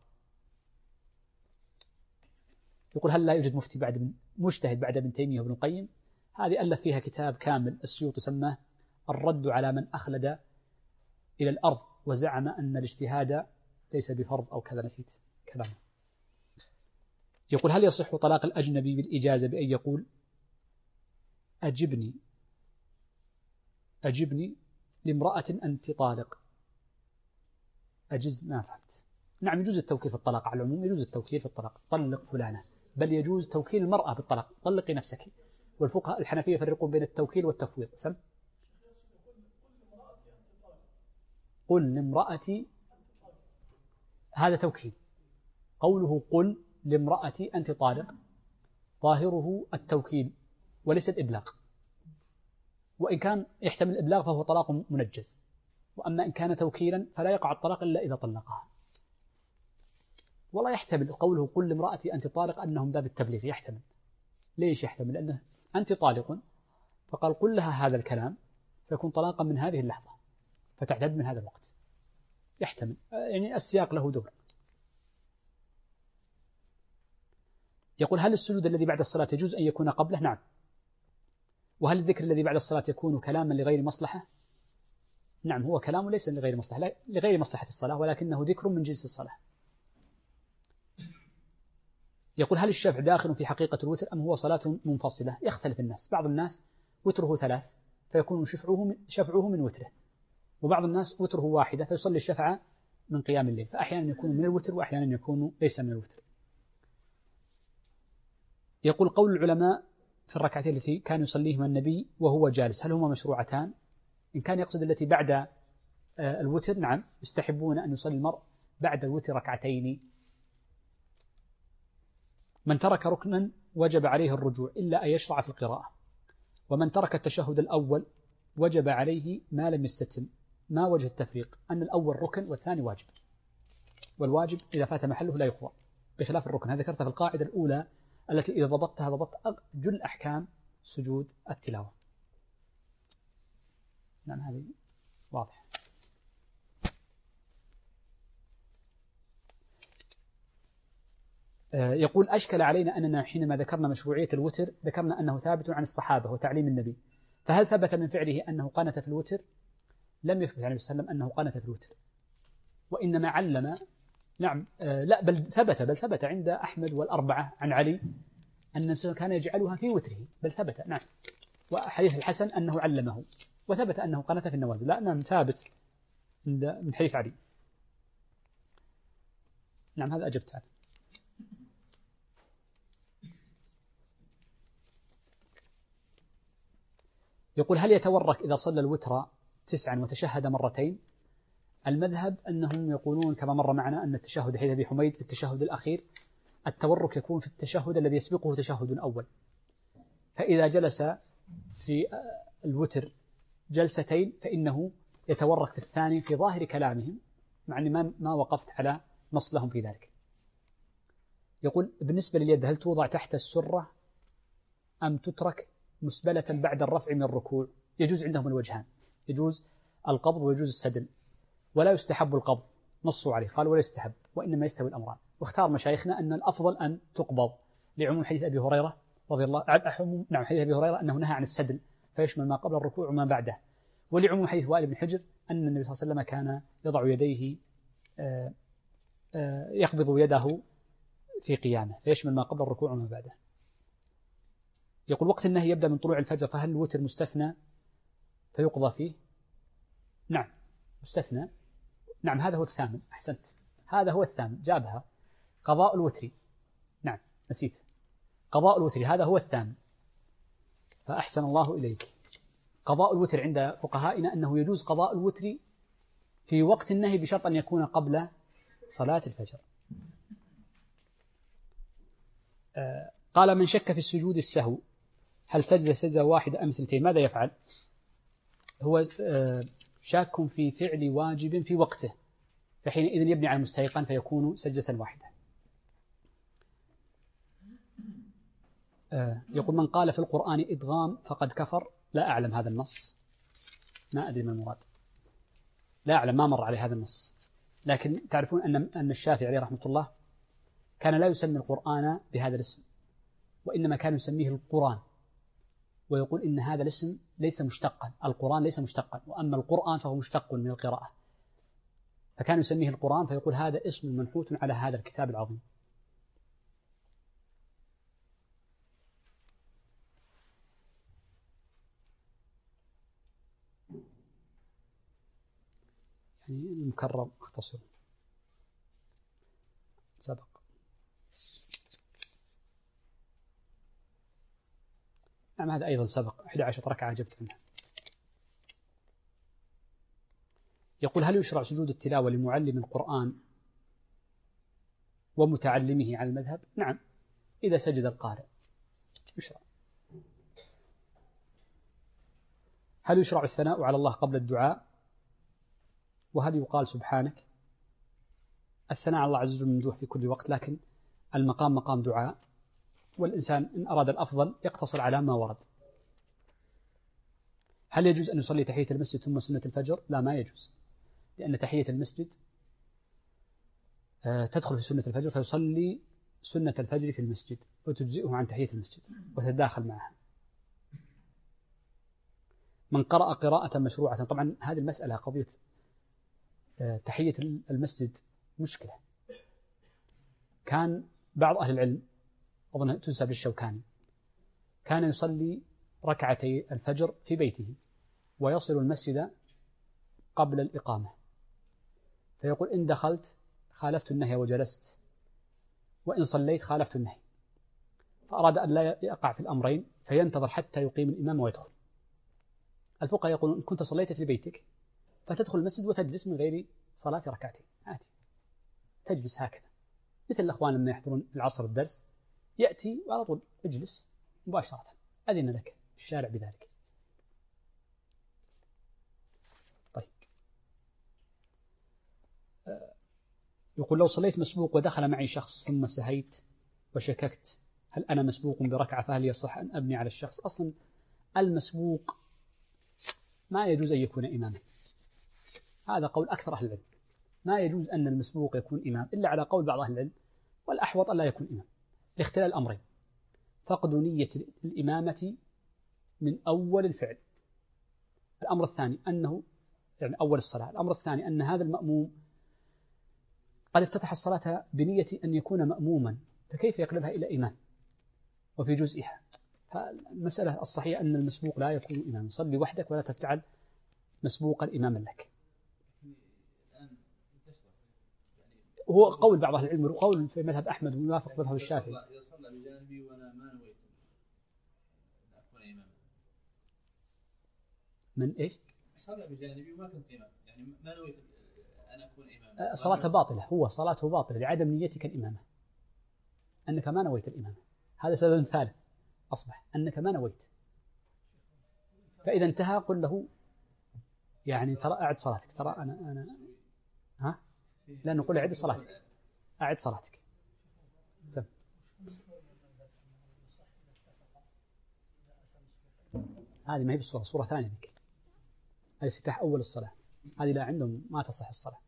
يقول هل لا يوجد مجتهد بعد ابن تيمية وابن القيم؟ هذه ألف فيها كتاب كامل السيوطي سماه الرد على من أخلد إلى الأرض وزعم أن الاجتهاد ليس بفرض أو كذا، نسيت كلامه. يقول هل يصح طلاق الأجنبي بالإجازة بأن يقول أجبني لامرأة أنت طالق؟ ما فهمت. نعم يجوز التوكيل في الطلاق، على العموم يجوز التوكيل في الطلاق، طلق فلانة، بل يجوز توكيل المرأة بالطلاق، طلقي نفسك. والفقهاء الحنفية يفرقون بين التوكيل والتفويض. قل لامرأتي هذا توكيل، قوله قل لامرأتي أنت طالق ظاهره التوكيل وليس الإبلاغ، وإن كان يحتمل الإبلاغ فهو طلاق منجز، وأما إن كان توكيلا فلا يقع الطلاق إلا إذا طلقها. والله يحتمل قوله قل لامرأتي أنت طالق أنه من باب التبليغ، يحتمل. ليش يحتمل؟ لأنه أنت طالق فقال قل لها هذا الكلام فيكون طلاقا من هذه اللحظة فتعتد من هذا الوقت، يحتمل، يعني السياق له دور. يقول هل السجود الذي بعد الصلاة يجوز أن يكون قبله؟ نعم. وهل الذكر الذي بعد الصلاة يكون كلاما لغير مصلحة؟ نعم، هو كلام ليس لغير مصلحة، لا لغير مصلحة الصلاة، ولكنه ذكر من جنس الصلاة. يقول هل الشفع داخل في حقيقة الوتر أم هو صلاة منفصلة؟ يختلف الناس، بعض الناس وتره 3 فيكون شفعه من وتره، وبعض الناس وتره 1 فيصلي الشفع من قيام الليل، فأحيانا يكون من الوتر وأحيانا يكون ليس من الوتر. يقول قول العلماء في الركعتين التي كان يصليهما النبي وهو جالس هل هما مشروعتان؟ إن كان يقصد التي بعد الوتر نعم، يستحبون أن يصلي المرء بعد الوتر 2. من ترك ركنا وجب عليه الرجوع إلا أن يشرع في القراءة، ومن ترك التشهد الأول وجب عليه ما لم يستتم. ما وجه التفريق؟ أن الأول ركن والثاني واجب، والواجب إذا فات محله لا يقضى بخلاف الركن. هذا ذكرتها في القاعدة الأولى التي إذا ضبطتها ضبطت جل أحكام سجود التلاوة. نعم هذه واضح. يقول أشكل علينا أننا حينما ذكرنا مشروعية الوتر ذكرنا أنه ثابت عن الصحابة وتعليم النبي، فهل ثبت من فعله أنه قنت في الوتر؟ لم يثبت عن النبي صلى الله عليه وسلم أنه قنت في الوتر، وإنما علم. نعم لا بل ثبت عند أحمد والأربعة عن علي أن كان يجعلها في وتره، بل ثبت. نعم. وحديث الحسن أنه علمه، وثبت أنه قنت في النوازل. لا نعم ثابت من حديث علي. نعم هذا أجبت عنه. يقول هل يتورك إذا صلى الوتر 9 وتشهد 2 مرتين؟ المذهب أنهم يقولون كما مر معنا أن التشهد حديث أبي حميد في التشهد الأخير التورك يكون في التشهد الذي يسبقه تشهد أول، فإذا جلس في الوتر 2 فإنه يتورك في الثاني في ظاهر كلامهم، مع أني ما وقفت على نص لهم في ذلك. يقول بالنسبة لليد هل توضع تحت السرة أم تترك مسبلة بعد الرفع من الركوع؟ يجوز عندهم الوجهان، يجوز القبض ويجوز السدل، ولا يستحب القبض، نصوا عليه قال ولا يستحب، وإنما يستوي الأمران. واختار مشايخنا أن الأفضل أن تقبض لعموم حديث أبي هريرة رضي الله عنه. نعم حديث أبي هريرة أنه نهى عن السدل فيشمل ما قبل الركوع وما بعده. ولعموم حديث وائل بن حجر أن النبي صلى الله عليه وسلم كان يضع يديه يقبض يده في قيامه، فيشمل ما قبل الركوع وما بعده. يقول وقت النهي يبدأ من طلوع الفجر، فهل الوتر مستثنى فيقضى فيه؟ نعم مستثنى. نعم هذا هو الثامن، أحسنت، هذا هو الثامن، جابها قضاء الوتر. نعم نسيت، قضاء الوتر هذا هو الثامن، فأحسن الله إليك. قضاء الوتر عند فقهائنا أنه يجوز قضاء الوتر في وقت النهي بشرط أن يكون قبل صلاة الفجر. قال من شك في السجود السهو هل سجد سجدة واحدة أم اثنتين ماذا يفعل؟ هو شاك في فعل واجب في وقته، فحينئذ يبني على المستيقن فيكون سجدة واحدة. يقول من قال في القرآن إدغام فقد كفر. لا أعلم هذا النص، ما أدري ما المراد، لا أعلم، ما مر علي هذا النص. لكن تعرفون أن الشافعي عليه رحمة الله كان لا يسمي القرآن بهذا الاسم، وإنما كان يسميه القرآن، ويقول إن هذا الاسم ليس مشتقا، القرآن ليس مشتقا، وأما القرآن فهو مشتق من القراءة، فكان يسميه القرآن، فيقول هذا اسم منحوت على هذا الكتاب العظيم. يعني المكرر اختصر سبق. نعم هذا أيضا سبق، 11 ركعة أجبت عنها. يقول هل يشرع سجود التلاوة لمعلم القرآن ومتعلمه على المذهب؟ نعم إذا سجد القارئ يشرع. هل يشرع الثناء على الله قبل الدعاء؟ وهل يقال سبحانك؟ الثناء على الله عز وجل ممدوح في كل وقت، لكن المقام مقام دعاء، والإنسان إن أراد الأفضل يقتصر على ما ورد. هل يجوز أن يصلي تحية المسجد ثم سنة الفجر؟ لا ما يجوز، لأن تحية المسجد تدخل في سنة الفجر، فيصلي سنة الفجر في المسجد وتجزئه عن تحية المسجد وتتداخل معها. من قرأ قراءة مشروعة، طبعا هذه المسألة قضية تحية المسجد مشكلة. كان بعض أهل العلم أظن تنسب للشوكاني كان يصلي ركعتي الفجر في بيته ويصل المسجد قبل الإقامة، فيقول إن دخلت خالفت النهي وجلست، وإن صليت خالفت النهي، فأراد أن لا يقع في الأمرين فينتظر حتى يقيم الإمام ويدخل. الفقهاء يقولون إن كنت صليت في بيتك فتدخل المسجد وتجلس من غير صلاة ركعتين عادي، تجلس هكذا مثل الأخوان لما يحضرون العصر الدرس يأتي وعلى طول اجلس مباشرة، أذن لك الشارع بذلك. طيب يقول لو صليت مسبوق ودخل معي شخص ثم سهيت وشككت هل أنا مسبوق بركعة فهل يصح أن أبني على الشخص؟ أصلا المسبوق ما يجوز أن يكون إماما، هذا قول أكثر أهل العلم، ما يجوز أن المسبوق يكون إمام إلا على قول بعض أهل العلم، والأحوط أن لا يكون إمام لاختلال الأمرين: فقد نية الإمامة من أول الفعل، الأمر الثاني أنه يعني أول الصلاة، الأمر الثاني أن هذا المأموم قد افتتح الصلاة بنية أن يكون مأموما، فكيف يقلبها إلى إمام وفي جزئها؟ فالمسألة الصحيحة أن المسبوق لا يكون إماما، صلي وحدك ولا تجعل مسبوقا إماما لك. هو قول بعض أهل العلم، وقول في مذهب أحمد ويوافق مذهب الشافعي. يصلى بجانبي وأنا ما نويت أن أكون إماما. من إيش؟ صلى بجانبي وما كنت إمام، يعني ما نويت أن أكون إماما. صلاته باطلة، هو صلاته باطلة لعدم نيتك الإمامة، أنك ما نويت الإمامة، هذا سبب ثالث أصبح أنك ما نويت. فإذا انتهى قل له يعني ترى أعد صلاتك، ترى أنا ها لا نقول أعد صلاتك، أعد صلاتك. سم. هذه ما هي بالصورة، صورة ثانية ذيك، هذه افتتاح أول الصلاة، هذه لا عندهم ما تصح الصلاة.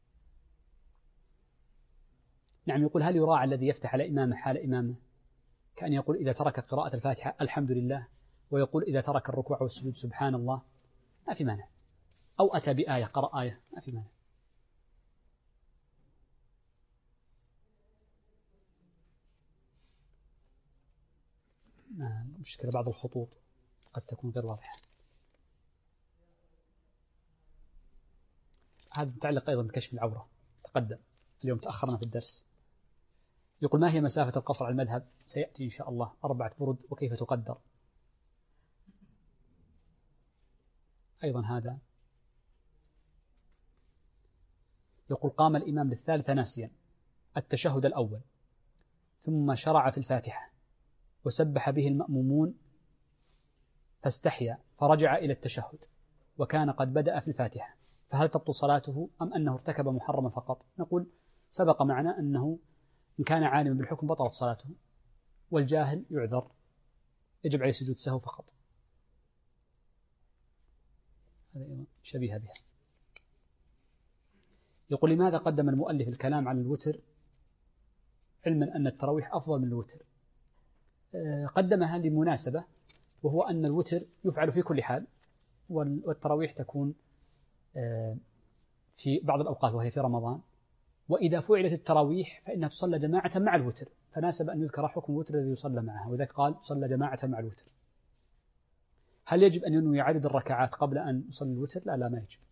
نعم يقول هل يراعى الذي يفتح على إمامه حال إمامه؟ كأن يقول إذا ترك قراءة الفاتحة الحمد لله، ويقول إذا ترك الركوع والسجود سبحان الله، ما في مانع. أو أتى بآية، قرأ آية، ما في مانع. مشكلة بعض الخطوط قد تكون غير واضحة. هذا متعلق أيضا بكشف العورة، تقدم اليوم، تأخرنا في الدرس. يقول ما هي مسافة القصر على المذهب؟ سيأتي إن شاء الله 4 برد، وكيف تقدر أيضا هذا. يقول قام الإمام للثالثة ناسيا التشهد الأول، ثم شرع في الفاتحة وسبح به المأمومون فاستحيا فرجع إلى التشهد وكان قد بدأ في الفاتحة، فهل تبطل صلاته أم أنه ارتكب محرما فقط؟ نقول سبق معنا أنه إن كان عالما بالحكم بطلت صلاته، والجاهل يعذر، يجب عليه سجود سهو فقط. هذا شبيه بها. يقول لماذا قدم المؤلف الكلام عن الوتر علما أن التراويح أفضل من الوتر؟ قدمها لمناسبة، وهو أن الوتر يفعل في كل حال، والتراويح تكون في بعض الأوقات وهي في رمضان، وإذا فعلت التراويح فإنها تصلى جماعة مع الوتر، فناسب أن يذكر حكم الوتر الذي يصلى معها، وذلك قال صلى جماعة مع الوتر. هل يجب أن ينوي عدد الركعات قبل أن يصلي الوتر؟ لا ما يجب.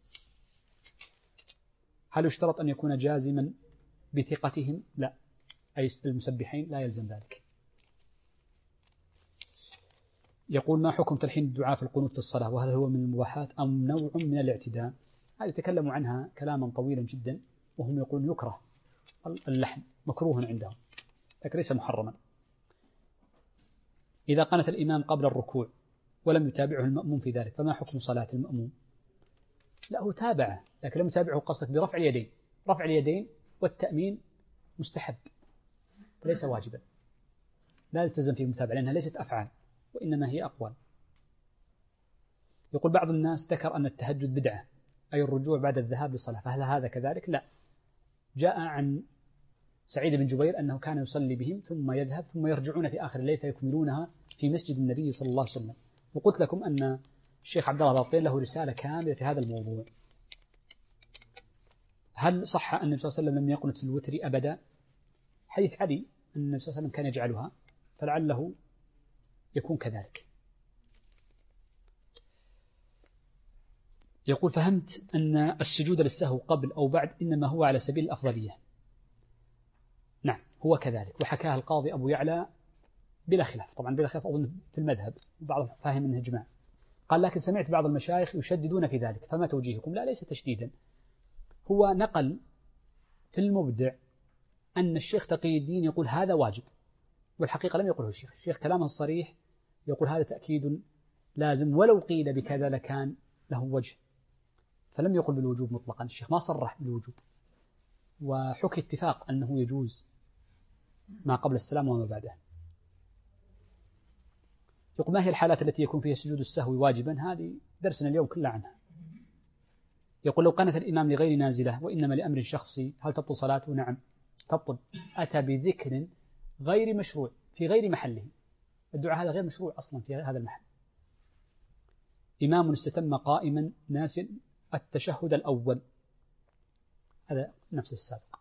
هل يشترط أن يكون جازما بثقتهم؟ لا، أي المسبحين لا يلزم ذلك. يقول ما حكم تلحين الدعاء في القنوت في الصلاة، وهل هو من المباحات أم نوع من الاعتداء؟ هذه تكلموا عنها كلاما طويلا جدا، وهم يقولون يكره اللحن، مكروه عندهم لكن ليس محرما. إذا قنت الإمام قبل الركوع ولم يتابعه المأموم في ذلك فما حكم صلاة المأموم؟ لا، هو تابعه لكن لم يتابعه قصدك برفع اليدين. رفع اليدين والتأمين مستحب ليس واجبا، لا يلتزم في المتابعة لأنها ليست أفعال وإنما هي أقوال. يقول بعض الناس ذكر أن التهجد بدعة، أي الرجوع بعد الذهاب للصلاة، فهل هذا كذلك؟ لا، جاء عن سعيد بن جبير أنه كان يصلي بهم ثم يذهب ثم يرجعون في آخر الليل فيكملونها في مسجد النبي صلى الله عليه وسلم. وقلت لكم أن الشيخ عبد الله باطين له رسالة كاملة في هذا الموضوع. هل صح أن النبي صلى الله عليه وسلم لم يقنت في الوتر أبدا؟ حديث علي أن النبي صلى الله عليه وسلم كان يجعلها، فلعله يكون كذلك. يقول فهمت أن السجود للسهو قبل أو بعد إنما هو على سبيل الأفضلية. نعم هو كذلك، وحكاها القاضي أبو يعلى بلا خلاف، طبعا بلا خلاف أظن في المذهب وبعضهم فاهم أنه إجماع. قال لكن سمعت بعض المشايخ يشددون في ذلك، فما توجيهكم؟ لا، ليس تشديدا، هو نقل في المبدع أن الشيخ تقي الدين يقول هذا واجب، والحقيقة لم يقله الشيخ كلامه الصريح يقول هذا تأكيد لازم، ولو قيل بكذا لكان له وجه، فلم يقل بالوجوب مطلقا. الشيخ ما صرح بالوجوب، وحكي اتفاق أنه يجوز ما قبل السلام وما بعده. يقول ما هي الحالات التي يكون فيها سجود السهو واجبا؟ هذه درسنا اليوم كله عنها. يقول لو قنت الإمام لغير نازلة وإنما لأمر شخصي هل تبطل صلاته؟ نعم تبطل. أتى بذكر غير مشروع في غير محله، الدعاء هذا غير مشروع أصلا في هذا المحل. إمام استتم قائما ناسيا التشهد الأول، هذا نفس السابق.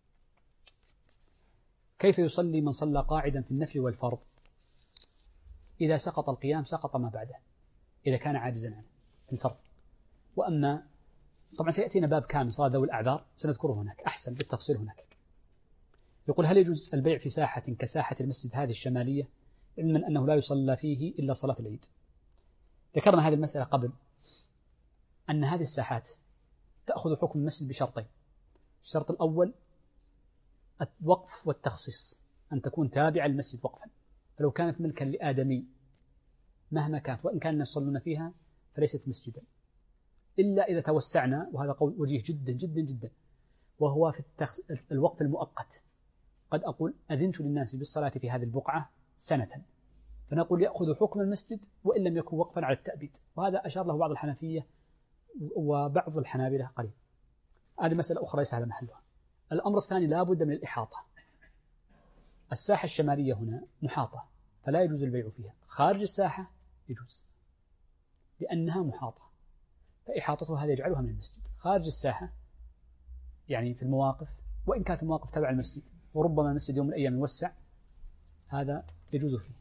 كيف يصلي من صلى قاعدا في النفل والفرض؟ إذا سقط القيام سقط ما بعده إذا كان عاجزا عنه في الفرض. وأما طبعا سيأتينا باب كامل صلاة ذوي الأعذار سنذكره هناك أحسن بالتفصيل هناك. يقول هل يجوز البيع في ساحة كساحة المسجد هذه الشمالية علما أنه لا يصلى فيه إلا صلاة العيد؟ ذكرنا هذه المسألة قبل، أن هذه الساحات تأخذ حكم المسجد بشرطين. الشرط الأول الوقف والتخصيص، أن تكون تابعة للمسجد وقفا، فلو كانت ملكا لآدمي مهما كانت وإن كانوا يصلون فيها فليست مسجدا، إلا إذا توسعنا، وهذا قول وجيه جدا جدا جدا، وهو في الوقف المؤقت. قد أقول أذنت للناس بالصلاة في هذه البقعة سنة، فنقول يأخذ حكم المسجد وإن لم يكن وقفا على التأبيد، وهذا أشار له بعض الحنفية وبعض الحنابلة قليل. هذه مسألة أخرى ليس هذا محلها. الأمر الثاني لا بد من الإحاطة. الساحة الشمالية هنا محاطة فلا يجوز البيع فيها. خارج الساحة يجوز لأنها محاطة، فإحاطتها هذا يجعلها من المسجد. خارج الساحة يعني في المواقف، وإن كانت المواقف تبع المسجد وربما المسجد يوم من الأيام يوسع، هذا يجوز فيه.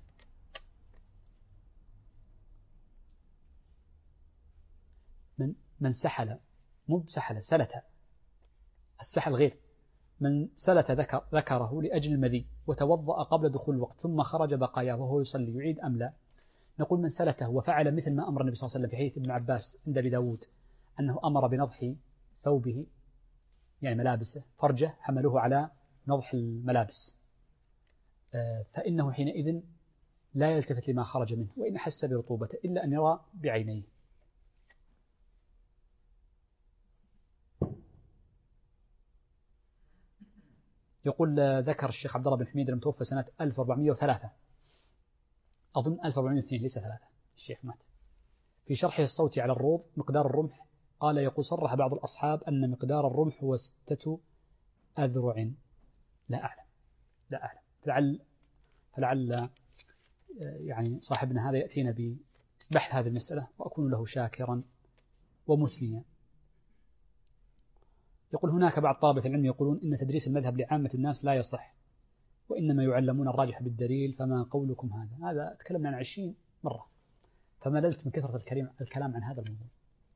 من سحل، مو بسحل، سلت. السحل غير. من سلت ذكره لأجل المذي وتوضأ قبل دخول الوقت ثم خرج بقاياه وهو يصلي، يعيد أم لا؟ نقول من سلته وفعل مثل ما أمر النبي صلى الله عليه وسلم في حديث ابن عباس عند أبي داود أنه أمر بنضح ثوبه يعني ملابسه، فرجه حملوه على نضح الملابس، فإنه حينئذ لا يلتفت لما خرج منه وإن حس برطوبته إلا أن يرى بعينيه. يقول ذكر الشيخ عبد الله بن حميد المتوفى سنة 1403، أظن 1402 ليس 3، الشيخ مات، في شرحه الصوتي على الروض مقدار الرمح قال يقول صرح بعض الأصحاب أن مقدار الرمح هو 6 أذرع. لا أعلم فلعل يعني صاحبنا هذا يأتينا ببحث هذه المسألة وأكون له شاكرا ومثنيا. يقول هناك بعض طلبة العلم يقولون إن تدريس المذهب لعامة الناس لا يصح وإنما يعلمون الراجح بالدليل، فما قولكم هذا تكلمنا عن 20 مرة فمللت من كثرة الكلام عن هذا الموضوع.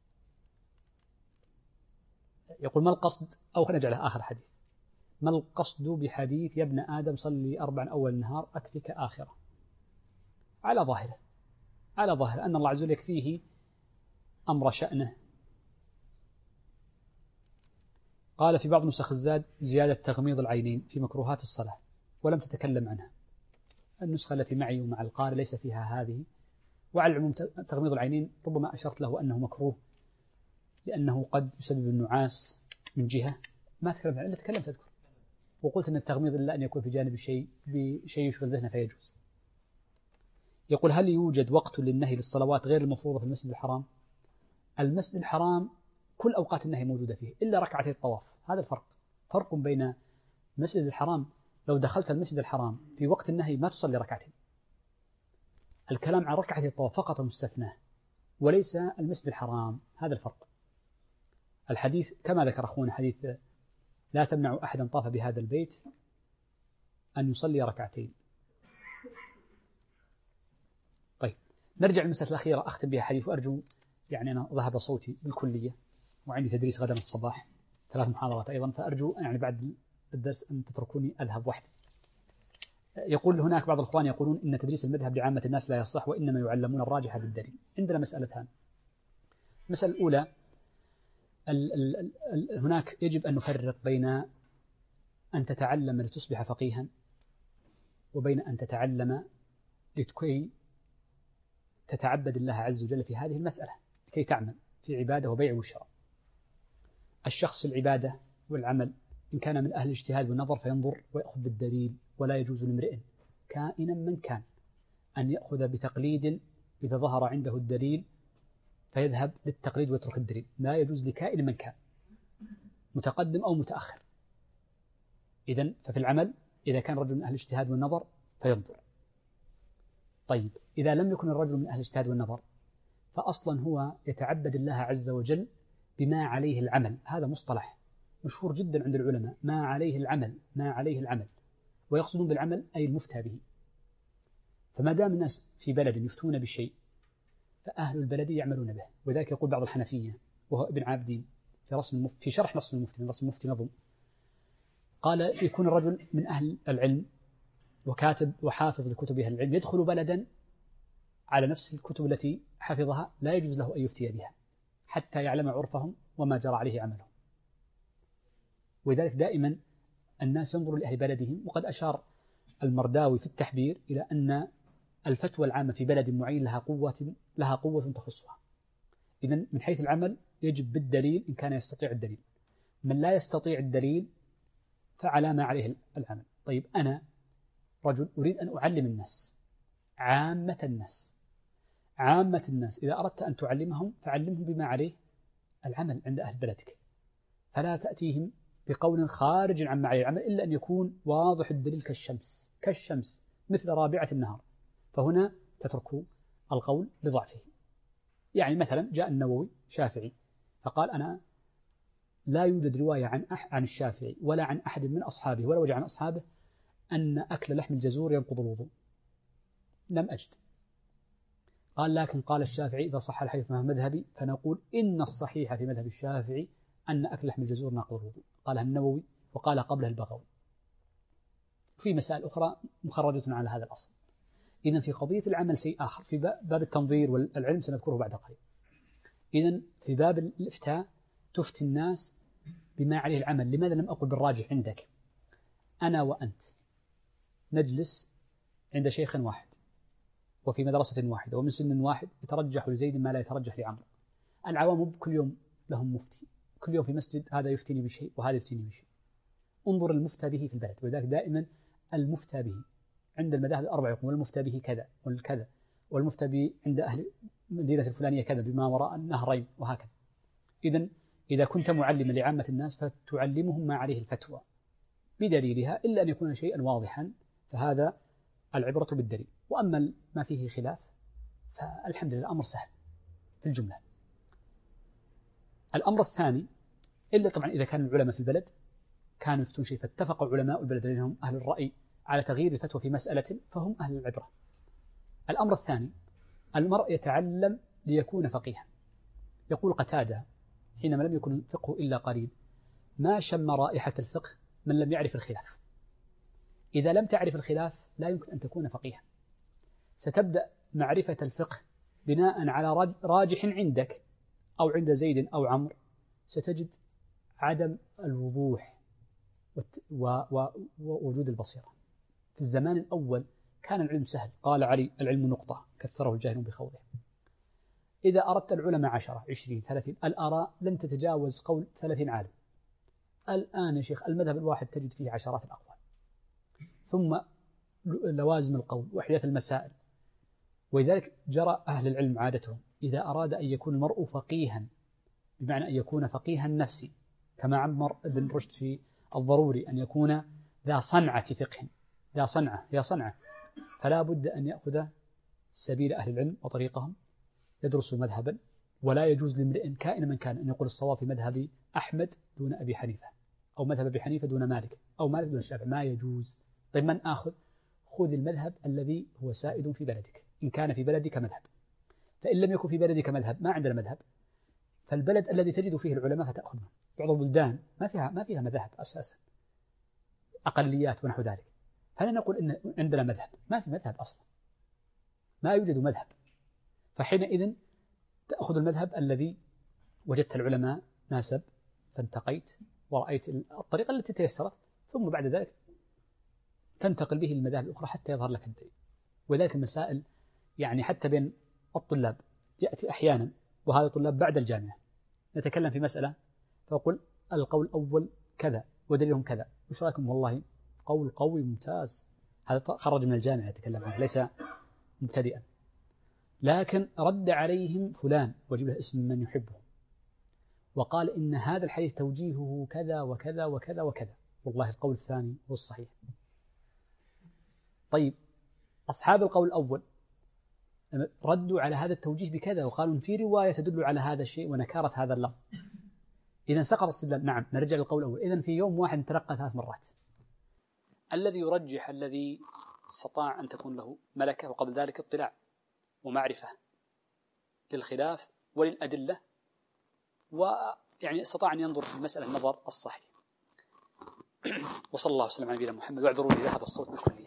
يقول ما القصد، أو نجعله آخر حديث، ما القصد بحديث يا ابن آدم صلي 4 أول النهار أكفك آخرة؟ على ظاهره أن الله عز وجل يكفيه أمر شأنه. قال في بعض نسخ الزاد زيادة تغميض العينين في مكروهات الصلاة ولم تتكلم عنها. النسخة التي معي ومع القارئ ليس فيها هذه. وعلى العموم تغميض العينين ربما أشرت له أنه مكروه لأنه قد يسبب النعاس من جهة ما تكلمت عنها، تكلمت أذكر وقلت أن التغميض إلا أن يكون في جانب بشيء يشغل ذهنه فيجوز. يقول هل يوجد وقت للنهي للصلوات غير المفروضة في المسجد الحرام؟ المسجد الحرام كل أوقات النهي موجودة فيه إلا ركعتي الطواف. هذا فرق بين المسجد الحرام. لو دخلت المسجد الحرام في وقت النهي ما تصلي ركعتين، الكلام عن ركعتي الطواف فقط المستثنى وليس المسجد الحرام. هذا الفرق. الحديث كما ذكر أخونا حديث لا تمنع أحدا طاف بهذا البيت أن يصلي ركعتين. طيب نرجع للمسألة الأخيرة أختم بها حديث، وأرجو يعني أنا ذهب صوتي بالكلية وعندي تدريس غدا الصباح 3 محاضرات أيضا، فأرجو يعني بعد الدرس أن تتركوني أذهب وحدي. يقول هناك بعض الأخوان يقولون إن تدريس المذهب لعامة الناس لا يصح وإنما يعلمون الراجح بالدليل. عندنا مسألتان. المسألة الأولى هناك يجب أن نفرق بين أن تتعلم لتصبح فقيها وبين أن تتعلم لكي تتعبد الله عز وجل في هذه المسألة، كي تعمل في عبادة وبيع وشراء. الشخص في العبادة والعمل إن كان من أهل الاجتهاد والنظر فينظر ويأخذ بالدليل، ولا يجوز لامرئ كائنا من كان أن يأخذ بتقليد إذا ظهر عنده الدليل فيذهب للتقليد ويترك الدليل. لا يجوز لكائن من كان متقدم أو متأخر. إذن ففي العمل إذا كان رجل من أهل الاجتهاد والنظر فينظر. طيب إذا لم يكن الرجل من أهل الاجتهاد والنظر فأصلا هو يتعبد الله عز وجل بما عليه العمل. هذا مصطلح مشهور جدا عند العلماء، ما عليه العمل، ويقصدون بالعمل أي المفتى به. فما دام الناس في بلد يفتون بشيء فأهل البلد يعملون به. وذلك يقول بعض الحنفية وهو ابن عابدين في شرح رسم المفتي نظم قال يكون الرجل من أهل العلم وكاتب وحافظ لكتب أهل العلم يدخل بلدا على نفس الكتب التي حفظها لا يجوز له أن يفتي بها حتى يعلم عرفهم وما جرى عليه عملهم. ولذلك دائما الناس ينظروا لأهل بلدهم. وقد أشار المرداوي في التحبير إلى أن الفتوى العامة في بلد معين لها قوة تخصها. إذن من حيث العمل يجب بالدليل إن كان يستطيع الدليل. من لا يستطيع الدليل فعلى ما عليه العمل. طيب أنا رجل أريد أن أعلم الناس، عامة الناس إذا أردت أن تعلمهم فعلمهم بما عليه العمل عند أهل بلدك، فلا تأتيهم بقول خارج عن ما عليه العمل إلا أن يكون واضح الدليل كالشمس مثل رابعة النهار. فهنا تترك القول لضعفه. يعني مثلا جاء النووي شافعي فقال أنا لا يوجد رواية عن الشافعي ولا عن أحد من أصحابه ولا وجه عن أصحابه أن أكل لحم الجزور ينقض الوضوء، لم أجد. قال لكن قال الشافعي إذا صح الحديث فهو مذهبي فنقول إن الصحيح في مذهب الشافعي أن أكل لحم الجزور ناقض الوضوء، قالها النووي وقال قبله البغوي. في مسائل أخرى مخرجة على هذا الأصل. إذن في قضية العمل شيء آخر، في باب التنظير والعلم سنذكره بعد قليل. إذن في باب الإفتاء تفتي الناس بما عليه العمل. لماذا لم أقل بالراجح عندك؟ أنا وأنت نجلس عند شيخ واحد وفي مدرسة واحدة ومن سن واحد، يترجح لزيد ما لا يترجح لعمرو. العوام كل يوم لهم مفتي، كل يوم في مسجد هذا يفتني بشيء وهذا يفتني بشيء. انظر المفتى به في البلد، ولذلك دائما المفتى به عند المذاهب الأربعة يقول والمفتى به كذا والكذا، والمفتى به عند أهل المدينة الفلانية كذا بما وراء النهرين وهكذا. إذن إذا كنت معلما لعامة الناس فتعلمهم ما عليه الفتوى بدليلها، إلا أن يكون شيئا واضحا، فهذا العبرة بالدليل. وأما ما فيه خلاف فالحمد لله أمر سهل في الجملة. الأمر الثاني، إلا طبعا إذا كان العلماء في البلد كانوا يفتون شيء فاتفق علماء البلد لأنهم أهل الرأي على تغيير الفتوى في مسألة فهم أهل العبرة. الأمر الثاني، المرء يتعلم ليكون فقيها. يقول قتادة حينما لم يكن الفقه إلا قليل: ما شم رائحة الفقه من لم يعرف الخلاف. إذا لم تعرف الخلاف لا يمكن أن تكون فقيها. ستبدأ معرفة الفقه بناء على راجح عندك أو عند زيد أو عمرو، ستجد عدم الوضوح ووجود البصيرة. في الزمان الأول كان العلم سهل، قال علي: العلم نقطة كثره الجاهلون بخوضه. إذا أردت العلماء 10 20 30، الآراء لن تتجاوز قول 30 عالم. الآن يا شيخ المذهب الواحد تجد فيه عشرات الأقوال، ثم لوازم القول وإحداث المسائل. ولذلك جرى أهل العلم عادتهم إذا أراد أن يكون المرء فقيها، بمعنى أن يكون فقيها نفسي كما عمر بن رشد في الضروري، أن يكون ذا صنعة فقه، ذا صنعة، فلا بد أن يأخذ سبيل أهل العلم وطريقهم، يدرس مذهبا. ولا يجوز لامرئ كائن من كان أن يقول الصواب في مذهب أحمد دون أبي حنيفة، أو مذهب أبي حنيفة دون مالك، أو مالك دون الشافعي، ما يجوز. طيب من آخذ؟ خذ المذهب الذي هو سائد في بلدك، إن كان في بلدك مذهب. فإن لم يكن في بلدك مذهب، ما عندنا مذهب، فالبلد الذي تجد فيه العلماء فتأخذ منه. بعض البلدان ما فيها مذاهب أساسا، أقليات ونحو ذلك، فلا نقول إن عندنا مذهب، ما في مذهب أصلا، ما يوجد مذهب. فحينئذ تأخذ المذهب الذي وجدت العلماء ناسب فانتقيت ورأيت الطريقة التي تيسرت، ثم بعد ذلك تنتقل به للمذاهب الأخرى حتى يظهر لك الدليل. وذلك المسائل يعني حتى بين الطلاب يأتي أحيانا، وهذا الطلاب بعد الجامعة، نتكلم في مسألة فأقول القول الأول كذا ودليلهم كذا، وش رأيكم؟ والله قول قوي ممتاز، هذا خرج من الجامعة يتكلم عنه، ليس مبتدئا. لكن رد عليهم فلان وجب له اسم من يحبه وقال إن هذا الحديث توجيهه كذا وكذا وكذا وكذا، والله القول الثاني هو الصحيح. طيب أصحاب القول الأول ردوا على هذا التوجيه بكذا وقالوا في رواية تدل على هذا الشيء ونكرت هذا اللفظ، إذن سقط استدلال. نعم نرجع للقول الأول. إذن في يوم واحد نتلقى 3 مرات. الذي يرجح الذي استطاع أن تكون له ملكة وقبل ذلك اطلاع ومعرفة للخلاف وللأدلة، ويعني استطاع أن ينظر في المسألة النظر الصحيح. وصلى الله وسلم على نبينا محمد. واعذروني ذهب الصوت بالكلية.